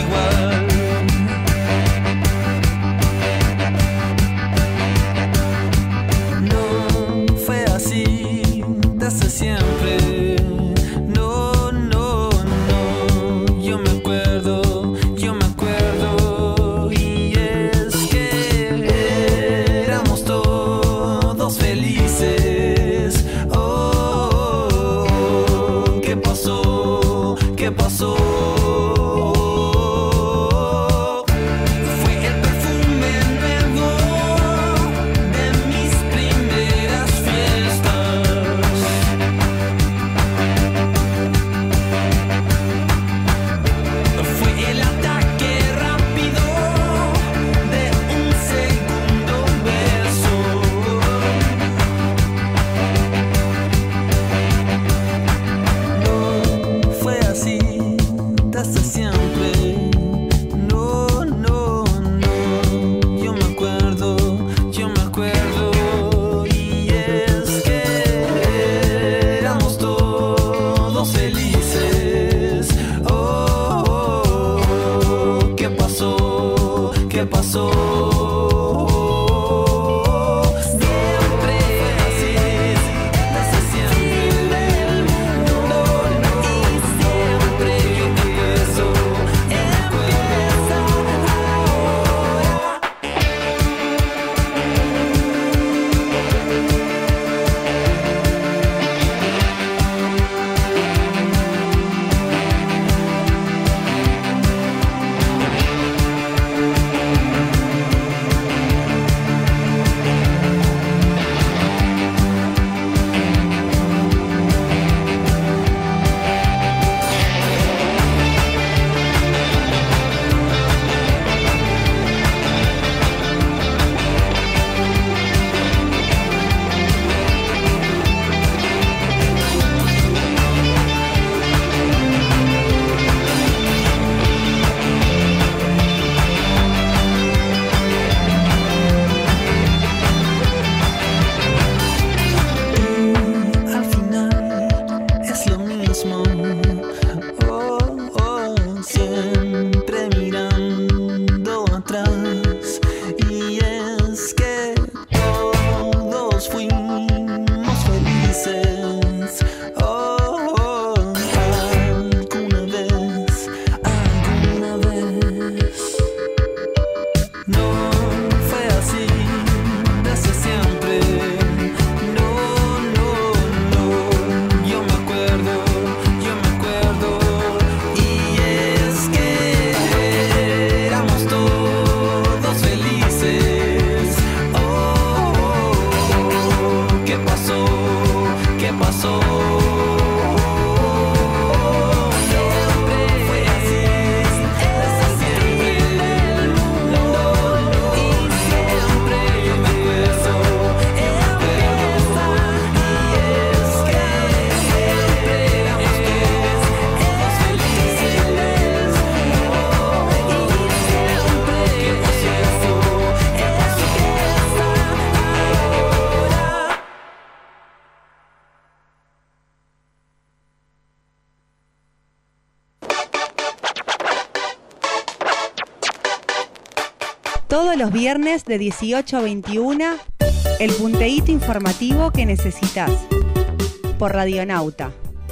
Todos los viernes de dieciocho a veintiuna, el punteíto informativo que necesitas. Por Radionauta.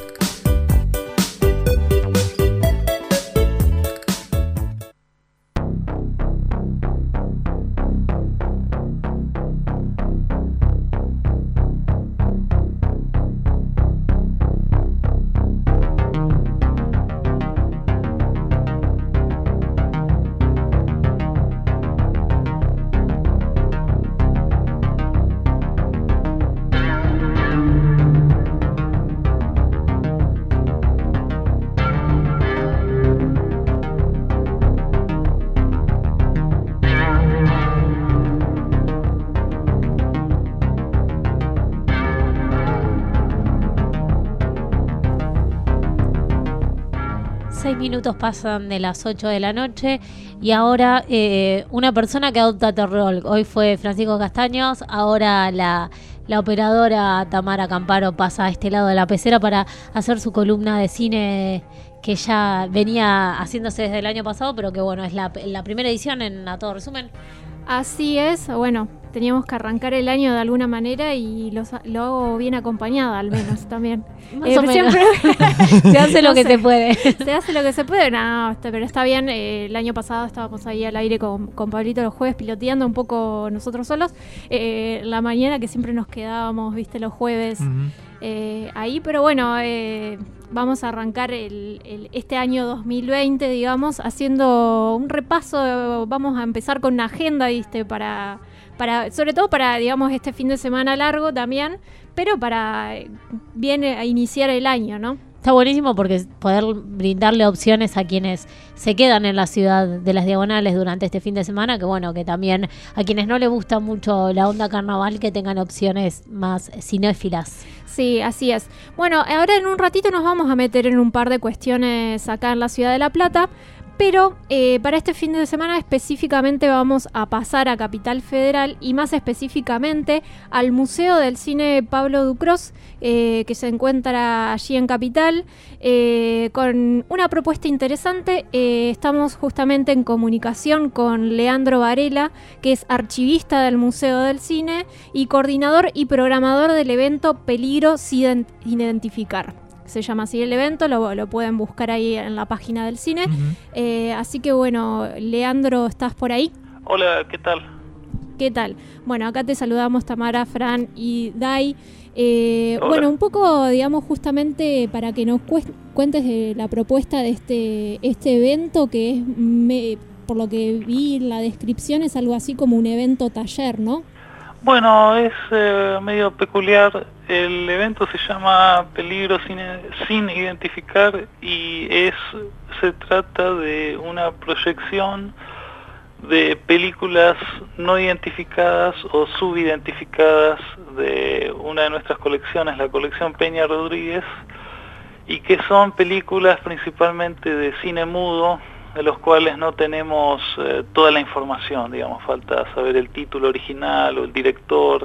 Seis minutos pasan de las ocho de la noche y ahora eh, una persona que adopta Terror. Hoy fue Francisco Castaños, ahora la, la operadora Tamara Camparo pasa a este lado de la pecera para hacer su columna de cine que ya venía haciéndose desde el año pasado, pero que bueno, es la, la primera edición en A Todo Resumen. Así es, bueno, teníamos que arrancar el año de alguna manera y lo, lo hago bien acompañada, al menos también. Más eh, o menos. Se hace lo no que sé, se puede. Se hace lo que se puede, no, está, pero está bien. Eh, el año pasado estábamos ahí al aire con, con Pablito los jueves piloteando un poco nosotros solos. Eh, la mañana que siempre nos quedábamos, viste, los jueves uh-huh. eh, ahí, pero bueno, eh, vamos a arrancar el, el, este año dos mil veinte, digamos, haciendo un repaso. Vamos a empezar con una agenda, viste, para... Para, sobre todo para, digamos, este fin de semana largo también, pero para bien a iniciar el año, ¿no? Está buenísimo porque poder brindarle opciones a quienes se quedan en la ciudad de las Diagonales durante este fin de semana, que bueno, que también a quienes no les gusta mucho la onda carnaval, que tengan opciones más cinéfilas. Sí, así es. Bueno, ahora en un ratito nos vamos a meter en un par de cuestiones acá en la ciudad de La Plata. Pero eh, para este fin de semana específicamente vamos a pasar a Capital Federal y más específicamente al Museo del Cine Pablo Ducros, eh, que se encuentra allí en Capital, eh, con una propuesta interesante. Eh, estamos justamente en comunicación con Leandro Varela, que es archivista del Museo del Cine y coordinador y programador del evento Peligro sin Identificar. Se llama así el evento, lo, lo pueden buscar ahí en la página del cine. Uh-huh. Eh, así que bueno, Leandro, ¿estás por ahí? Hola, ¿qué tal? ¿Qué tal? Bueno, acá te saludamos Tamara, Fran y Dai. Eh, bueno, un poco, digamos, justamente para que nos cu- cuentes de la propuesta de este, este evento, que es, me, por lo que vi en la descripción, es algo así como un evento taller, ¿no? Bueno, es eh, medio peculiar. El evento se llama Peligro sin, sin Identificar y es se trata de una proyección de películas no identificadas o subidentificadas de una de nuestras colecciones, la colección Peña Rodríguez, y que son películas principalmente de cine mudo, de los cuales no tenemos eh, toda la información, digamos, falta saber el título original o el director.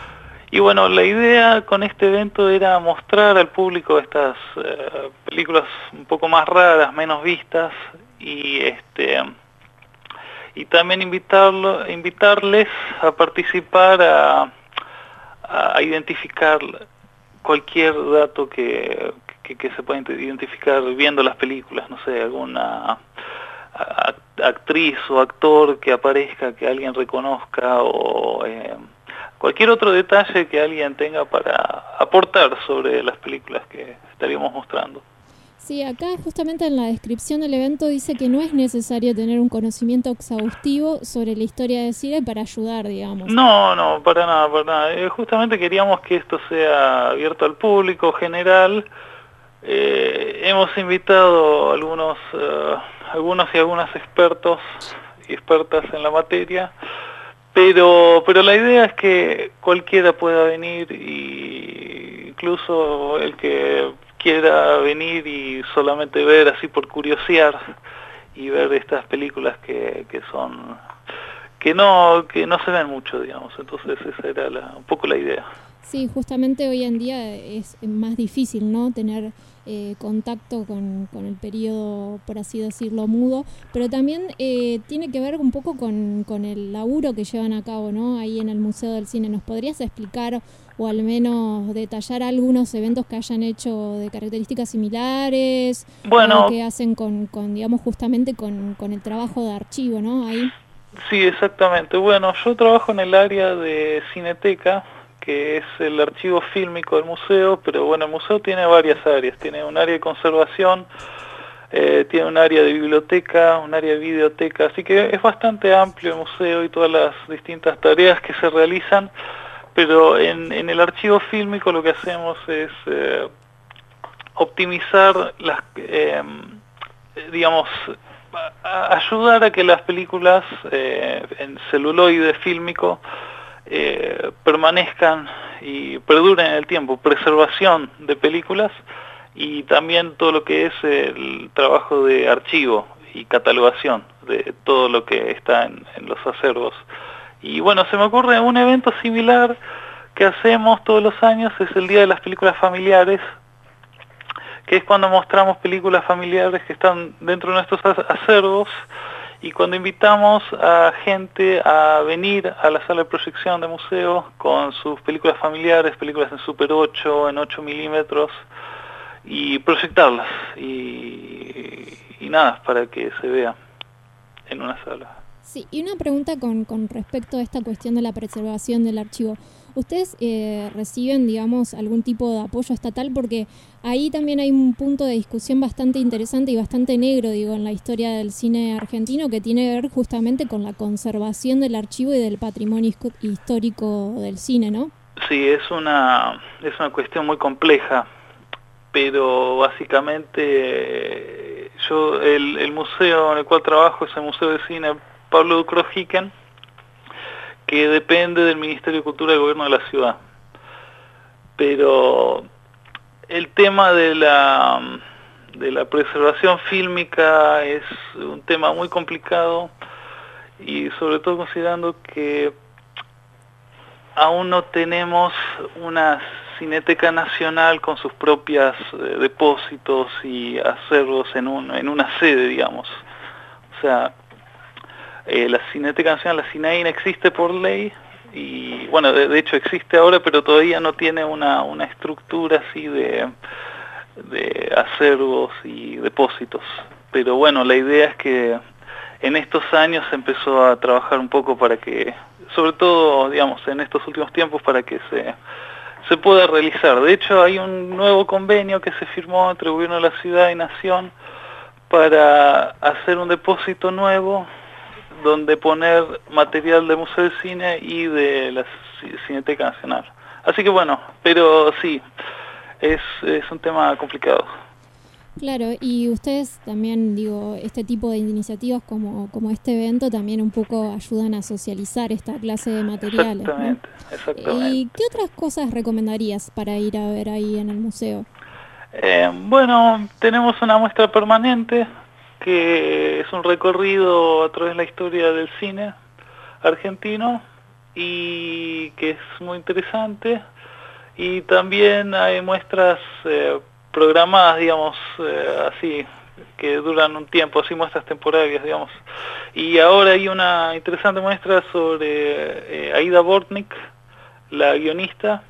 Y bueno, la idea con este evento era mostrar al público estas eh, películas un poco más raras, menos vistas, y este y también invitarlo, invitarles a participar a, a identificar cualquier dato que, que, que se pueda identificar viendo las películas, no sé, alguna actriz o actor que aparezca, que alguien reconozca, o eh, cualquier otro detalle que alguien tenga para aportar sobre las películas que estaríamos mostrando. Sí, acá justamente en la descripción del evento dice que no es necesario tener un conocimiento exhaustivo sobre la historia del cine para ayudar, digamos. No, no, para nada, para nada. Eh, justamente queríamos que esto sea abierto al público general. Eh, hemos invitado a algunos, uh, algunos y algunas expertos y expertas en la materia, pero, pero la idea es que cualquiera pueda venir, y incluso el que quiera venir y solamente ver así por curiosear y ver estas películas que, que son que no que no se ven mucho, digamos. Entonces esa era la, un poco la idea. Sí, justamente hoy en día es más difícil, ¿no? Tener eh, contacto con, con el periodo, por así decirlo, mudo, pero también eh, tiene que ver un poco con, con el laburo que llevan a cabo, ¿no? Ahí en el Museo del Cine. ¿Nos podrías explicar o al menos detallar algunos eventos que hayan hecho de características similares? Bueno, o que hacen con, con digamos, justamente con, con el trabajo de archivo, ¿no? Ahí. sí, exactamente. Bueno, yo trabajo en el área de Cineteca, que es el archivo fílmico del museo, pero bueno, el museo tiene varias áreas. Tiene un área de conservación, eh, tiene un área de biblioteca, un área de videoteca, así que es bastante amplio el museo y todas las distintas tareas que se realizan, pero en, en el archivo fílmico lo que hacemos es eh, optimizar las, eh, digamos, a, ayudar a que las películas eh, en celuloide fílmico Eh, permanezcan y perduren en el tiempo, preservación de películas y también todo lo que es el trabajo de archivo y catalogación de todo lo que está en, en los acervos. Y bueno, se me ocurre un evento similar que hacemos todos los años, es el Día de las Películas Familiares, que es cuando mostramos películas familiares que están dentro de nuestros acervos. Y cuando invitamos a gente a venir a la sala de proyección de museo con sus películas familiares, películas en Super ocho, en ocho milímetros, y proyectarlas, y, y nada, para que se vea en una sala. Sí, y una pregunta con, con respecto a esta cuestión de la preservación del archivo. ¿Ustedes eh, reciben, digamos, algún tipo de apoyo estatal? Porque ahí también hay un punto de discusión bastante interesante y bastante negro, digo, en la historia del cine argentino, que tiene que ver justamente con la conservación del archivo y del patrimonio histórico del cine, ¿no? Sí, es una, es una cuestión muy compleja, pero básicamente yo, el, el museo en el cual trabajo es el Museo de Cine Pablo Ducros-Hicken, que depende del Ministerio de Cultura del Gobierno de la Ciudad. Pero el tema de la, de la preservación fílmica es un tema muy complicado, y sobre todo considerando que aún no tenemos una Cineteca Nacional con sus propias eh, depósitos y acervos en, un, en una sede, digamos. O sea, Eh, la Cineteca Nacional, la CINAIN, existe por ley y bueno, de, de hecho existe ahora, pero todavía no tiene una, una estructura así de, de acervos y depósitos. Pero bueno, la idea es que en estos años se empezó a trabajar un poco para que, sobre todo, digamos, en estos últimos tiempos, para que se, se pueda realizar. De hecho, hay un nuevo convenio que se firmó entre el Gobierno de la Ciudad y Nación para hacer un depósito nuevo donde poner material del Museo del Cine y de la Cineteca Nacional. Así que bueno, pero sí, es, es un tema complicado. Claro, y ustedes también, digo, este tipo de iniciativas como, como este evento también un poco ayudan a socializar esta clase de materiales. Exactamente, ¿no? exactamente. ¿Y qué otras cosas recomendarías para ir a ver ahí en el museo? Eh, bueno, tenemos una muestra permanente que es un recorrido a través de la historia del cine argentino y que es muy interesante, y también hay muestras eh, programadas, digamos, eh, así, que duran un tiempo, así muestras temporarias, digamos. Y ahora hay una interesante muestra sobre eh, Aida Bortnik, la guionista,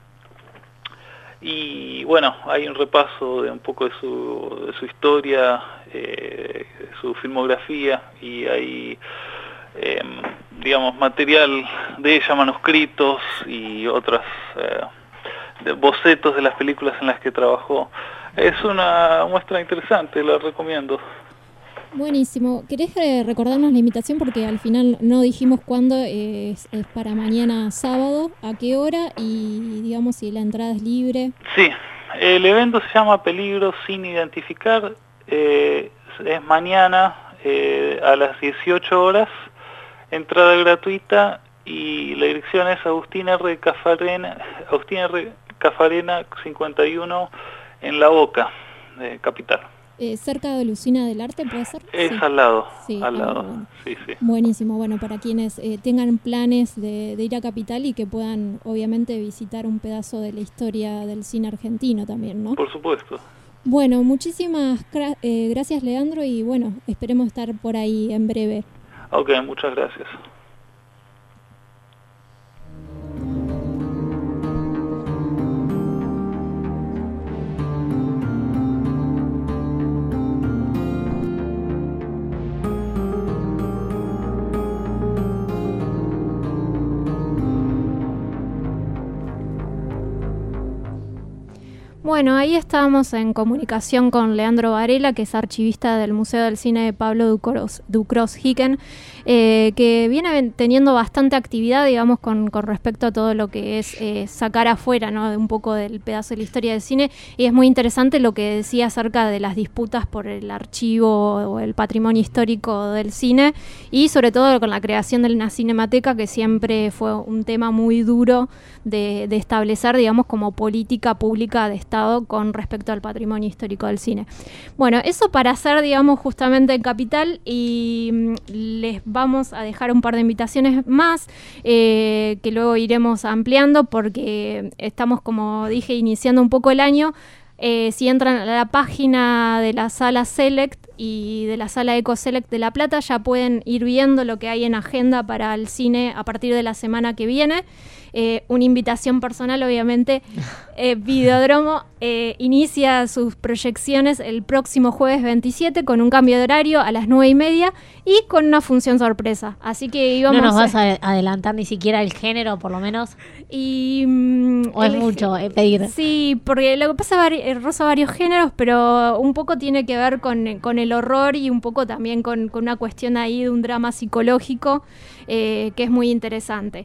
y bueno, hay un repaso de un poco de su, de su historia, eh, su filmografía, y hay, eh, digamos, material de ella, manuscritos y otras eh, de bocetos de las películas en las que trabajó. Es una muestra interesante, la recomiendo. Buenísimo. ¿Querés eh, recordarnos la invitación? Porque al final no dijimos cuándo, eh, es, es para mañana sábado, a qué hora, y digamos si la entrada es libre. Sí, el evento se llama Peligro sin identificar, eh, es mañana eh, a las dieciocho horas, entrada gratuita, y la dirección es Agustín R. Cafarena, Agustín R. Cafarena cincuenta y uno, en La Boca, eh, capital. Eh, cerca de la Usina del Arte, ¿puede ser? Es Sí. al lado, Sí, al ah, lado, bueno. sí, sí. Buenísimo, bueno, para quienes eh, tengan planes de, de ir a Capital y que puedan obviamente visitar un pedazo de la historia del cine argentino también, ¿no? Por supuesto. Bueno, muchísimas gra- eh, gracias Leandro y bueno, esperemos estar por ahí en breve. Ok, muchas gracias. Bueno, ahí estábamos en comunicación con Leandro Varela, que es archivista del Museo del Cine de Pablo Ducros, Ducros Hicken, eh, que viene ven- teniendo bastante actividad, digamos, con, con respecto a todo lo que es eh, sacar afuera, ¿no? De un poco del pedazo de la historia del cine. Y es muy interesante lo que decía acerca de las disputas por el archivo o el patrimonio histórico del cine y sobre todo con la creación de una cinemateca, que siempre fue un tema muy duro de, de establecer, digamos, como política pública de Estado con respecto al patrimonio histórico del cine. Bueno, eso para hacer, digamos, justamente en Capital, y mm, les vamos a dejar un par de invitaciones más eh, que luego iremos ampliando porque estamos, como dije, iniciando un poco el año. Eh, si entran a la página de la sala Select y de la sala Eco Select de La Plata, ya pueden ir viendo lo que hay en agenda para el cine a partir de la semana que viene. Eh, una invitación personal, obviamente. eh, Videodromo eh, inicia sus proyecciones el próximo jueves veintisiete con un cambio de horario a las nueve y media y con una función sorpresa. Así que íbamos No nos a- vas a adelantar ni siquiera el género, por lo menos. Y, mm, ¿O es el- mucho eh, pedir? Sí, porque lo que pasa es que roza varios géneros, pero un poco tiene que ver con, con el horror y un poco también con, con una cuestión ahí de un drama psicológico eh, que es muy interesante.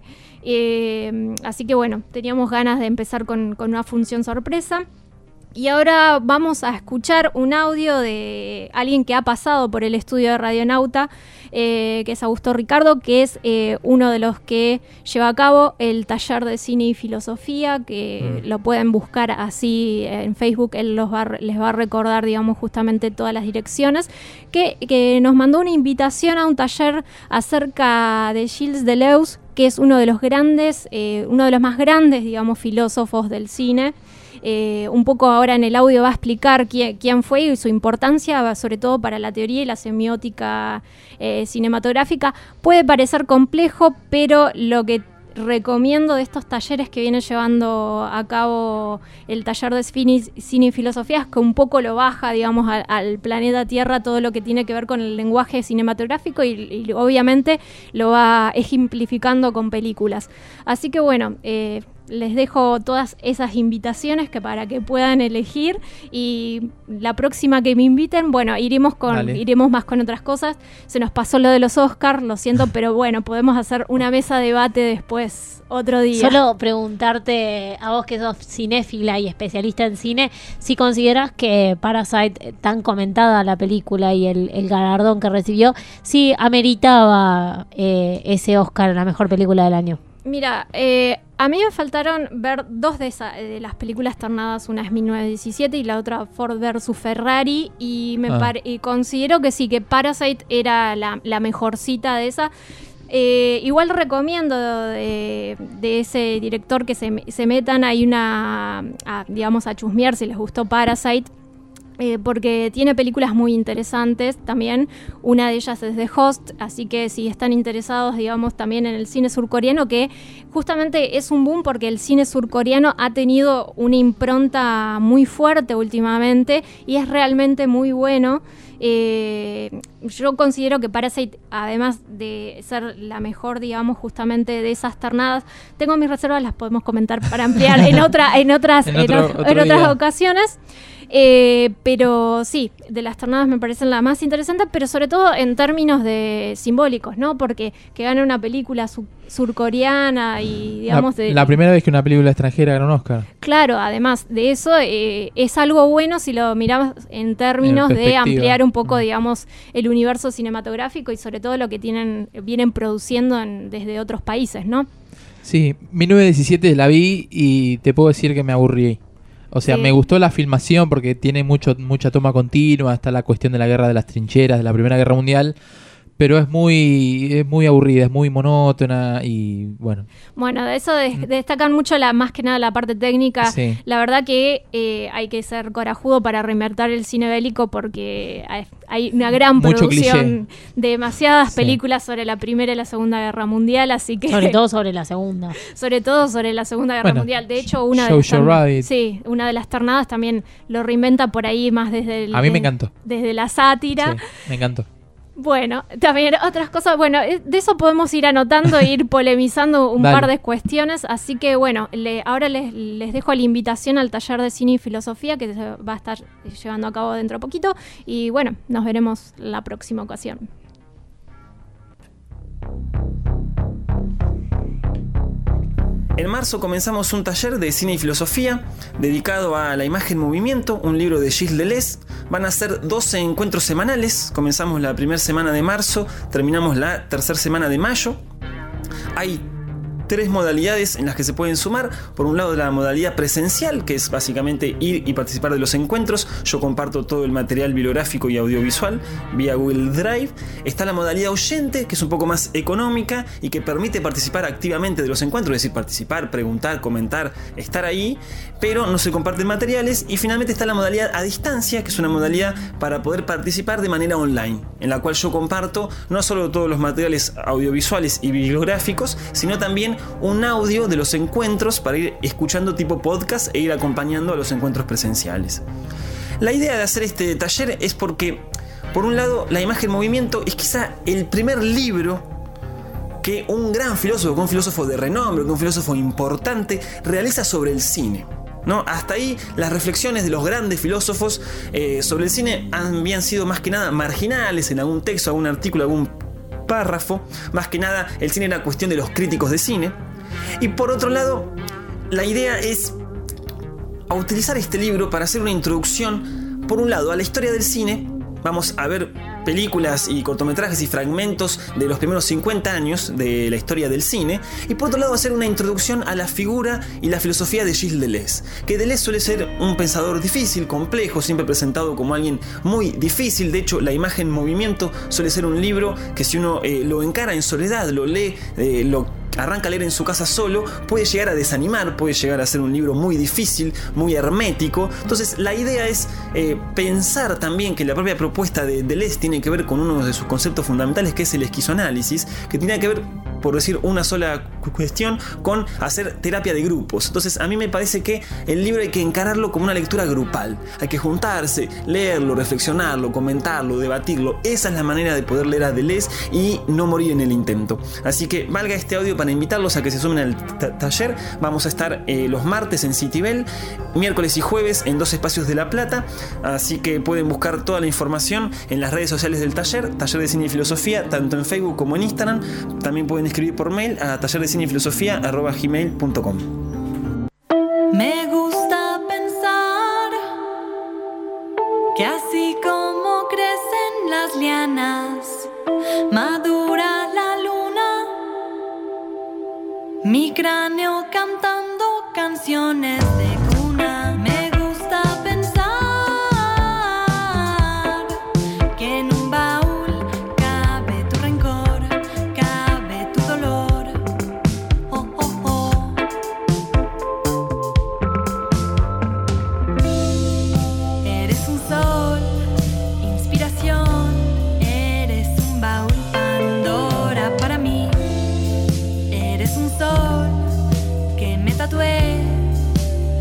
Eh, así que bueno, teníamos ganas de empezar con, con una función sorpresa. Y ahora vamos a escuchar un audio de alguien que ha pasado por el estudio de Radionauta, eh, que es Augusto Ricardo, que es eh, uno de los que lleva a cabo el taller de cine y filosofía, que mm. lo pueden buscar así en Facebook. Él los va, a- les va a recordar, digamos, justamente todas las direcciones, que, que nos mandó una invitación a un taller acerca de Gilles Deleuze, que es uno de los grandes, eh, uno de los más grandes, digamos, filósofos del cine. Eh, un poco ahora en el audio va a explicar quién, quién fue y su importancia, sobre todo para la teoría y la semiótica eh, cinematográfica. Puede parecer complejo, pero lo que recomiendo de estos talleres que viene llevando a cabo el taller de cine, cine y filosofía es que un poco lo baja, digamos, al, al planeta Tierra todo lo que tiene que ver con el lenguaje cinematográfico y, y obviamente lo va ejemplificando con películas. Así que bueno, eh, les dejo todas esas invitaciones que para que puedan elegir, y la próxima que me inviten, bueno, iremos con Dale. iremos más con otras cosas. Se nos pasó lo de los Oscars, lo siento, pero bueno, podemos hacer una mesa de debate después otro día. Solo preguntarte a vos que sos cinéfila y especialista en cine, si consideras que Parasite, eh, tan comentada la película y el, el galardón que recibió, sí ameritaba eh, ese Oscar a la mejor película del año. Mira, eh, a mí me faltaron ver dos de, esa- de las películas ternadas, una es mil novecientos diecisiete y la otra Ford versus Ferrari, y me Ah. pare- y considero que sí, que Parasite era la, la mejorcita de esa. Eh, igual recomiendo de, de ese director que se, me- se metan, hay una, a, digamos, a chusmear si les gustó Parasite. Eh, porque tiene películas muy interesantes también. Una de ellas es The Host, así que si están interesados, digamos, también en el cine surcoreano, que justamente es un boom porque el cine surcoreano ha tenido una impronta muy fuerte últimamente y es realmente muy bueno. Eh, yo considero que Parasite, además de ser la mejor, digamos, justamente de esas ternadas, tengo mis reservas, las podemos comentar para ampliar en otra, en otras, En en otro- ot- otro en otras día. ocasiones. Eh, pero sí, de las ternadas me parecen la más interesante, pero sobre todo en términos de simbólicos, ¿no? Porque que gane una película su- surcoreana y, digamos, la, de, la primera vez que una película extranjera gana un Oscar. claro, además de eso, eh, es algo bueno si lo miramos en términos En de perspectiva. ampliar un poco, digamos, el universo cinematográfico y sobre todo lo que tienen vienen produciendo en- desde otros países, ¿no? Sí, mil novecientos diecisiete la vi y te puedo decir que me aburrí. O sea, Sí. me gustó la filmación porque tiene mucho mucha toma continua, está la cuestión de la guerra de las trincheras, de la Primera Guerra Mundial, pero es muy es muy aburrida, es muy monótona y bueno. Bueno, de eso de- destacan mucho la más que nada la parte técnica. Sí. La verdad que eh, hay que ser corajudo para reinventar el cine bélico porque hay, hay una gran Mucho producción, demasiadas Sí. películas sobre la Primera y la Segunda Guerra Mundial, así que Sobre todo sobre la segunda. sobre todo sobre la Segunda Guerra Bueno, Mundial. De hecho, una de Jojo las tar- Rabbit. sí, una de las ternadas también lo reinventa por ahí más desde el, A mí me de- encantó. desde la sátira. Sí, me encantó. Bueno, también otras cosas, bueno, eh, de eso podemos ir anotando e ir polemizando un Dale. par de cuestiones, así que bueno, le- ahora les, les dejo la invitación al taller de cine y filosofía que se va a estar llevando a cabo dentro de poquito y bueno, nos veremos la próxima ocasión. En marzo comenzamos un taller de cine y filosofía dedicado a la imagen movimiento, un libro de Gilles Deleuze. Van a ser doce encuentros semanales. Comenzamos la primera semana de marzo, terminamos la tercera semana de mayo. Hay tres modalidades en las que se pueden sumar. Por un lado, la modalidad presencial, que es básicamente ir y participar de los encuentros. Yo comparto todo el material bibliográfico y audiovisual vía Google Drive. Está la modalidad oyente, que es un poco más económica y que permite participar activamente de los encuentros, es decir, participar, preguntar, comentar, estar ahí, pero no se comparten materiales. Y finalmente está la modalidad a distancia, que es una modalidad para poder participar de manera online, en la cual yo comparto no solo todos los materiales audiovisuales y bibliográficos, sino también un audio de los encuentros para ir escuchando tipo podcast e ir acompañando a los encuentros presenciales. La idea de hacer este taller es porque, por un lado, la imagen movimiento es quizá el primer libro que un gran filósofo, que un filósofo de renombre, que un filósofo importante realiza sobre el cine, ¿no? Hasta ahí las reflexiones de los grandes filósofos eh, sobre el cine habían sido más que nada marginales en algún texto, algún artículo, algún párrafo. Más que nada el cine era cuestión de los críticos de cine. Y por otro lado, la idea es a utilizar este libro para hacer una introducción, por un lado, a la historia del cine. Vamos a ver películas y cortometrajes y fragmentos de los primeros cincuenta años de la historia del cine, y por otro lado hacer una introducción a la figura y la filosofía de Gilles Deleuze, que Deleuze suele ser un pensador difícil, complejo, siempre presentado como alguien muy difícil. De hecho, la imagen movimiento suele ser un libro que si uno eh, lo encara en soledad, lo lee, eh, lo arranca a leer en su casa solo, puede llegar a desanimar, puede llegar a ser un libro muy difícil, muy hermético. Entonces la idea es eh, pensar también que la propia propuesta de Deleuze tiene que ver con uno de sus conceptos fundamentales, que es el esquizoanálisis, que tiene que ver, por decir una sola cuestión, con hacer terapia de grupos. Entonces a mí me parece que el libro hay que encararlo como una lectura grupal, hay que juntarse, leerlo, reflexionarlo, comentarlo, debatirlo. Esa es la manera de poder leer a Deleuze y no morir en el intento. Así que valga este audio para invitarlos a que se sumen al ta- taller. Vamos a estar eh, los martes en Citibel, miércoles y jueves en dos espacios de La Plata, así que pueden buscar toda la información en las redes sociales del taller, Taller de Cine y Filosofía, tanto en Facebook como en Instagram. También pueden escribir por mail a taller de cine y filosofía arroba gmail punto com. Me gusta pensar que así como crecen las lianas, madura la luna, mi cráneo cantando canciones de cuna. Me gusta pensar que en un baúl cabe tu rencor, cabe tu dolor. Oh, oh, oh. Eres un sol, inspiración, eres un baúl Pandora para mí. Eres un sol que me tatué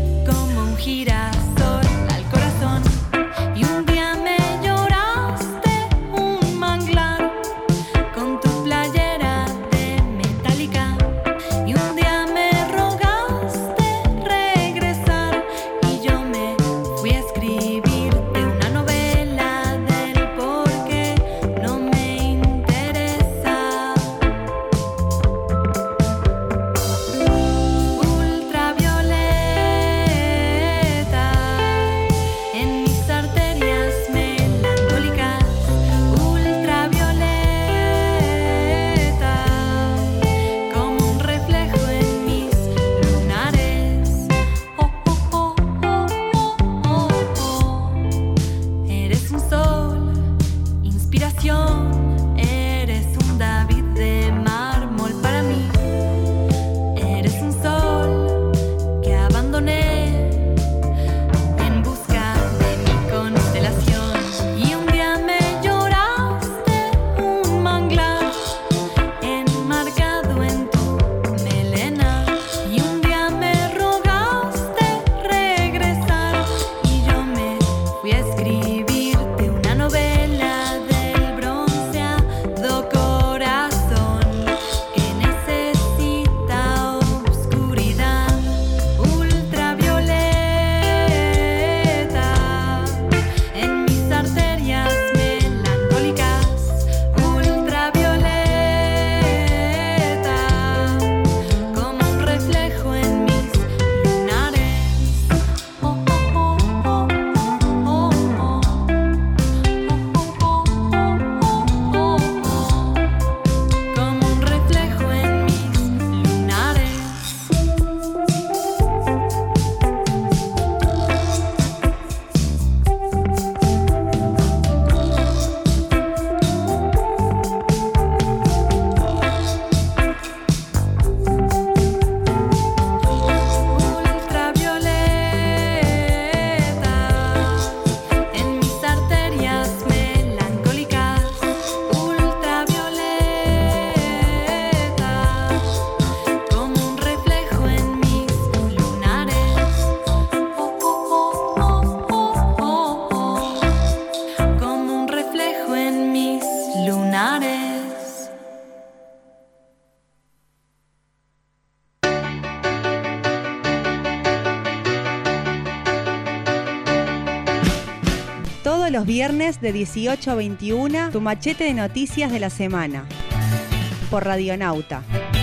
los viernes de dieciocho a veintiuna, tu machete de noticias de la semana. Por Radionauta.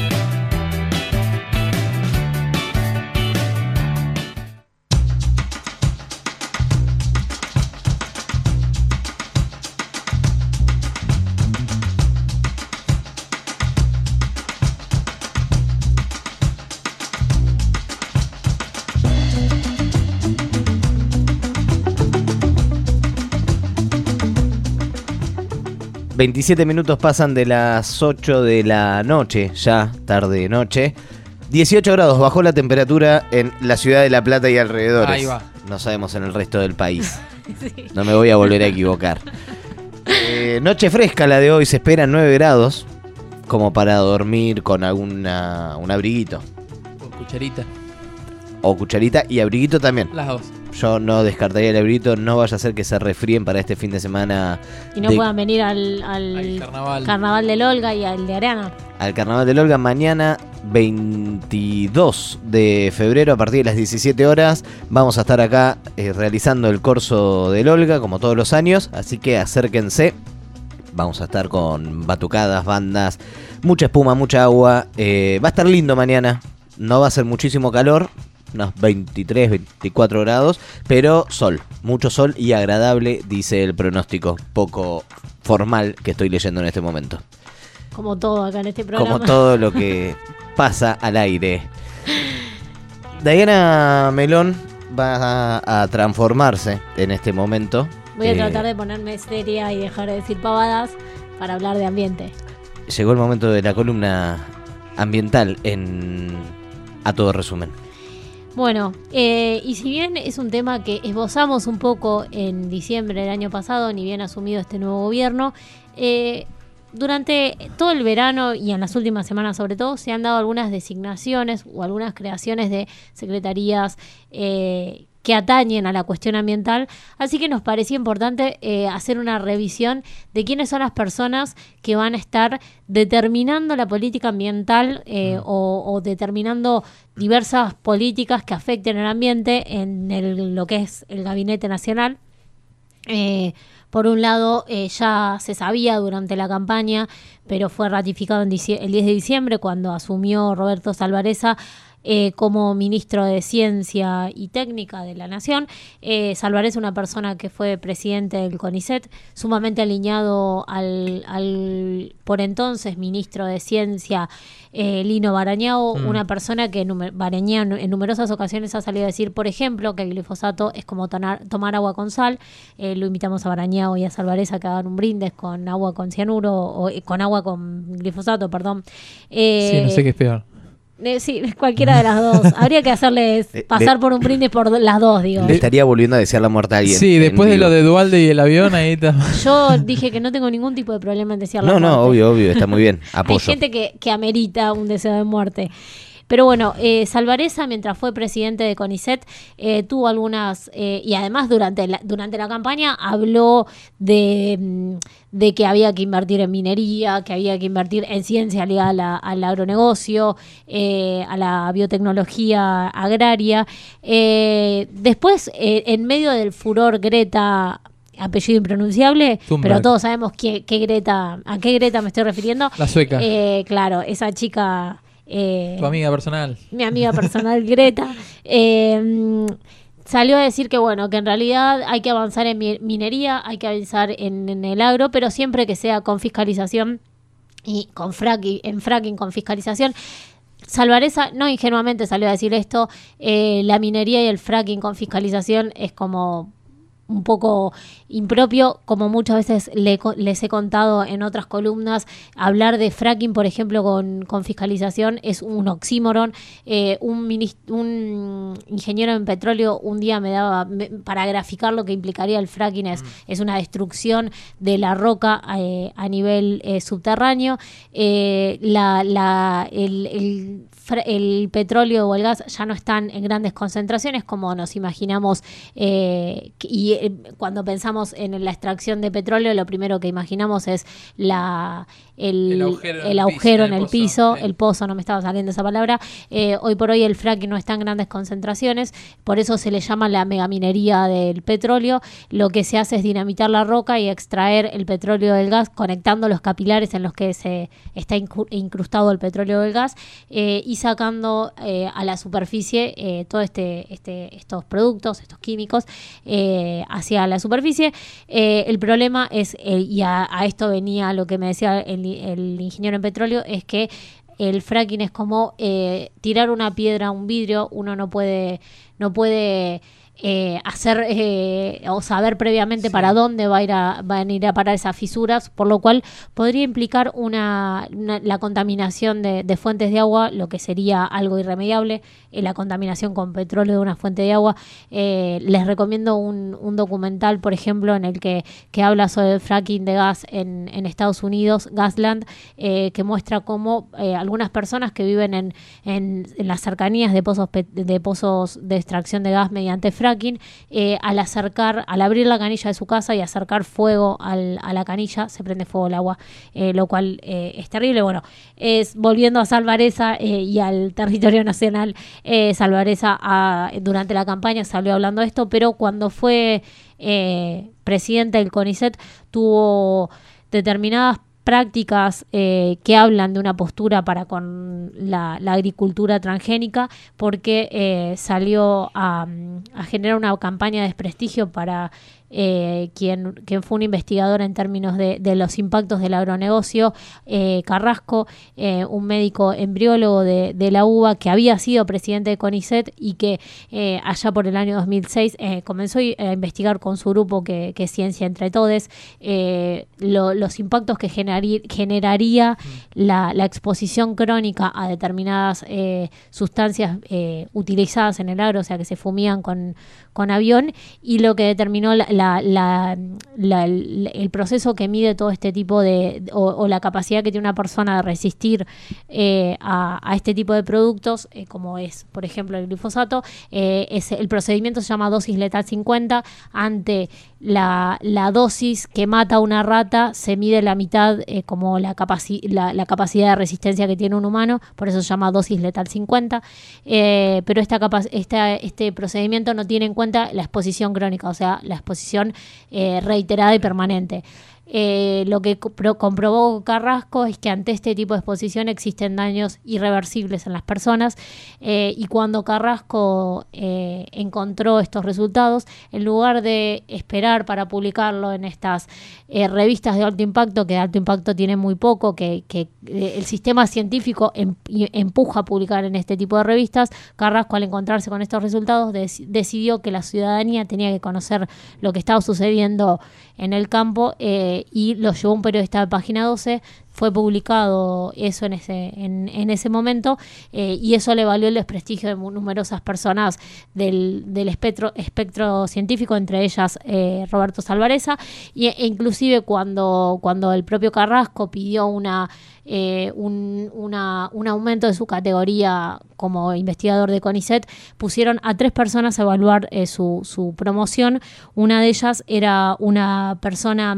veintisiete minutos pasan de las ocho de la noche, ya tarde noche. dieciocho grados bajó la temperatura en la ciudad de La Plata y alrededores. Ahí va. No sabemos en el resto del país. No me voy a volver a equivocar. Eh, noche fresca la de hoy, se esperan nueve grados, como para dormir con alguna un abriguito. Con cucharita. O cucharita y abriguito también. Las dos. Yo no descartaría el abriguito, no vaya a ser que se resfríen para este fin de semana. Y no de- puedan venir al, al, Al carnaval. carnaval del Olga y al de Arana. al Carnaval del Olga mañana veintidós de febrero a partir de las diecisiete horas. Vamos a estar acá eh, realizando el corso del Olga como todos los años, así que acérquense. Vamos a estar con batucadas, bandas, mucha espuma, mucha agua. Eh, va a estar lindo mañana, no va a ser muchísimo calor, unos veintitrés, veinticuatro grados, pero sol, mucho sol y agradable, dice el pronóstico poco formal que estoy leyendo en este momento. Como todo acá en este programa. Como todo lo que pasa al aire. Diana Melón va a, a transformarse en este momento. Voy a Eh, tratar de ponerme seria y dejar de decir pavadas para hablar de ambiente. Llegó el momento de la columna ambiental en A Todo Resumen. Bueno, eh, y si bien es un tema que esbozamos un poco en diciembre del año pasado, ni bien asumido este nuevo gobierno, eh, durante todo el verano y en las últimas semanas sobre todo, se han dado algunas designaciones o algunas creaciones de secretarías eh, que atañen a la cuestión ambiental, así que nos parecía importante eh, hacer una revisión de quiénes son las personas que van a estar determinando la política ambiental eh, o, o determinando diversas políticas que afecten el ambiente en el- lo que es el Gabinete Nacional. Eh, por un lado, eh, ya se sabía durante la campaña, pero fue ratificado en dicie- el diez de diciembre cuando asumió Roberto Salvarezza eh, como ministro de Ciencia y Técnica de la Nación. Eh, Salvarezza, una persona que fue presidente del CONICET, sumamente alineado al, al por entonces ministro de Ciencia, eh, Lino Barañao, Mm. una persona que numer- Barañao en, en numerosas ocasiones ha salido a decir, por ejemplo, que el glifosato es como tonar- tomar agua con sal. Eh, lo invitamos a Barañao y a Salvarezza que hagan un brindis con agua con cianuro o eh, con agua con glifosato, perdón. Eh, Sí, no sé qué es peor. eh, sí, cualquiera de las dos. Habría que hacerles Le- pasar le- por un brindis por las dos, digo. Le estaría volviendo a desear la muerte a alguien. Sí, en después de vivo. lo de Dualde y el avión, ahí está. Yo dije que no tengo ningún tipo de problema en desear la No, muerte. no, obvio, obvio, está muy bien. Apoyo. Hay gente que, que amerita un deseo de muerte. Pero bueno, eh, Salvarezza, mientras fue presidente de CONICET, eh, tuvo algunas, eh, y además durante la, durante la campaña habló de, mm, de que había que invertir en minería, que había que invertir en ciencia ligada a la- al agronegocio, eh, a la biotecnología agraria. Eh, después, eh, en medio del furor Greta, apellido impronunciable, Thunberg. pero todos sabemos qué, qué Greta, a qué Greta me estoy refiriendo. La sueca. Eh, claro, esa chica... eh, Tu amiga personal. mi amiga personal Greta, eh, salió a decir que bueno, que en realidad hay que avanzar en mi- minería, hay que avanzar en, en el agro, pero siempre que sea con fiscalización y con fracking, en fracking con fiscalización. Salvarezza no ingenuamente salió a decir esto, eh, la minería y el fracking con fiscalización es como un poco impropio, como muchas veces le co- les he contado en otras columnas. Hablar de fracking, por ejemplo, con, con fiscalización es un oxímoron. Eh, un, minis- un ingeniero en petróleo un día me daba, me- para graficar lo que implicaría el fracking, es, es una destrucción de la roca eh, a nivel eh, subterráneo. Eh, la, la, el, el el petróleo o el gas ya no están en grandes concentraciones como nos imaginamos, eh, y eh, cuando pensamos en la extracción de petróleo, lo primero que imaginamos es la el, El agujero en el el agujero piso, en el el pozo, piso, sí. el pozo, no me estaba saliendo esa palabra. Eh, hoy por hoy el fracking no está en grandes concentraciones, por eso se le llama la megaminería del petróleo. Lo que se hace es dinamitar la roca y extraer el petróleo del gas, conectando los capilares en los que se está incrustado el petróleo del gas, eh, y sacando eh, a la superficie eh, todos este, este, estos productos, estos químicos, eh, hacia la superficie. Eh, el problema es, eh, y a, a esto venía lo que me decía el, el ingeniero en petróleo, es que el fracking es como eh, tirar una piedra a un vidrio. Uno no puede, no puede eh, hacer eh, o saber previamente sí. para dónde va a ir a, van a ir a parar esas fisuras, por lo cual podría implicar una, una la contaminación de, de fuentes de agua, lo que sería algo irremediable, eh, la contaminación con petróleo de una fuente de agua. Eh, les recomiendo un, un documental, por ejemplo, en el que, que habla sobre el fracking de gas en, en Estados Unidos, Gasland, eh, que muestra cómo eh, algunas personas que viven en, en, en las cercanías de pozos, de pozos de extracción de gas mediante fracking, Eh, al acercar, al abrir la canilla de su casa y acercar fuego al, a la canilla, se prende fuego el agua, eh, lo cual eh, es terrible. Bueno, es volviendo a Salvarezza eh, y al territorio nacional, eh, Salvarezza a, durante la campaña salió hablando de esto, pero cuando fue eh, presidente del CONICET tuvo determinadas prácticas eh, que hablan de una postura para con la, la agricultura transgénica, porque eh, salió a, a generar una campaña de desprestigio para eh, quien, quien fue un investigador en términos de, de los impactos del agronegocio, eh, Carrasco, eh, un médico embriólogo de, de la U B A que había sido presidente de CONICET y que eh, allá por el año dos mil seis eh, comenzó a investigar con su grupo que, que es Ciencia Entre Todes, eh, lo, los impactos que generaría, generaría la, la exposición crónica a determinadas eh, sustancias eh, utilizadas en el agro, o sea que se fumían con, con avión, y lo que determinó la, la, la, la, la, el proceso que mide todo este tipo de, o, o la capacidad que tiene una persona de resistir eh, a, a este tipo de productos, eh, como es, por ejemplo, el glifosato. Eh, es, el procedimiento se llama dosis letal cincuenta. Ante la, la dosis que mata a una rata, se mide la mitad eh, como la, capaci la, la capacidad de resistencia que tiene un humano, por eso se llama dosis letal cincuenta. Eh, pero esta, esta este procedimiento no tiene en cuenta la exposición crónica, o sea, la exposición eh, reiterada y permanente. Eh, lo que compro comprobó Carrasco es que ante este tipo de exposición existen daños irreversibles en las personas, eh, y cuando Carrasco eh, encontró estos resultados, en lugar de esperar para publicarlo en estas eh, revistas de alto impacto, que de alto impacto tiene muy poco, que, que eh, el sistema científico em empuja a publicar en este tipo de revistas, Carrasco, al encontrarse con estos resultados, de decidió que la ciudadanía tenía que conocer lo que estaba sucediendo en el campo, eh, y lo llevó un periodista de Página doce. Fue publicado eso en ese, en, en ese momento, eh, y eso le valió el desprestigio de numerosas personas del, del espectro, espectro científico, entre ellas eh, Roberto Salvarezza, y, e inclusive cuando, cuando el propio Carrasco pidió una, eh, un, una, un aumento de su categoría como investigador de CONICET, pusieron a tres personas a evaluar eh, su, su promoción. Una de ellas era una persona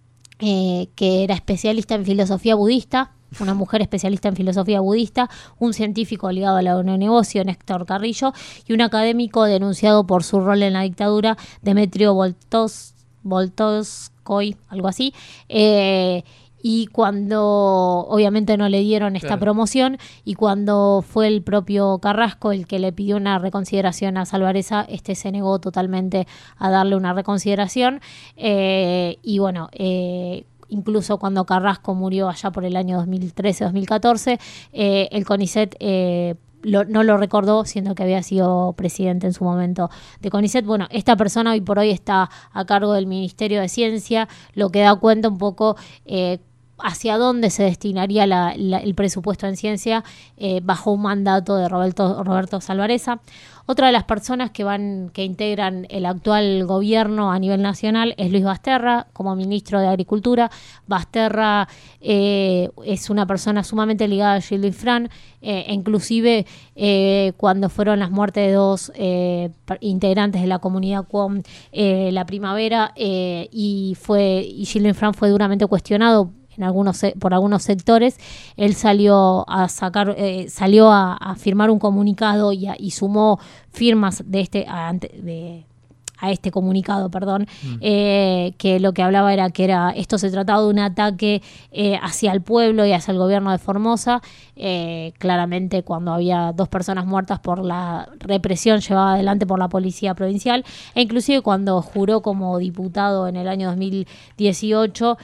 Eh, que era especialista en filosofía budista, una mujer especialista en filosofía budista, un científico ligado al agronegocio, Néstor Carrillo, y un académico denunciado por su rol en la dictadura, Demetrio Voltos, Voltoskoy, algo así. Eh, y cuando obviamente no le dieron esta claro. promoción, y cuando fue el propio Carrasco el que le pidió una reconsideración a Salvarezza, este se negó totalmente a darle una reconsideración, eh, y bueno, eh, incluso cuando Carrasco murió allá por el año dos mil trece dos mil catorce, eh, el CONICET eh, Lo, no lo recordó, siendo que había sido presidente en su momento de CONICET. Bueno, esta persona hoy por hoy está a cargo del Ministerio de Ciencia, lo que da cuenta un poco eh, hacia dónde se destinaría la, la, el presupuesto en ciencia eh, bajo un mandato de Roberto, Roberto Salvarezza. Otra de las personas que van que integran el actual gobierno a nivel nacional es Luis Basterra, como ministro de Agricultura. Basterra eh, es una persona sumamente ligada a Gilles Fran, eh, inclusive eh, cuando fueron las muertes de dos eh, integrantes de la comunidad Cuom eh, la primavera, eh, y fue y Gilles Fran fue duramente cuestionado en algunos por algunos sectores. Él salió a sacar eh, salió a, a firmar un comunicado y, a, y sumó firmas de este a, de, a este comunicado, perdón, mm. eh, que lo que hablaba era que era esto se trataba de un ataque eh, hacia el pueblo y hacia el gobierno de Formosa, eh, claramente cuando había dos personas muertas por la represión llevada adelante por la policía provincial, e inclusive cuando juró como diputado en el año dos mil dieciocho.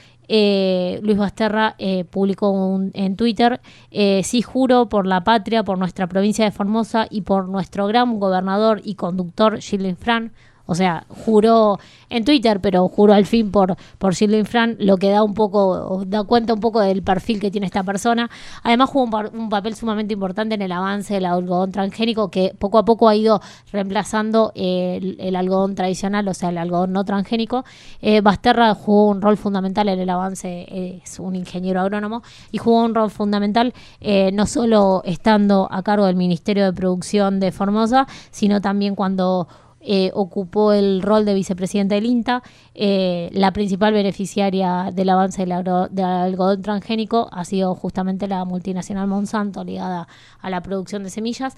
Eh, Luis Basterra eh, publicó un, en Twitter, eh, sí juro por la patria, por nuestra provincia de Formosa y por nuestro gran gobernador y conductor Gilles Fran. O sea, juró en Twitter, pero juró al fin por, por Gilles Fran, lo que da un poco, da cuenta un poco del perfil que tiene esta persona. Además jugó un, par, un papel sumamente importante en el avance del algodón transgénico, que poco a poco ha ido reemplazando eh, el, el algodón tradicional, o sea, el algodón no transgénico. Eh, Basterra jugó un rol fundamental en el avance, eh, es un ingeniero agrónomo, y jugó un rol fundamental eh, no solo estando a cargo del Ministerio de Producción de Formosa, sino también cuando Eh, ocupó el rol de vicepresidente del INTA. Eh, la principal beneficiaria del avance del, agro, del algodón transgénico ha sido justamente la multinacional Monsanto, ligada a la producción de semillas.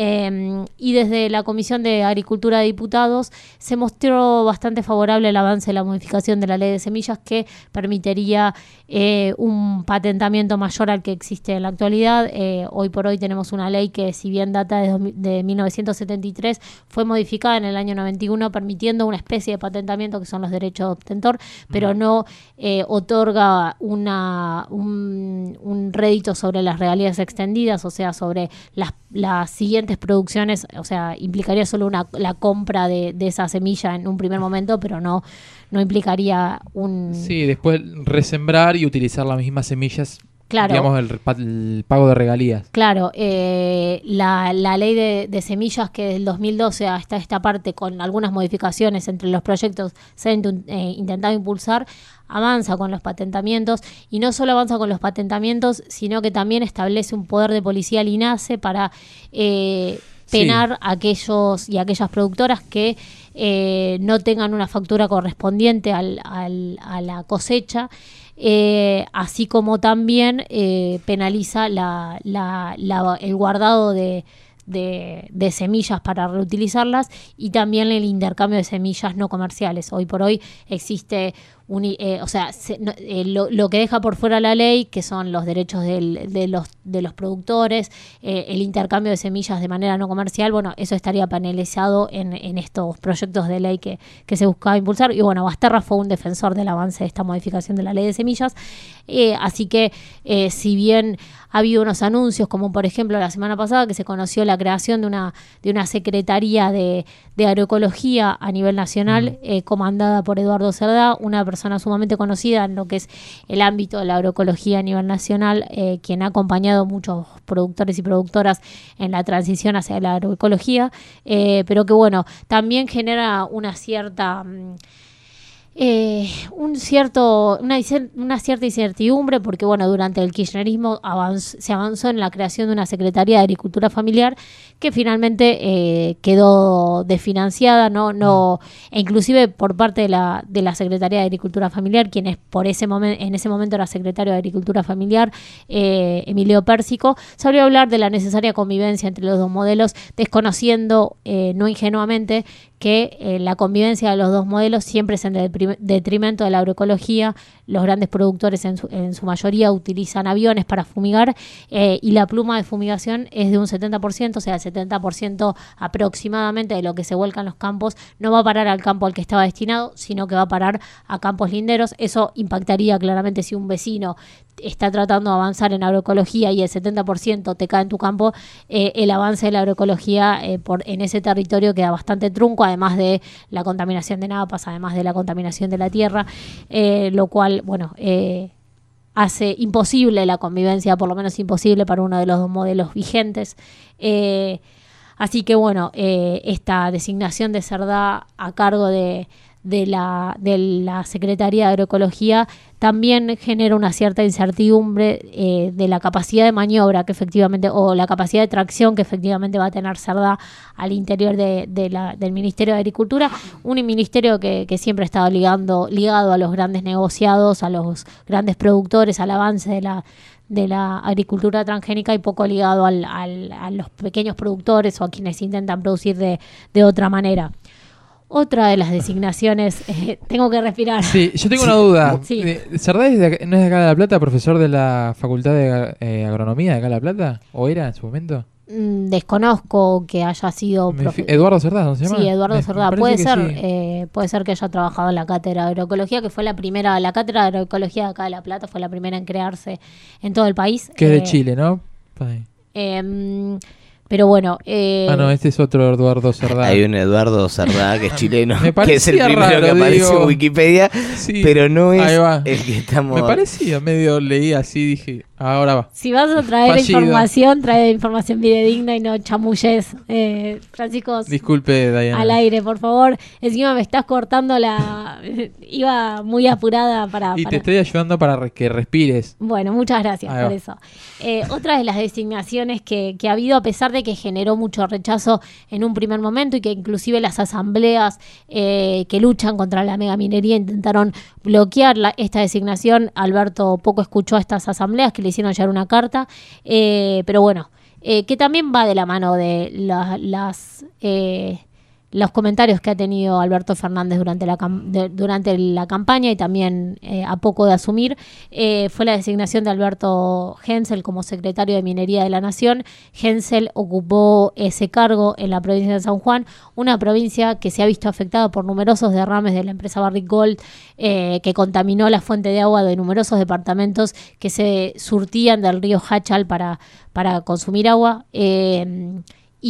Eh, y desde la Comisión de Agricultura de Diputados se mostró bastante favorable el avance de la modificación de la ley de semillas, que permitiría eh, un patentamiento mayor al que existe en la actualidad. Eh, hoy por hoy tenemos una ley que, si bien data de, de mil novecientos setenta y tres, fue modificada en el año noventa y uno, permitiendo una especie de patentamiento que son los derechos de obtentor, pero no eh, otorga una un, un rédito sobre las regalías extendidas, o sea, sobre las, las siguientes producciones. O sea, implicaría solo una, la compra de, de esa semilla en un primer momento, pero no, no implicaría un... Sí, después resembrar y utilizar las mismas semillas. Claro. Digamos, el, el pago de regalías. Claro, eh, la, la ley de, de semillas, que del dos mil doce hasta esta parte, con algunas modificaciones entre los proyectos se han eh, intentado impulsar, avanza con los patentamientos, y no solo avanza con los patentamientos, sino que también establece un poder de policía al INASE para eh, penar sí. a aquellos y aquellas productoras que eh, no tengan una factura correspondiente al, al, a la cosecha. Eh, así como también eh, penaliza la, la, la, el guardado de, de, de semillas para reutilizarlas, y también el intercambio de semillas no comerciales. Hoy por hoy existe un, eh, o sea, se, no, eh, lo, lo que deja por fuera la ley, que son los derechos del, de, los, de los productores, eh, el intercambio de semillas de manera no comercial. Bueno, eso estaría penalizado en, en estos proyectos de ley que, que se buscaba impulsar. Y bueno, Basterra fue un defensor del avance de esta modificación de la ley de semillas. Eh, así que, eh, si bien ha habido unos anuncios, como por ejemplo la semana pasada que se conoció la creación de una, de una Secretaría de, de Agroecología a nivel nacional, mm. eh, comandada por Eduardo Cerdá, una persona sumamente conocida en lo que es el ámbito de la agroecología a nivel nacional, eh, quien ha acompañado a muchos productores y productoras en la transición hacia la agroecología, eh, pero que bueno, también genera una cierta... Mmm, Eh, un cierto, una, una cierta incertidumbre, porque bueno, durante el kirchnerismo avanz, se avanzó en la creación de una Secretaría de Agricultura Familiar, que finalmente eh, quedó desfinanciada, no, no, e inclusive por parte de la, de la Secretaría de Agricultura Familiar, quien es por ese momento, en ese momento era secretario de Agricultura Familiar, eh, Emilio Pérsico, salió a hablar de la necesaria convivencia entre los dos modelos, desconociendo, eh, no ingenuamente, que eh, la convivencia de los dos modelos siempre es en detrimento de la agroecología. Los grandes productores en su, en su mayoría utilizan aviones para fumigar, eh, y la pluma de fumigación es de un setenta por ciento, o sea, el setenta por ciento aproximadamente de lo que se vuelca en los campos no va a parar al campo al que estaba destinado, sino que va a parar a campos linderos. Eso impactaría claramente si un vecino está tratando de avanzar en agroecología y el setenta por ciento te cae en tu campo, eh, el avance de la agroecología eh, por, en ese territorio queda bastante trunco, además de la contaminación de napas, además de la contaminación de la tierra, eh, lo cual, bueno, eh, hace imposible la convivencia, por lo menos imposible para uno de los dos modelos vigentes. Eh, así que bueno, eh, esta designación de Cerdá a cargo de, de, la, de la Secretaría de Agroecología también genera una cierta incertidumbre eh, de la capacidad de maniobra que efectivamente, o la capacidad de tracción que efectivamente va a tener Cerdá al interior de, de la, del Ministerio de Agricultura, un ministerio que, que siempre ha estado ligando, ligado a los grandes negociados, a los grandes productores, al avance de la de la agricultura transgénica y poco ligado al, al, a los pequeños productores o a quienes intentan producir de, de otra manera. Otra de las designaciones, eh, tengo que respirar. Sí, yo tengo una duda. Sí. ¿Cerdá es de, no es de acá de La Plata, profesor de la Facultad de eh, Agronomía de acá de La Plata? ¿O era en su momento? Mm, desconozco que haya sido... Me fi- Eduardo Cerdá, ¿no se llama? Sí, Eduardo Me- Cerdá. me Puede parece ser, que sí. eh, puede ser que haya trabajado en la cátedra de agroecología, que fue la primera, la cátedra de agroecología de acá de La Plata fue la primera en crearse en todo el país. Que es Eh, de Chile, ¿no? Ahí. em, pero bueno... eh, Ah, no, este es otro Eduardo Cerdá. Hay un Eduardo Cerdá que es chileno, Me que es el parecía primero raro, que aparece digo. en Wikipedia, Sí, pero no es ahí va. el que estamos... Me parecía, medio leí así, dije, ahora va. Si vas a traer Fallido. información, trae información fidedigna y no chamulles. Eh, Francisco, Disculpe, Diana. al aire, por favor. Encima me estás cortando la... Iba muy apurada para... Y para- te estoy ayudando para re- que respires. Bueno, muchas gracias Ahí por va. eso. Eh, otra de las designaciones que, que ha habido, a pesar de que generó mucho rechazo en un primer momento y que inclusive las asambleas eh, que luchan contra la megaminería intentaron bloquear la- esta designación, Alberto poco escuchó a estas asambleas que le hicieron llegar una carta, eh, pero bueno, eh, que también va de la mano de la- las... eh, los comentarios que ha tenido Alberto Fernández durante la, cam- de- durante la campaña y también eh, a poco de asumir, eh, fue la designación de Alberto Hensel como secretario de Minería de la Nación. Hensel ocupó ese cargo en la provincia de San Juan, una provincia que se ha visto afectada por numerosos derrames de la empresa Barrick Gold, eh, que contaminó la fuente de agua de numerosos departamentos que se surtían del río Hachal para, para consumir agua. Eh,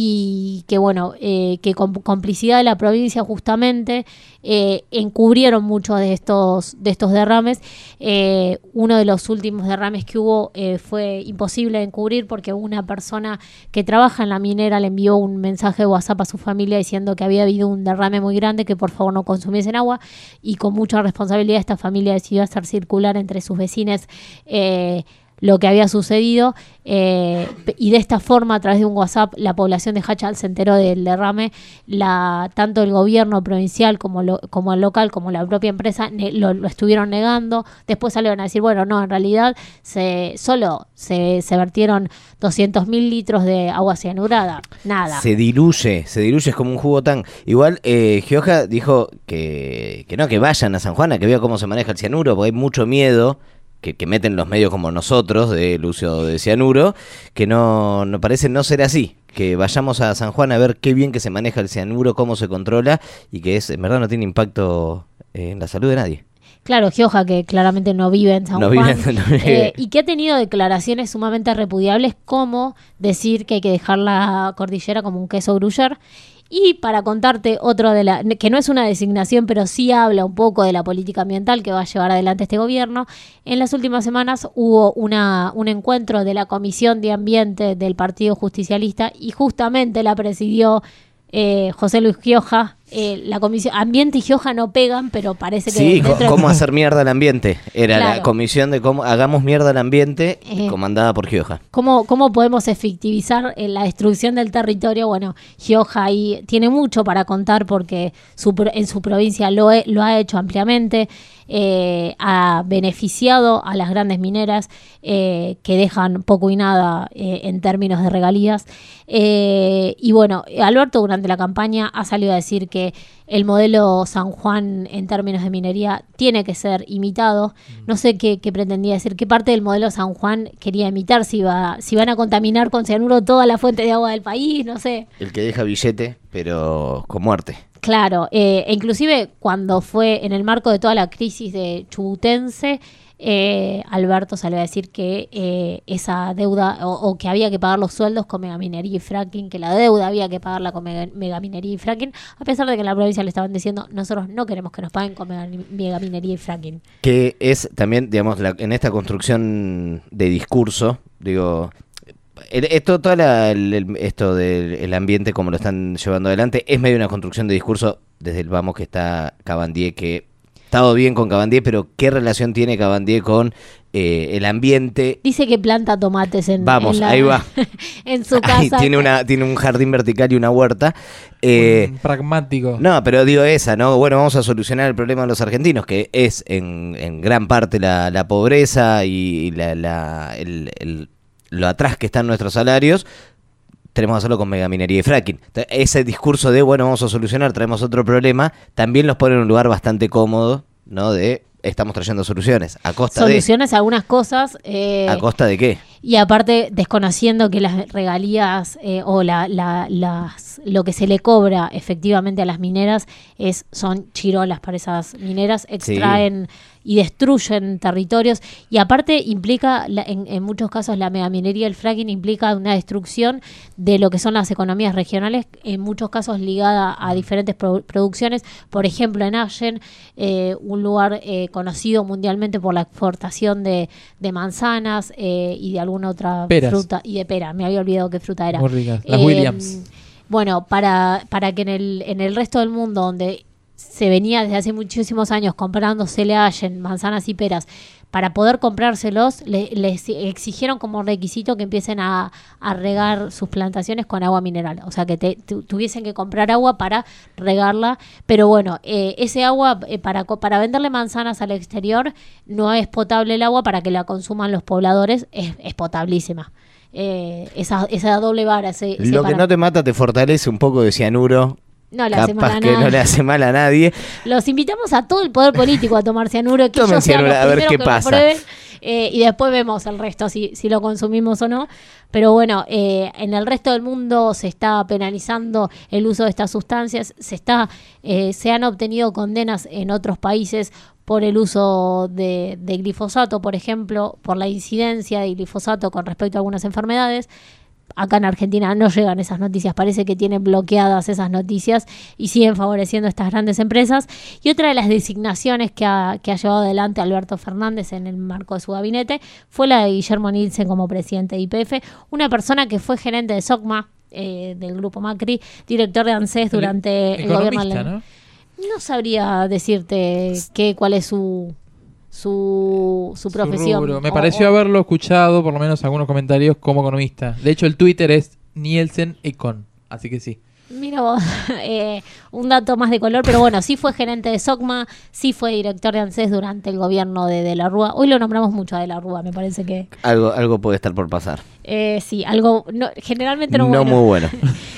y que bueno, eh, que con complicidad de la provincia justamente eh, encubrieron muchos de estos, de estos derrames. Eh, uno de los últimos derrames que hubo eh, fue imposible de encubrir porque una persona que trabaja en la minera le envió un mensaje de WhatsApp a su familia diciendo que había habido un derrame muy grande, que por favor no consumiesen agua, y con mucha responsabilidad esta familia decidió hacer circular entre sus vecinos eh, lo que había sucedido, eh, y de esta forma, a través de un WhatsApp, la población de Hachal se enteró del derrame. La, tanto el gobierno provincial como, lo, como el local, como la propia empresa, ne, lo, lo estuvieron negando. Después salieron a decir, bueno, no, en realidad se, solo se, se vertieron doscientos mil litros de agua cianurada. Nada. Se diluye, se diluye, es como un jugo tan... Igual, eh, Gioja dijo que, que no, que vayan a San Juan a que vea cómo se maneja el cianuro, porque hay mucho miedo que, que meten los medios como nosotros del uso de cianuro, que no, no parece no ser así, que vayamos a San Juan a ver qué bien que se maneja el cianuro, cómo se controla, y que es en verdad no tiene impacto en la salud de nadie. Claro, Gioja, que claramente no vive en San No Juan, vive- no vive. eh, y que ha tenido declaraciones sumamente repudiables, como decir que hay que dejar la cordillera como un queso gruyère. Y para contarte otro de la, que no es una designación, pero sí habla un poco de la política ambiental que va a llevar adelante este gobierno, en las últimas semanas hubo una, un encuentro de la Comisión de Ambiente del Partido Justicialista y justamente la presidió eh, José Luis Gioja. Eh, la comisión Ambiente y Gioja no pegan, pero parece que Sí, co- dentro- cómo hacer mierda al ambiente. Era Claro. la comisión de cómo hagamos mierda al ambiente, Eh. comandada por Gioja. ¿Cómo, ¿Cómo podemos efectivizar eh, la destrucción del territorio? Bueno, Gioja ahí tiene mucho para contar porque su, pro- en su provincia lo, he- lo ha hecho ampliamente, eh, ha beneficiado a las grandes mineras eh, que dejan poco y nada eh, en términos de regalías. Eh, y bueno, Alberto durante la campaña ha salido a decir que el modelo San Juan en términos de minería tiene que ser imitado. No sé qué, qué pretendía decir, qué parte del modelo San Juan quería imitar, si, va, si van a contaminar con cianuro toda la fuente de agua del país, no sé. El que deja billete, pero con muerte. Claro, eh, e inclusive cuando fue en el marco de toda la crisis de Chubutense, eh, Alberto salió a decir que eh, esa deuda, o, o que había que pagar los sueldos con megaminería y fracking, que la deuda había que pagarla con mega- megaminería y fracking, a pesar de que en la provincia le estaban diciendo, nosotros no queremos que nos paguen con mega- megaminería y fracking. Que es también, digamos, la- en esta construcción de discurso, digo, el- esto, toda la- el- el- esto del el ambiente como lo están llevando adelante es medio una construcción de discurso desde el vamos que está Cabandier, que está todo bien con Cabandier, pero ¿qué relación tiene Cabandier con eh, el ambiente? Dice que planta tomates en, Vamos, en la- ahí va. en su Ahí casa. tiene, una, tiene un jardín vertical y una huerta. Eh, Un pragmático. No, pero digo esa, ¿no? Bueno, vamos a solucionar el problema de los argentinos, que es en, en gran parte la, la pobreza y, y la, la, el, el- lo atrás que están nuestros salarios. Tenemos que hacerlo con megaminería y fracking. T- Ese discurso de, bueno, vamos a solucionar, traemos otro problema, también los pone en un lugar bastante cómodo, ¿no? De, estamos trayendo soluciones. ¿A costa Soluciones a algunas cosas. eh, de? ¿A costa de qué? Y aparte, desconociendo que las regalías eh, o la, la- las, lo que se le cobra efectivamente a las mineras es son chirolas para esas mineras, extraen y destruyen territorios. Y aparte implica, la- en, en muchos casos, la megaminería, el fracking implica una destrucción de lo que son las economías regionales, en muchos casos ligada a diferentes pro- producciones. Por ejemplo, en Allen, eh, un lugar eh, conocido mundialmente por la exportación de, de manzanas eh, y de alguna otra Peras. fruta, y de pera, me había olvidado qué fruta era. Muy ricas. Las Eh, Williams. Bueno, para, para que en el, en el resto del mundo, donde se venía desde hace muchísimos años comprándosele a Allen manzanas y peras, para poder comprárselos, le- les exigieron como requisito que empiecen a, a regar sus plantaciones con agua mineral. O sea, que te, tu- tuviesen que comprar agua para regarla. Pero bueno, eh, ese agua, eh, para, co- para venderle manzanas al exterior, no es potable el agua para que la consuman los pobladores, es, es potablísima. Eh, esa, esa doble vara. Ese, ese Lo que para- no te mata te fortalece un poco de cianuro. No le hace mal Capaz a que nadie. no le hace mal a nadie. Los invitamos a todo el poder político a tomar cianuro, que Tomen ellos sean cianuro, los a ver primeros qué que lo pasa. prueben, eh, y después vemos el resto, si, si lo consumimos o no. Pero bueno, eh, en el resto del mundo se está penalizando el uso de estas sustancias, se está, eh, se han obtenido condenas en otros países por el uso de, de glifosato, por ejemplo, por la incidencia de glifosato con respecto a algunas enfermedades. Acá en Argentina no llegan esas noticias, parece que tienen bloqueadas esas noticias y siguen favoreciendo a estas grandes empresas. Y otra de las designaciones que ha, que ha llevado adelante Alberto Fernández en el marco de su gabinete fue la de Guillermo Nielsen como presidente de Y P F, una persona que fue gerente de SOCMA, eh, del grupo Macri, director de ANSES durante el, gobierno. Economista, de- ¿no? No sabría decirte qué, cuál es su, su, su Su profesión. rubro. Me O- pareció o- haberlo escuchado, por lo menos algunos comentarios, como economista. De hecho, el Twitter es Nielsen Econ. Así que sí. Mira vos, eh, un dato más de color, pero bueno, sí fue gerente de SOCMA, sí fue director de ANSES durante el gobierno de De la Rúa. Hoy lo nombramos mucho a De la Rúa, me parece que Algo, algo puede estar por pasar. eh, sí, algo no, generalmente no, No bueno. muy bueno.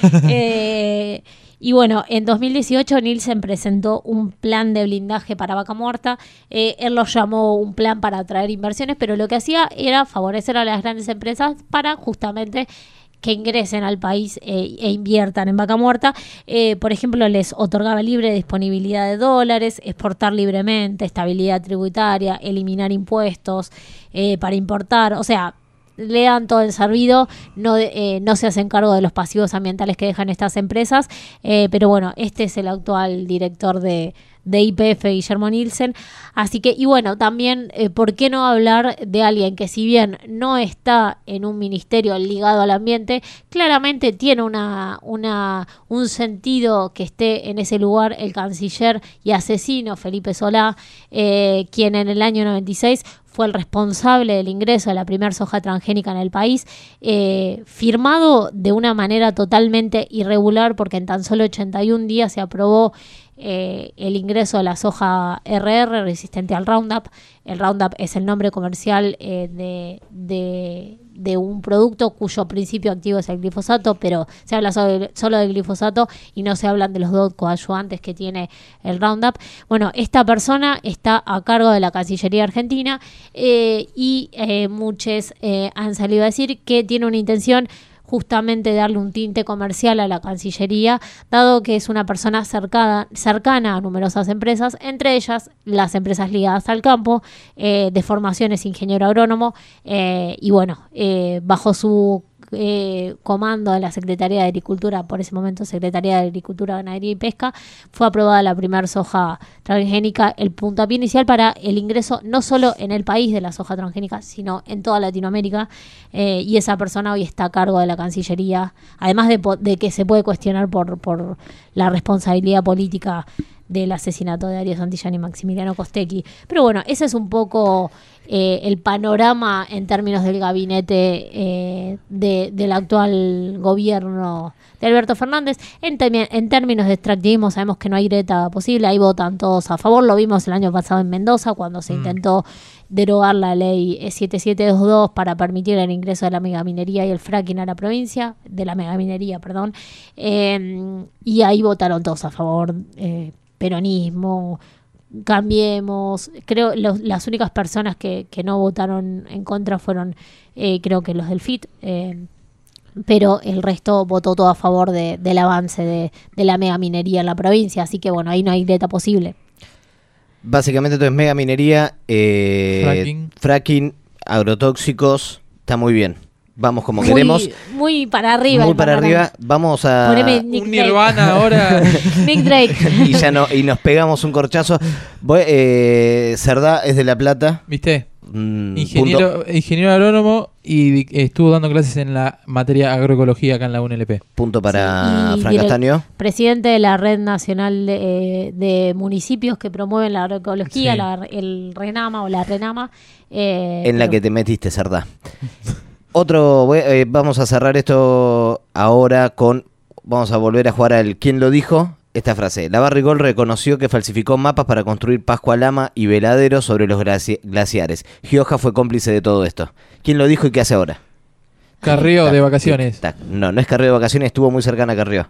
Eh, y bueno, en dos mil dieciocho Nielsen presentó un plan de blindaje para Vaca Muerta. Eh, él lo llamó un plan para atraer inversiones, pero lo que hacía era favorecer a las grandes empresas para justamente que ingresen al país eh, e inviertan en Vaca Muerta. Eh, por ejemplo, les otorgaba libre disponibilidad de dólares, exportar libremente, estabilidad tributaria, eliminar impuestos eh, para importar. O sea, le dan todo el servido, no, eh, no se hacen cargo de los pasivos ambientales que dejan estas empresas, eh, pero bueno, este es el actual director de, de Y P F, Guillermo Nielsen. Así que, y bueno, también, eh, ¿por qué no hablar de alguien que, si bien no está en un ministerio ligado al ambiente, claramente tiene una, una, un sentido que esté en ese lugar? El canciller y asesino Felipe Solá, eh, quien en el año noventa y seis fue el responsable del ingreso de la primera soja transgénica en el país, eh, firmado de una manera totalmente irregular, porque en tan solo ochenta y un días se aprobó eh, el ingreso de la soja R R resistente al Roundup. El Roundup es el nombre comercial eh, de, de, de un producto cuyo principio activo es el glifosato, pero se habla sobre, solo del glifosato y no se hablan de los dos coadyuvantes que tiene el Roundup. Bueno, esta persona está a cargo de la Cancillería Argentina eh, y eh, muchos eh, han salido a decir que tiene una intención justamente darle un tinte comercial a la Cancillería, dado que es una persona cercana, cercana a numerosas empresas, entre ellas las empresas ligadas al campo, eh, de formación es ingeniero agrónomo, eh, y bueno, eh, bajo su Eh, comando de la Secretaría de Agricultura, por ese momento Secretaría de Agricultura, Ganadería y Pesca, fue aprobada la primera soja transgénica, el puntapié inicial para el ingreso no solo en el país de la soja transgénica, sino en toda Latinoamérica, eh, y esa persona hoy está a cargo de la Cancillería, además de, de que se puede cuestionar por, por la responsabilidad política del asesinato de Darío Santillán y Maximiliano Costecchi. Pero bueno, ese es un poco eh, el panorama en términos del gabinete eh, de, del actual gobierno de Alberto Fernández. En, temi- en términos de extractivismo sabemos que no hay grieta posible, ahí votan todos a favor, lo vimos el año pasado en Mendoza cuando se mm. intentó derogar la ley siete siete dos dos para permitir el ingreso de la megaminería y el fracking a la provincia, de la megaminería, perdón, eh, y ahí votaron todos a favor, eh, peronismo, Cambiemos. Creo los, las únicas personas que, que no votaron en contra fueron, eh, creo que los del F I T, eh, pero el resto votó todo a favor de, del avance de, de la megaminería en la provincia, así que bueno, ahí no hay grieta posible. Básicamente entonces megaminería, eh, fracking. fracking, agrotóxicos, está muy bien. Vamos como muy, queremos. Muy para arriba. Muy para arriba. Vamos a... Poneme Nick un Nirvana ahora. Nick Drake. y ya no, y nos pegamos un corchazo. Voy, eh, Cerdá es de La Plata. ¿Viste? Mm, ingeniero, ingeniero agrónomo y estuvo dando clases en la materia agroecología acá en la U N L P. Punto para sí, Fran Castaño. Presidente de la Red Nacional de, de Municipios que promueven la agroecología, sí. la, el RENAMA o la RENAMA. Eh, en la que te metiste, Cerdá. Otro, eh, vamos a cerrar esto ahora con, vamos a volver a jugar al ¿quién lo dijo? Esta frase. La Barrigol reconoció que falsificó mapas para construir Pascua Lama y veladeros sobre los glaci- glaciares. Gioja fue cómplice de todo esto. ¿Quién lo dijo y qué hace ahora? Carrió de vacaciones. Tic, no, no es Carrió de vacaciones, estuvo muy cercana a Carrió.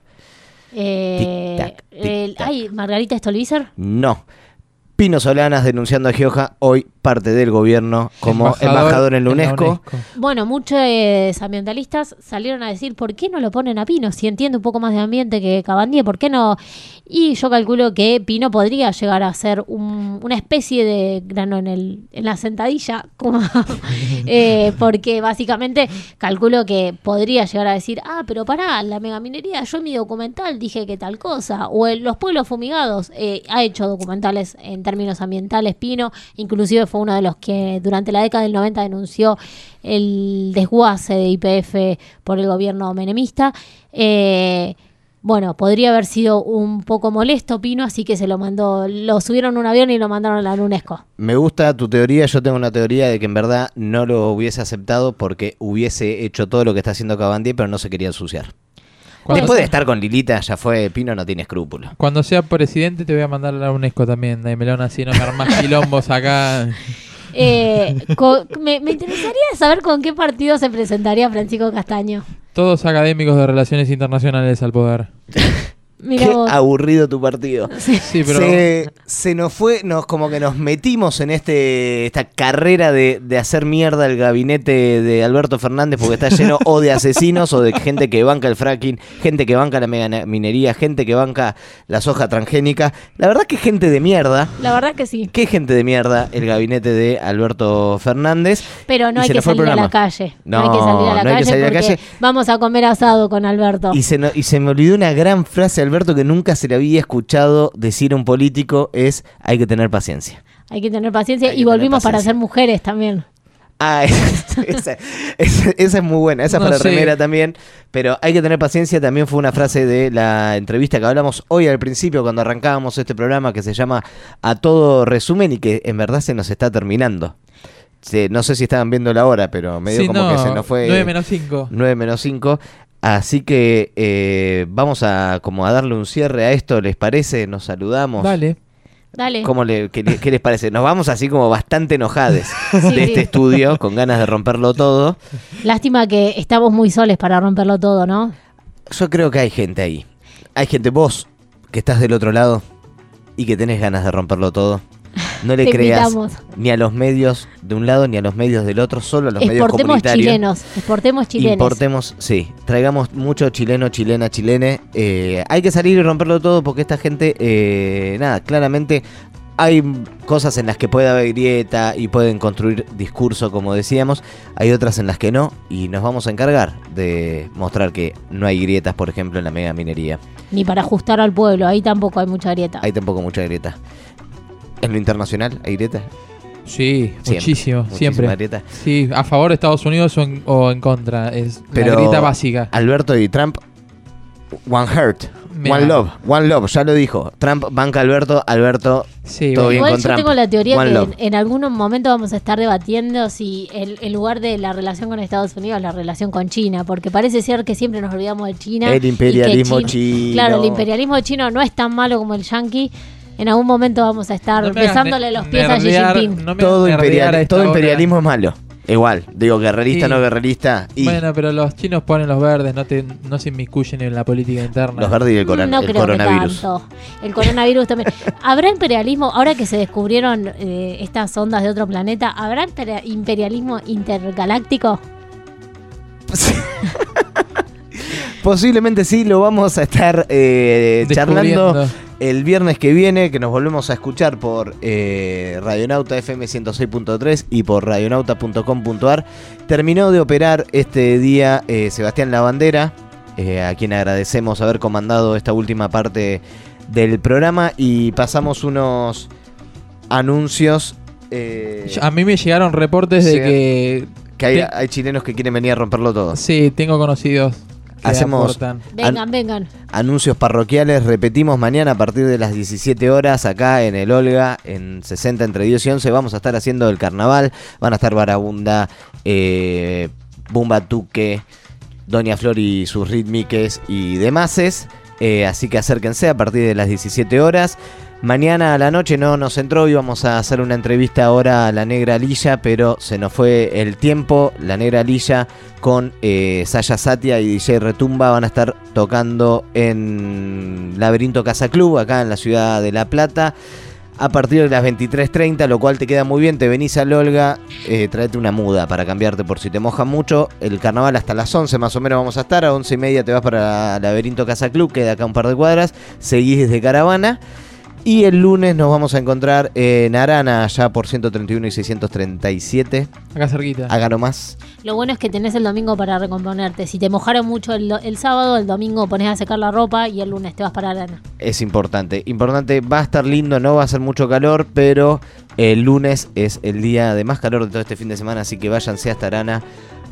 Eh, tic, tac, tic, el, tac. Ay, ¿Margarita Stolbizer? No. Pino Solanas denunciando a Gioja, hoy parte del gobierno como embajador, embajador en la UNESCO. En la UNESCO. Bueno, muchos ambientalistas salieron a decir, ¿por qué no lo ponen a Pino? Si entiende un poco más de ambiente que Cabandier, ¿por qué no? Y yo calculo que Pino podría llegar a ser un, una especie de grano en, el, en la sentadilla, como, eh, porque básicamente calculo que podría llegar a decir, ah, pero pará, la megaminería, yo en mi documental dije que tal cosa, o en Los Pueblos Fumigados, eh, ha hecho documentales en términos ambientales Pino, inclusive fue uno de los que durante la década del noventa denunció el desguace de Y P F por el gobierno menemista. Eh, bueno, podría haber sido un poco molesto Pino, así que se lo mandó, lo subieron a un avión y lo mandaron a la UNESCO. Me gusta tu teoría, yo tengo una teoría de que en verdad no lo hubiese aceptado porque hubiese hecho todo lo que está haciendo Cabandier, pero no se quería ensuciar. Después de estar con Lilita, ya fue, Pino no tiene escrúpulos. Cuando sea presidente te voy a mandar a la UNESCO también, Melón, así no me armas quilombos acá. Eh, con, me, me interesaría saber con qué partido se presentaría Francisco Castaño. Todos académicos de relaciones internacionales al poder. Qué vos. Aburrido tu partido. Sí, sí pero... Se, se nos fue, nos como que nos metimos en este esta carrera de, de hacer mierda el gabinete de Alberto Fernández porque está lleno o de asesinos o de gente que banca el fracking, gente que banca la megaminería, gente que banca la soja transgénica. La verdad que gente de mierda. La verdad que sí. Qué gente de mierda el gabinete de Alberto Fernández. Pero no hay que salir a la calle. No, no hay que salir a la, no calle, hay que salir a la calle. Vamos a comer asado con Alberto. Y se, no, y se me olvidó una gran frase, Alberto, que nunca se le había escuchado decir a un político, es hay que tener paciencia. Hay que tener paciencia y volvimos para ser mujeres también. Ah, esa, esa, esa, esa es muy buena, esa no para la remera también, pero hay que tener paciencia, también fue una frase de la entrevista que hablamos hoy al principio cuando arrancábamos este programa que se llama A Todo Resumen y que en verdad se nos está terminando. Sí, no sé si estaban viendo la hora, pero medio sí, como no, que se nos fue nueve menos cinco. nueve menos cinco. Así que eh, vamos a como a darle un cierre a esto, ¿les parece? Nos saludamos. Dale. Dale. ¿Cómo le, qué, qué les parece? Nos vamos así como bastante enojades sí. de este estudio, con ganas de romperlo todo. Lástima que estamos muy soles para romperlo todo, ¿no? Yo creo que hay gente ahí. Hay gente, vos, que estás del otro lado y que tenés ganas de romperlo todo. No le Te creas invitamos. ni a los medios de un lado ni a los medios del otro, solo a los medios Exportemos comunitarios. chilenos, exportemos chilenos. Importemos, sí, traigamos mucho chileno, chilena, chilene. Eh, hay que salir y romperlo todo porque esta gente, eh, nada, claramente hay cosas en las que puede haber grieta y pueden construir discurso, como decíamos. Hay otras en las que no, y nos vamos a encargar de mostrar que no hay grietas, por ejemplo, en la mega minería. Ni para ajustar al pueblo, ahí tampoco hay mucha grieta. Hay tampoco mucha grieta. ¿En lo internacional hay grieta? Sí, Siempre, muchísimo, muchísima siempre. grieta. Sí, a favor de Estados Unidos o en, o en contra. Es Pero la grieta básica. Alberto y Trump, one heart, Me one da- love, one love, ya lo dijo. Trump banca a Alberto, Alberto, Sí, todo bueno. bien Igual con yo Trump. tengo la teoría One que love. en, en algún momento vamos a estar debatiendo si el, en lugar de la relación con Estados Unidos, la relación con China, porque parece ser que siempre nos olvidamos de China. El y que imperialismo China- chino. Claro, el imperialismo chino no es tan malo como el yanqui. En algún momento vamos a estar No me hagas besándole ne- los pies a Xi nerdear, Jinping. no me todo, hagas nerdear imperial- a esta todo hora. imperialismo es malo. Igual, digo, guerrerista, Sí. no guerrerista. Y Bueno, pero los chinos ponen los verdes, no, te, no se inmiscuyen en la política interna. los verdes y el, coron- No el creo coronavirus. que tanto. El coronavirus también. ¿Habrá imperialismo, ahora que se descubrieron eh, estas ondas de otro planeta, habrá imperi- imperialismo intergaláctico? Posiblemente sí, lo vamos a estar eh, charlando Descubriendo. el viernes que viene, que nos volvemos a escuchar por eh, Radionauta F M ciento seis punto tres y por radionauta punto com punto ar. Terminó de operar este día eh, Sebastián Lavandera, eh, a quien agradecemos haber comandado esta última parte del programa, y pasamos unos anuncios. eh, A mí me llegaron reportes de Sí. que... que hay, te- hay chilenos que quieren venir a romperlo todo. Sí, tengo conocidos que Hacemos aportan. Vengan, vengan. anuncios parroquiales. Repetimos, mañana a partir de las diecisiete horas acá en el Olga, en sesenta entre diez y once, vamos a estar haciendo el carnaval. Van a estar Barabunda, eh, Bumba Tuque, Doña Flor y sus rítmiques y demases. Eh, así que acérquense a partir de las diecisiete horas. Mañana a la noche no nos entró, íbamos a hacer una entrevista ahora a la Negra Lilla, pero se nos fue el tiempo. La Negra Lilla con eh, Saya Satia y D J Retumba van a estar tocando en Laberinto Casa Club, acá en la ciudad de La Plata, a partir de las veintitrés treinta, lo cual te queda muy bien. Te venís al Olga, eh, tráete una muda para cambiarte por si te moja mucho. El carnaval hasta las once más o menos vamos a estar, a once y media te vas para Laberinto Casa Club, queda acá un par de cuadras, seguís desde Caravana. Y el lunes nos vamos a encontrar en Arana, allá por ciento treinta y uno y seiscientos treinta y siete. Acá cerquita. Acá nomás. Lo bueno es que tenés el domingo para recomponerte. Si te mojaron mucho el, do- el sábado, el domingo pones a secar la ropa y el lunes te vas para Arana. Es importante. Importante, va a estar lindo, no va a ser mucho calor, pero el lunes es el día de más calor de todo este fin de semana, así que váyanse hasta Arana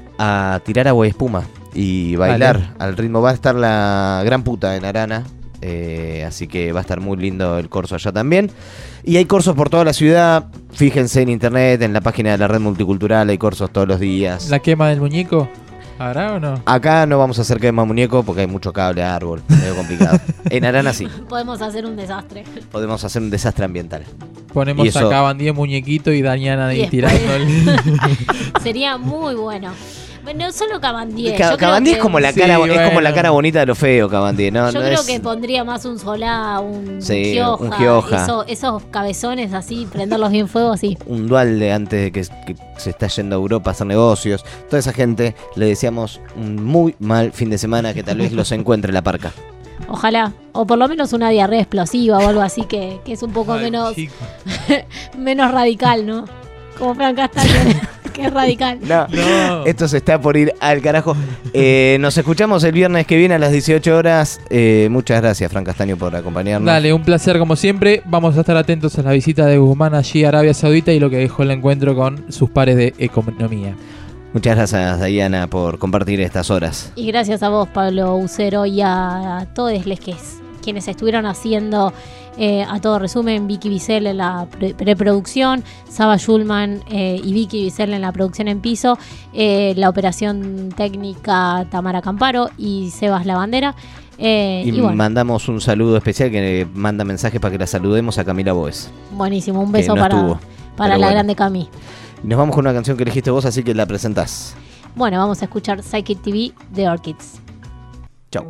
a tirar agua y espuma y bailar Dale. al ritmo. Va a estar la gran puta en Arana. Eh, así que va a estar muy lindo el corso allá también. Y hay corsos por toda la ciudad. Fíjense en internet, en la página de la red multicultural, hay corsos todos los días. ¿La quema del muñeco? ¿Habrá o no? Acá no vamos a hacer quema muñeco porque hay mucho cable, árbol, medio complicado. En Arana sí, Podemos hacer un desastre. podemos hacer un desastre ambiental. Ponemos Y eso- acá Bandía muñequito y Dañana Y ahí después- tirando. Sería muy bueno. Bueno, solo Cabandí. Ca- Cabandí es como la Sí, cara, es como la bueno. cara bonita de lo feo, Cabandí, ¿no? Yo No creo es- que pondría más un solá, un Sí, gioja, un gioja. eso- esos cabezones así, prenderlos bien fuego así. un dualde antes de que, que se está yendo a Europa a hacer negocios. Toda esa gente le deseamos un muy mal fin de semana, que tal vez los encuentre la parca. Ojalá. O por lo menos una diarrea explosiva o algo así que, que es un poco Ay, menos, chico. menos radical, ¿no? Como Fran Castaño, que es radical. No, No. esto se está por ir al carajo. Eh, nos escuchamos el viernes que viene a las dieciocho horas. Eh, muchas gracias, Fran Castaño, por acompañarnos. Dale, un placer como siempre. Vamos a estar atentos a la visita de Guzmán allí a Arabia Saudita y lo que dejó el encuentro con sus pares de economía. Muchas gracias, Diana, por compartir estas horas. Y gracias a vos, Pablo Ucero, y a, a todos les que es- quienes estuvieron haciendo eh, a todo resumen, Vicky Bisel en la pre- preproducción, Saba Schulman eh, y Vicky Bisel en la producción en piso, eh, la operación técnica Tamara Camparo y Sebas Lavandera. Eh, Y, y bueno, mandamos un saludo especial que manda mensajes para que la saludemos a Camila Boes. buenísimo, un que beso no para, estuvo, para pero la bueno. grande Cami. Y nos vamos con una canción que elegiste vos, así que la presentás. Bueno, vamos a escuchar Psychic T V de Orchids. Chau.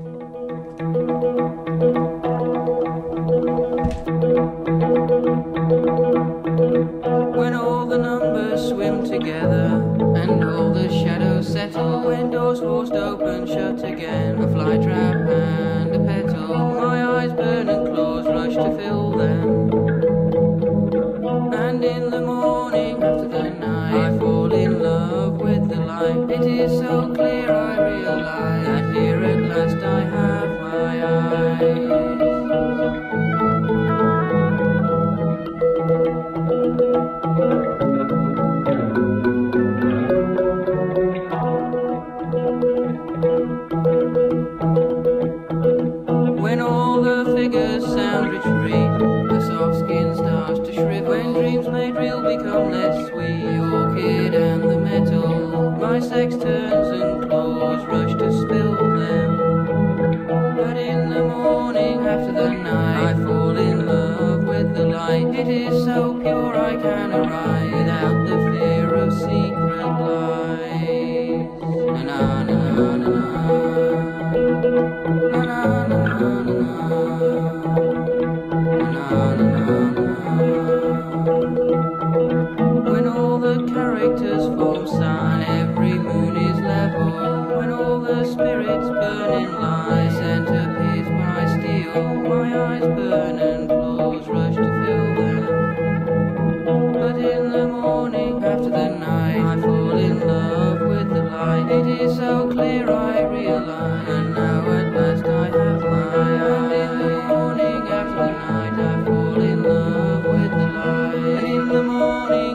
Thank you. in the morning after the night I fall in love with the light. It is so clear I realize that here at last I have my eyes. When all the figures sound retreat, the soft skin starts to shrivel. When dreams made real become less sweet, the orchid and the metal, my sextants and claws rush to spill them. But in the morning after the night, I fall in love with the light. It is so pure I can arrive without the fear of secret lies. Na na na na na na na na na When all the characters form sun, every moon is level. When all the spirits burn in light, center pierced by steel, my eyes burn and claws rush to fill them. But in the morning after the night, I fall in love with the light. It is so clear I realize, and now at last I have my eyes. In the morning after the night, I fall in love with the light. In the morning